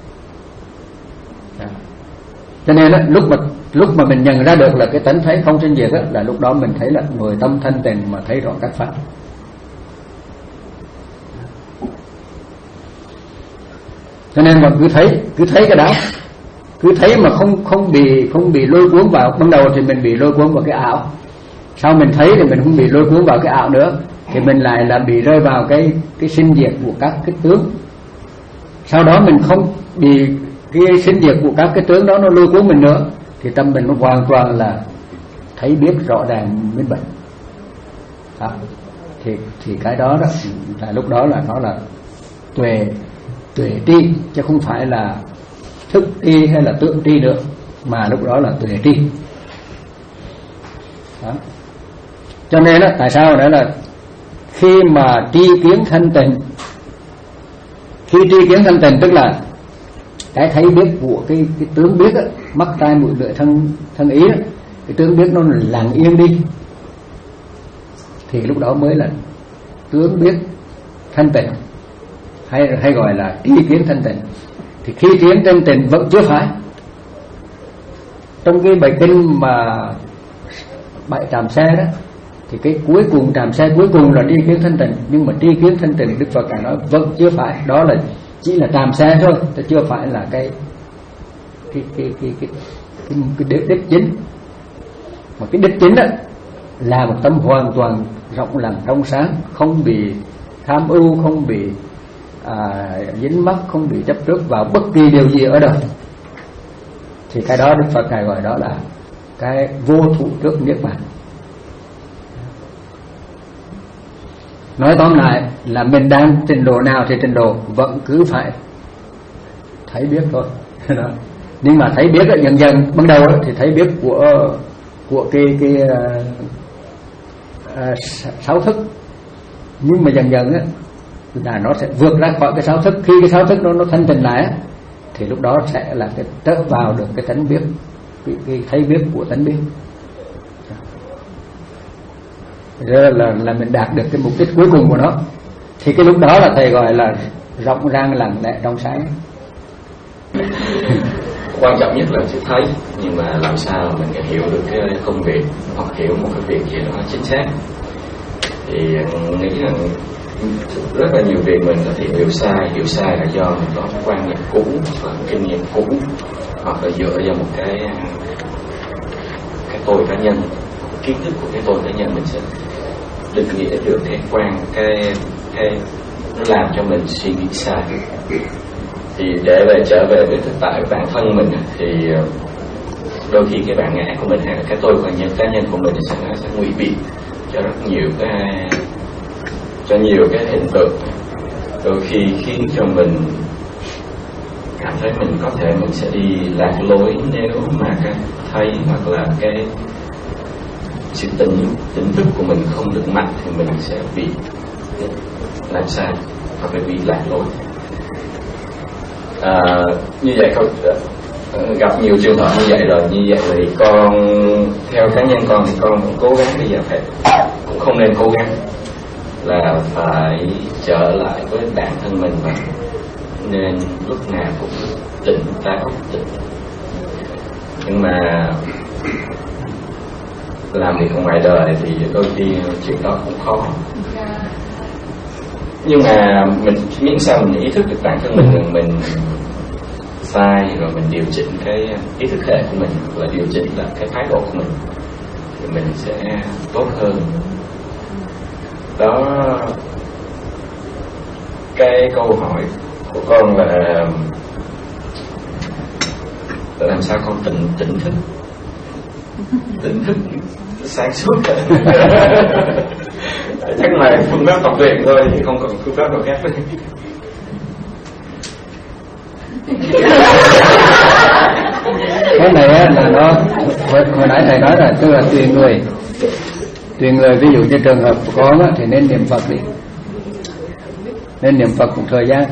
Cho nên đó, lúc mà lúc mà mình nhận ra được là cái tánh thấy không sinh diệt đó, là lúc đó mình thấy là người tâm thanh tịnh mà thấy rõ các pháp. Cho nên mà cứ thấy cứ thấy cái đó, cứ thấy mà không không bị không bị lôi cuốn vào. Ban đầu thì mình bị lôi cuốn vào cái ảo, sau mình thấy thì mình không bị lôi cuốn vào cái ảo nữa, thì mình lại là bị rơi vào cái cái sinh diệt của các cái tướng. Sau đó mình không bị cái sinh diệt của các cái tướng đó nó lôi cuốn mình nữa, thì tâm mình nó hoàn toàn là thấy biết rõ ràng minh bạch. À, thì thì cái đó đó là lúc đó là nó là tuệ tuệ tri, chứ không phải là thức tri hay là tượng tri nữa, mà lúc đó là tuệ tri. Đó. Cho nên đó, tại sao đó là khi mà tri kiến thanh tịnh, khi tri kiến thanh tịnh tức là cái thấy biết của cái cái tướng biết á, mắt tai mũi lưỡi thân thân ý á, cái tướng biết nó lặng yên đi, thì lúc đó mới là tướng biết thanh tịnh, hay hay gọi là tri kiến thanh tịnh. Thì khi kiến thanh tịnh vẫn chưa phải. Trong cái bài kinh mà bảy tràm xe đó, thì cái cuối cùng tràm xe cuối cùng là tri kiến thanh tịnh, nhưng mà tri kiến thanh tịnh Đức Phật cả nói vẫn chưa phải, đó là chỉ là tràm xe thôi, chứ chưa phải là cái cái cái cái cái, cái, cái đích, đích chính. Mà cái đích chính đó là một tâm hoàn toàn rộng lặng trong sáng, không bị tham ưu, không bị à, dính mắc, không bị chấp trước vào bất kỳ điều gì ở đời. Thì cái đó Đức Phật Ngài gọi đó là cái vô thủ trước niết bàn. Nói tóm lại là mình đang trình độ nào thì trình độ vẫn cứ phải thấy biết thôi. Đó. Nhưng mà thấy biết dần dần, ban đầu thì thấy biết của của cái cái uh, uh, sáu thức, nhưng mà dần dần á là nó sẽ vượt ra khỏi cái sáu thức. Khi cái sáu thức nó nó thanh tịnh lại á, thì lúc đó sẽ là cái trở vào được cái tánh biết, cái, cái thấy biết của tánh biết. Rồi là là mình đạt được cái mục đích cuối cùng của nó. Thì cái lúc đó là thầy gọi là rộng rang lặng lẽ trong sáng. Quan trọng nhất là sự thấy, nhưng mà làm sao mình hiểu được cái công việc hoặc hiểu một cái việc gì đó chính xác. Thì nghĩ rằng rất là nhiều việc mình có thể hiểu sai, hiểu sai là do mình có quan niệm cũ và kinh nghiệm cũ, hoặc là dựa vào một cái cái tôi cá nhân, kiến thức của cái tôi cá nhân mình sẽ định nghĩa được cái quan cái cái nó làm cho mình suy nghĩ sai. Thì để về trở về với thực tại bản thân mình thì đôi khi cái bản ngã của mình hay là cái tôi cá nhân cá nhân của mình sẽ nó sẽ ngụy biện cho rất nhiều cái cho nhiều cái hiện tượng, đôi khi khiến cho mình cảm thấy mình có thể mình sẽ đi lạc lối nếu mà cái thấy hoặc là cái sự tỉnh tỉnh thức của mình không được mạnh, thì mình sẽ bị làm sai hoặc là bị lạc lối. À, như vậy con gặp nhiều trường hợp như vậy rồi, như vậy thì con theo cá nhân con thì con cũng cố gắng bây giờ phải cũng không nên cố gắng, là phải trở lại với bản thân mình, và nên lúc nào cũng tỉnh táo tỉnh. Nhưng mà làm việc ngoài đời thì đôi khi chuyện đó cũng khó. Nhưng mà mình miễn sao mình ý thức được bản thân mình rằng mình sai, rồi mình điều chỉnh cái ý thức hệ của mình, hoặc là điều chỉnh là cái thái độ của mình, thì mình sẽ tốt hơn. Đó, cái câu hỏi của con là làm sao con tỉnh tỉnh thức tỉnh thức sáng suốt. Chắc là phương pháp tập luyện thôi, thì không còn phương pháp nào khác. Cái này á, là nó hồi, hồi nãy thầy nói là tức là tùy người, tùy người. Ví dụ như trường hợp của con á, thì nên niệm Phật đi, nên niệm Phật một thời gian.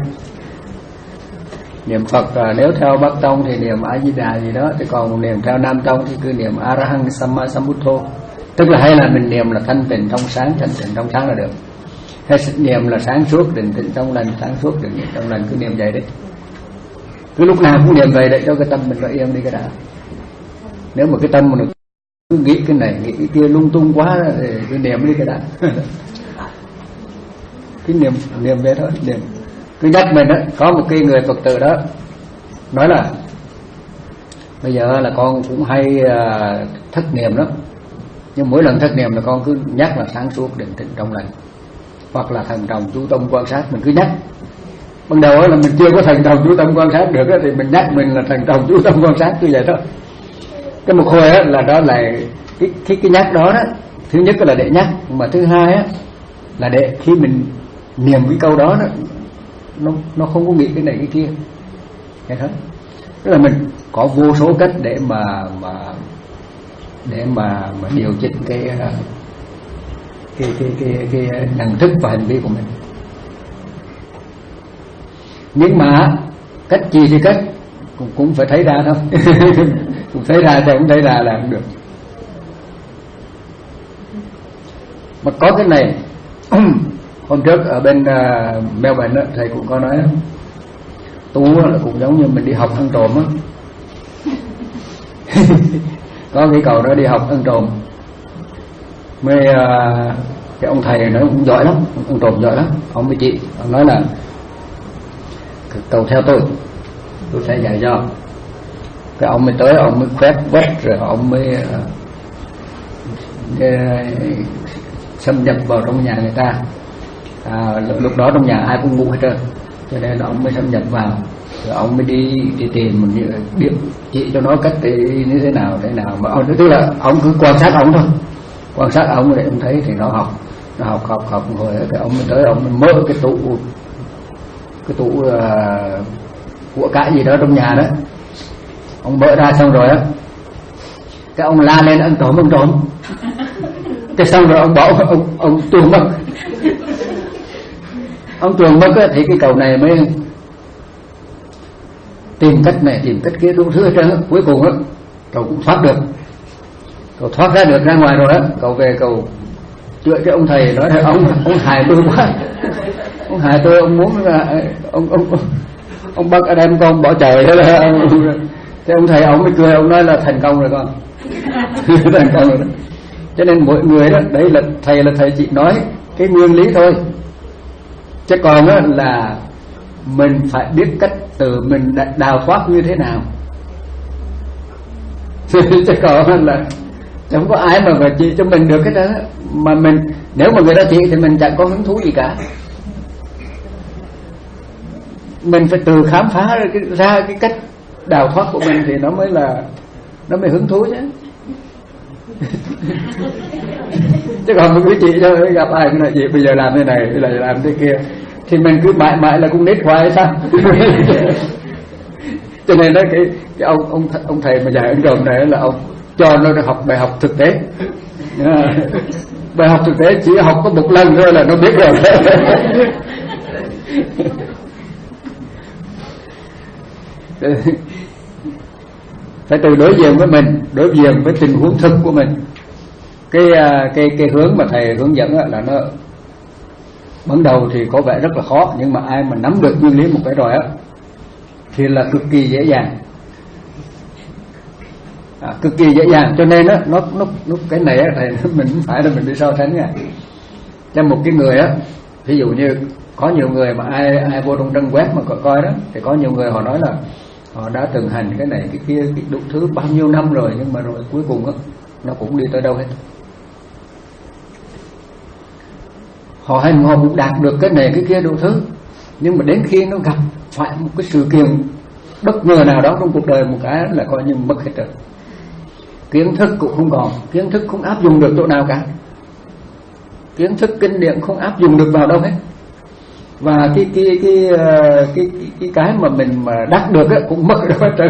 Niệm Phật à, nếu theo Bắc Tông thì niệm A Di Đà gì đó, thì còn niệm theo Nam Tông thì cứ niệm A Ra Hăng Samma Sambuddho. Tức là hay là mình niệm là thanh tịnh trong sáng, thanh tịnh trong sáng là được. Hay niệm là sáng suốt định tĩnh trong lành, sáng suốt định tĩnh trong lành, cứ niệm vậy đấy. Cứ lúc nào cũng niệm vậy để cho cái tâm mình nó yên đi cái đã. Nếu mà cái tâm mình cứ nghĩ cái này nghĩ cái kia lung tung quá thì cứ niệm đi cái đã. Cứ niệm niệm vậy thôi, niệm. Cứ nhắc mình đó, có một cái người Phật tử đó nói là bây giờ là con cũng hay uh, thất niệm lắm, nhưng mỗi lần thất niệm là con cứ nhắc là sáng suốt định tĩnh trong lành, hoặc là thần trọng chú tâm quan sát. Mình cứ nhắc. Ban đầu là mình chưa có thần trọng chú tâm quan sát được đó, thì mình nhắc mình là thần trọng chú tâm quan sát cứ vậy thôi. Cái một hồi á, là đó là cái, cái, cái nhắc đó đó. Thứ nhất là để nhắc, mà thứ hai á, là để khi mình niệm cái câu đó đó, nó nó không có nghĩ cái này cái kia, nghe thấy? Tức là mình có vô số cách để mà mà để mà mà điều chỉnh cái cái cái cái cái nhận thức và hành vi của mình. Nhưng mà cách gì thì cách cũng cũng phải thấy ra thôi. Cũng thấy ra thì cũng thấy ra là không được. Mà có cái này. Hôm trước ở bên uh, Melbourne đó, thầy cũng có nói đó, tu là cũng giống như mình đi học ăn trộm á. Có cái cậu đó đi học ăn trộm, mới uh, cái ông thầy nói cũng giỏi lắm, ăn trộm giỏi lắm. Ông với chị ông nói là cậu theo tôi, tôi sẽ dạy cho. Cái ông mới tới, ông mới quét quét rồi ông mới uh, uh, xâm nhập vào trong nhà người ta. À, lúc đó trong nhà ai cũng ngủ hết trơn, cho nên là ông mới xâm nhập vào, rồi ông mới đi đi tìm một biết chỉ cho nó cách như thế nào thế nào. Mà ông tức là ông cứ quan sát ông thôi, quan sát ông để ông thấy thì nó học, nó học học học rồi cái ông mới tới, ông mới mở cái tủ cái tủ uh, của cải gì đó trong nhà đó, ông mở ra xong rồi á, cái ông la lên ăn trộm ăn trộm, cái xong rồi ông bỏ ông ông tuôn mất. Ông tuôn mất á, thì cái cậu này mới tìm cách này tìm cách kia đủ thứ hết trơn. Cuối cùng á, cậu cũng thoát được, cậu thoát ra được ra ngoài rồi á. Cậu về cậu chữa cái ông thầy nói là ông ông hại tôi quá, ông hại tôi, ông muốn là ông ông ông bắt anh em con bỏ trời thế là ông, thế ông thầy ông mới cười, ông nói là thành công rồi con. Thành công rồi đó. Cho nên mỗi người đó, đấy là thầy là thầy chỉ nói cái nguyên lý thôi, chứ còn á là mình phải biết cách từ mình đào thoát như thế nào. Chứ còn là chẳng có ai mà mà chỉ cho mình được cái đó. Mà mình nếu mà người ta chỉ thì mình chẳng có hứng thú gì cả. Mình phải từ khám phá ra cái, ra cái cách đào thoát của mình thì nó mới là nó mới hứng thú chứ. Chứ còn mình cứ chỉ cho gặp ai cái này gì bây giờ làm thế này, bây giờ làm thế kia, thì mình cứ mãi mãi là cũng nít hoài sao. Cho nên đó cái, cái ông ông ông thầy mà dạy ấn độ này là ông cho nó học bài học thực tế. Bài học thực tế chỉ học có một lần thôi là nó biết rồi. Phải từ đối diện với mình, đối diện với tình huống thực của mình. cái cái cái hướng mà thầy hướng dẫn là nó ban đầu thì có vẻ rất là khó, nhưng mà ai mà nắm được nguyên lý một cái rồi á thì là cực kỳ dễ dàng, à, cực kỳ dễ dàng. Cho nên á nó nó nó cái này á thầy mình không phải là mình đi so sánh nha. Cho một cái người á, ví dụ như có nhiều người mà ai ai vô trong trang web mà có coi đó, thì có nhiều người họ nói là họ đã từng hành cái này cái kia cái đủ thứ bao nhiêu năm rồi, nhưng mà rồi cuối cùng á nó cũng đi tới đâu hết. Họ hành họ cũng đạt được cái này cái kia đủ thứ, nhưng mà đến khi nó gặp phải một cái sự kiện bất ngờ nào đó trong cuộc đời một cái là coi như mất hết rồi. Kiến thức cũng không còn, kiến thức không áp dụng được chỗ nào cả, kiến thức kinh điển không áp dụng được vào đâu hết. Và cái cái cái cái cái cái, cái mà mình mà đắc được ấy, cũng mất đâu hết trơn.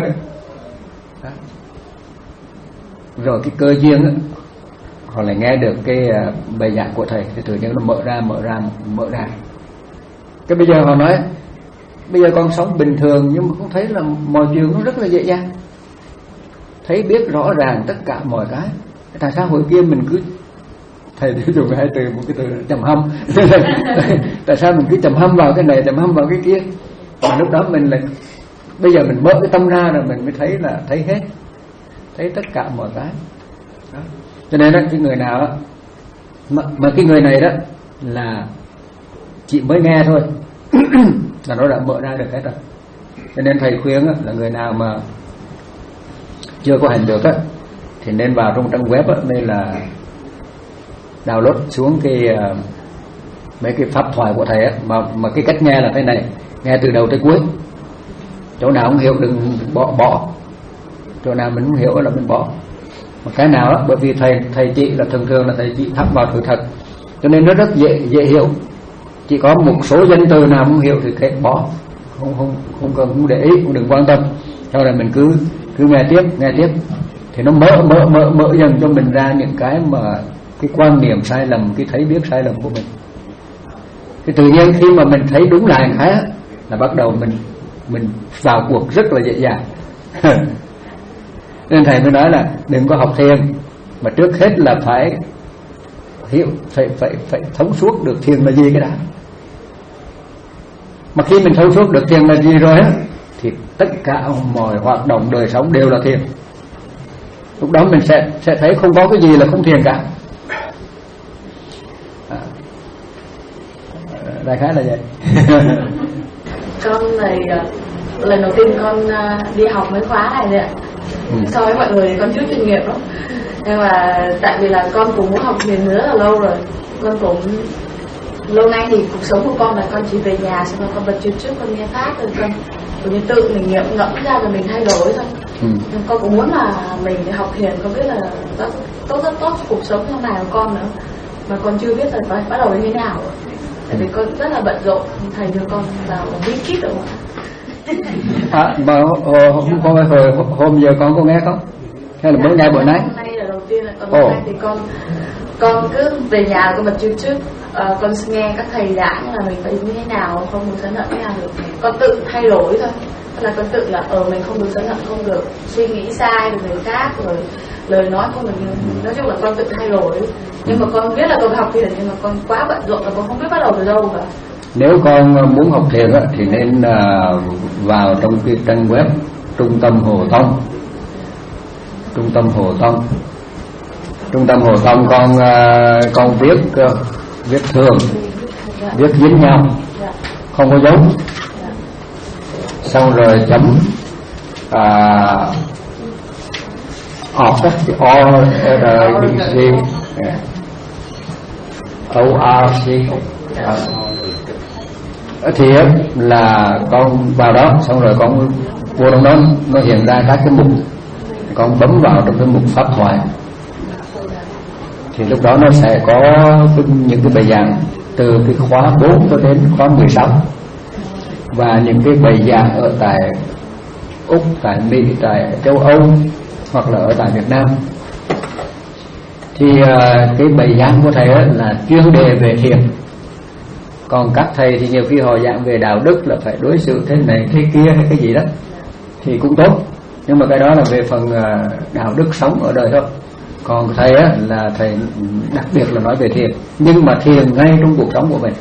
Rồi cái cơ duyên ấy, họ lại nghe được cái bài giảng của thầy thì tự nhiên nó mở ra mở ra mở ra. Cái bây giờ họ nói bây giờ con sống bình thường nhưng mà cũng thấy là mọi chuyện nó rất là dễ dàng, thấy biết rõ ràng tất cả mọi cái. Tại sao hồi kia mình cứ thầy đi dùng hai từ một cái từ trầm hâm tại sao mình cứ trầm hâm vào cái này trầm hâm vào cái kia, mà lúc đó mình lại bây giờ mình mở cái tâm ra là mình mới thấy là thấy hết, thấy tất cả mọi cái đó. Cho nên đó, cái người nào đó, mà, mà cái người này đó là chị mới nghe thôi là nó đã mở ra được hết rồi. Cho nên thầy khuyên đó, là người nào mà chưa có hành được đó, thì nên vào trong trang web đó, đây là download xuống cái uh, mấy cái pháp thoại của thầy á, mà mà cái cách nghe là thế này, nghe từ đầu tới cuối, chỗ nào không hiểu đừng bỏ bỏ, chỗ nào mình không hiểu là mình bỏ. Một cái nào đó, bởi vì thầy thầy chị là thường thường là thầy chị thắp vào sự thật, cho nên nó rất dễ dễ hiểu. Chỉ có một số danh từ nào không hiểu thì kệ bỏ, không không không cần không để ý, không đừng quan tâm. Sau này mình cứ cứ nghe tiếp nghe tiếp thì nó mở mở mở mở dần cho mình ra những cái mà cái quan niệm sai lầm, cái thấy biết sai lầm của mình. Cái tự nhiên khi mà mình thấy đúng là cái là bắt đầu mình mình vào cuộc rất là dễ dàng. Nên thầy mới nói là đừng có học thiền, mà trước hết là phải hiểu, phải phải phải thấu suốt được thiền là gì cái đã. Mà khi mình thấu suốt được thiền là gì rồi á, thì tất cả mọi hoạt động đời sống đều là thiền. Lúc đó mình sẽ sẽ thấy không có cái gì là không thiền cả. À, đại khái là vậy. Con này lần đầu tiên con đi học mấy khóa này rồi ạ. Ừ. So với mọi người thì con chưa kinh nghiệm lắm, nhưng mà tại vì là con cũng muốn học thiền rất là lâu rồi, con cũng lâu nay thì cuộc sống của con là con chỉ về nhà xong rồi con bật YouTube con nghe pháp rồi con cũng như tự mình nghiệm ngẫm ra rồi mình thay đổi thôi. Ừ. Con cũng muốn là mình học thiền, con biết là rất tốt rất tốt cuộc sống sau này của con nữa, mà con chưa biết là phải bắt đầu như thế nào. Tại vì con rất là bận rộn, thầy đưa con vào bí kíp rồi mà. À, mà hôm qua hồi hôm giờ con có nghe không? Hay là mới nghe bữa nay? Hôm nay là đầu tiên là con bữa nay thì con con cứ về nhà con bật YouTube, uh, con nghe các thầy giảng là mình phải như thế nào, không được sân hận thế nào được. Con tự thay đổi thôi, là con tự là ở uh, mình không được sân hận, không được suy nghĩ sai về người khác, rồi lời nói của mình, nói chung là con tự thay đổi. Nhưng mà con biết là con học thiền, nhưng mà con quá bận rộn là con không biết bắt đầu từ đâu cả. Nếu con muốn học thiền á, thì nên uh, vào trong cái trang web Trung tâm Hồ Tông. Trung tâm Hồ Tông. Trung tâm Hồ Tông con uh, con viết uh, viết thường, viết dính nhau, không có dấu. Xong rồi chấm uh, off đó, O R B C O R C. Thì là con vào đó, xong rồi con vô trong đó nó hiện ra các cái mục, con bấm vào trong cái mục pháp thoại, thì lúc đó nó sẽ có những cái bài giảng từ cái khóa bốn cho đến khóa mười sáu, và những cái bài giảng ở tại Úc, tại Mỹ, tại châu Âu hoặc là ở tại Việt Nam. Thì uh, cái bài giảng của thầy là chuyên đề về thiền. Còn các thầy thì nhiều khi họ giảng về đạo đức là phải đối xử thế này thế kia hay cái gì đó thì cũng tốt, nhưng mà cái đó là về phần uh, đạo đức sống ở đời thôi. Còn thầy á là thầy đặc biệt là nói về thiền, nhưng mà thiền ngay trong cuộc sống của mình.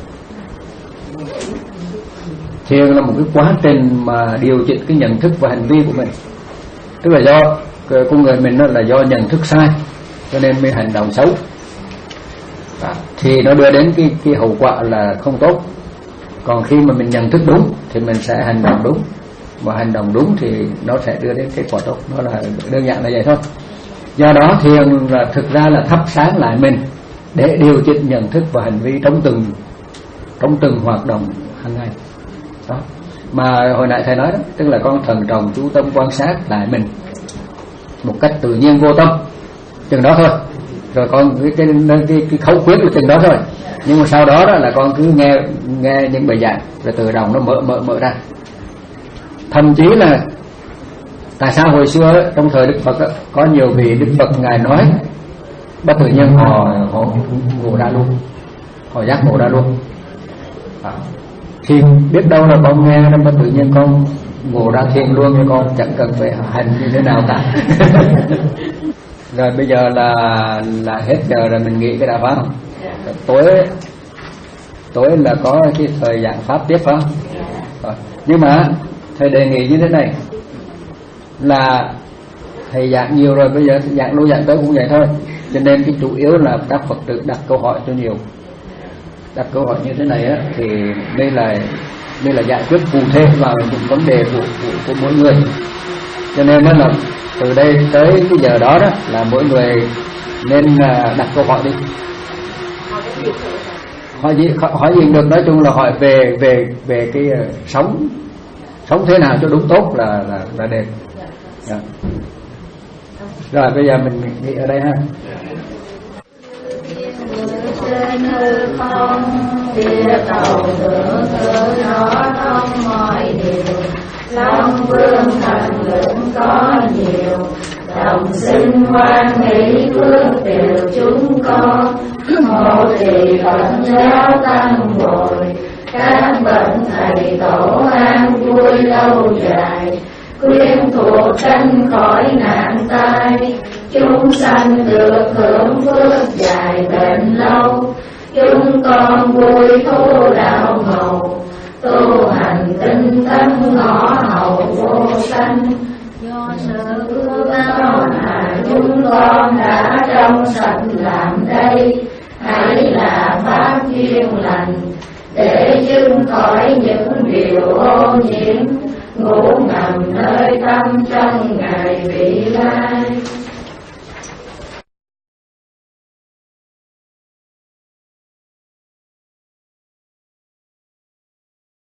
Thiền là một cái quá trình mà điều chỉnh cái nhận thức và hành vi của mình. Tức là do con người mình nó là do nhận thức sai cho nên mới hành động xấu, thì nó đưa đến cái, cái hậu quả là không tốt. Còn khi mà mình nhận thức đúng thì mình sẽ hành động đúng, và hành động đúng thì nó sẽ đưa đến kết quả tốt. Nó là đơn giản là vậy thôi. Do đó thiền là thực ra là thắp sáng lại mình để điều chỉnh nhận thức và hành vi trong từng trong từng hoạt động hàng ngày đó. Mà hồi nãy thầy nói đó, tức là con thận trọng chú tâm quan sát lại mình một cách tự nhiên vô tâm, chừng đó thôi. Rồi con cái cái, cái, cái khẩu quyết là chừng đó thôi. Nhưng mà sau đó đó là con cứ nghe nghe những bài giảng rồi tự động nó mở mở mở ra. Thậm chí là tại sao hồi xưa trong thời Đức Phật đó, có nhiều vị Đức Phật ngài nói bất tự nhiên họ họ ngộ ra luôn, họ giác ngộ ra luôn. À, thì biết đâu là con nghe nó bất tự nhiên con ngộ ra thiền luôn, thì con chẳng cần phải hành như thế nào cả. Rồi bây giờ là là hết giờ rồi, mình nghỉ cái đã phải không? Tối tối là có cái thời giảng pháp tiếp phải không? Rồi. Nhưng mà thầy đề nghị như thế này là thầy giảng nhiều rồi, bây giờ giảng đâu giảng tới cũng vậy thôi, cho nên cái chủ yếu là các Phật tử đặt câu hỏi cho nhiều. Đặt câu hỏi như thế này á thì đây là đây là giải quyết cụ thể vào những vấn đề của, của, của mỗi người. Cho nên nó là từ đây tới cái giờ đó đó là mỗi người nên đặt câu hỏi đi. Hỏi gì hỏi gì được, nói chung là hỏi về về về cái uh, sống sống thế nào cho đúng tốt là là là đẹp. Yeah. Rồi bây giờ mình nghĩ ở đây ha. Trên hư không địa cầu tưởng thử nó không mọi điều, Long vương thần lượng có nhiều, đồng sinh hoan hỷ phước điều chúng con. Hộ trì Phật giáo tăng bồi, các bậc thầy tổ an vui lâu dài, quyến thuộc tranh khỏi nạn tai, chúng sanh được hưởng phước dài bền lâu. Chúng con vui thu đạo màu, tu hành tinh tấn ngõ hầu vô sanh. Do sự ước ao mà chúng con đã trong sạch làm đây, hãy là pháp duyên lành để dưng khỏi những điều ô nhiễm, ngủ nằm nơi tâm trong ngày vị lai.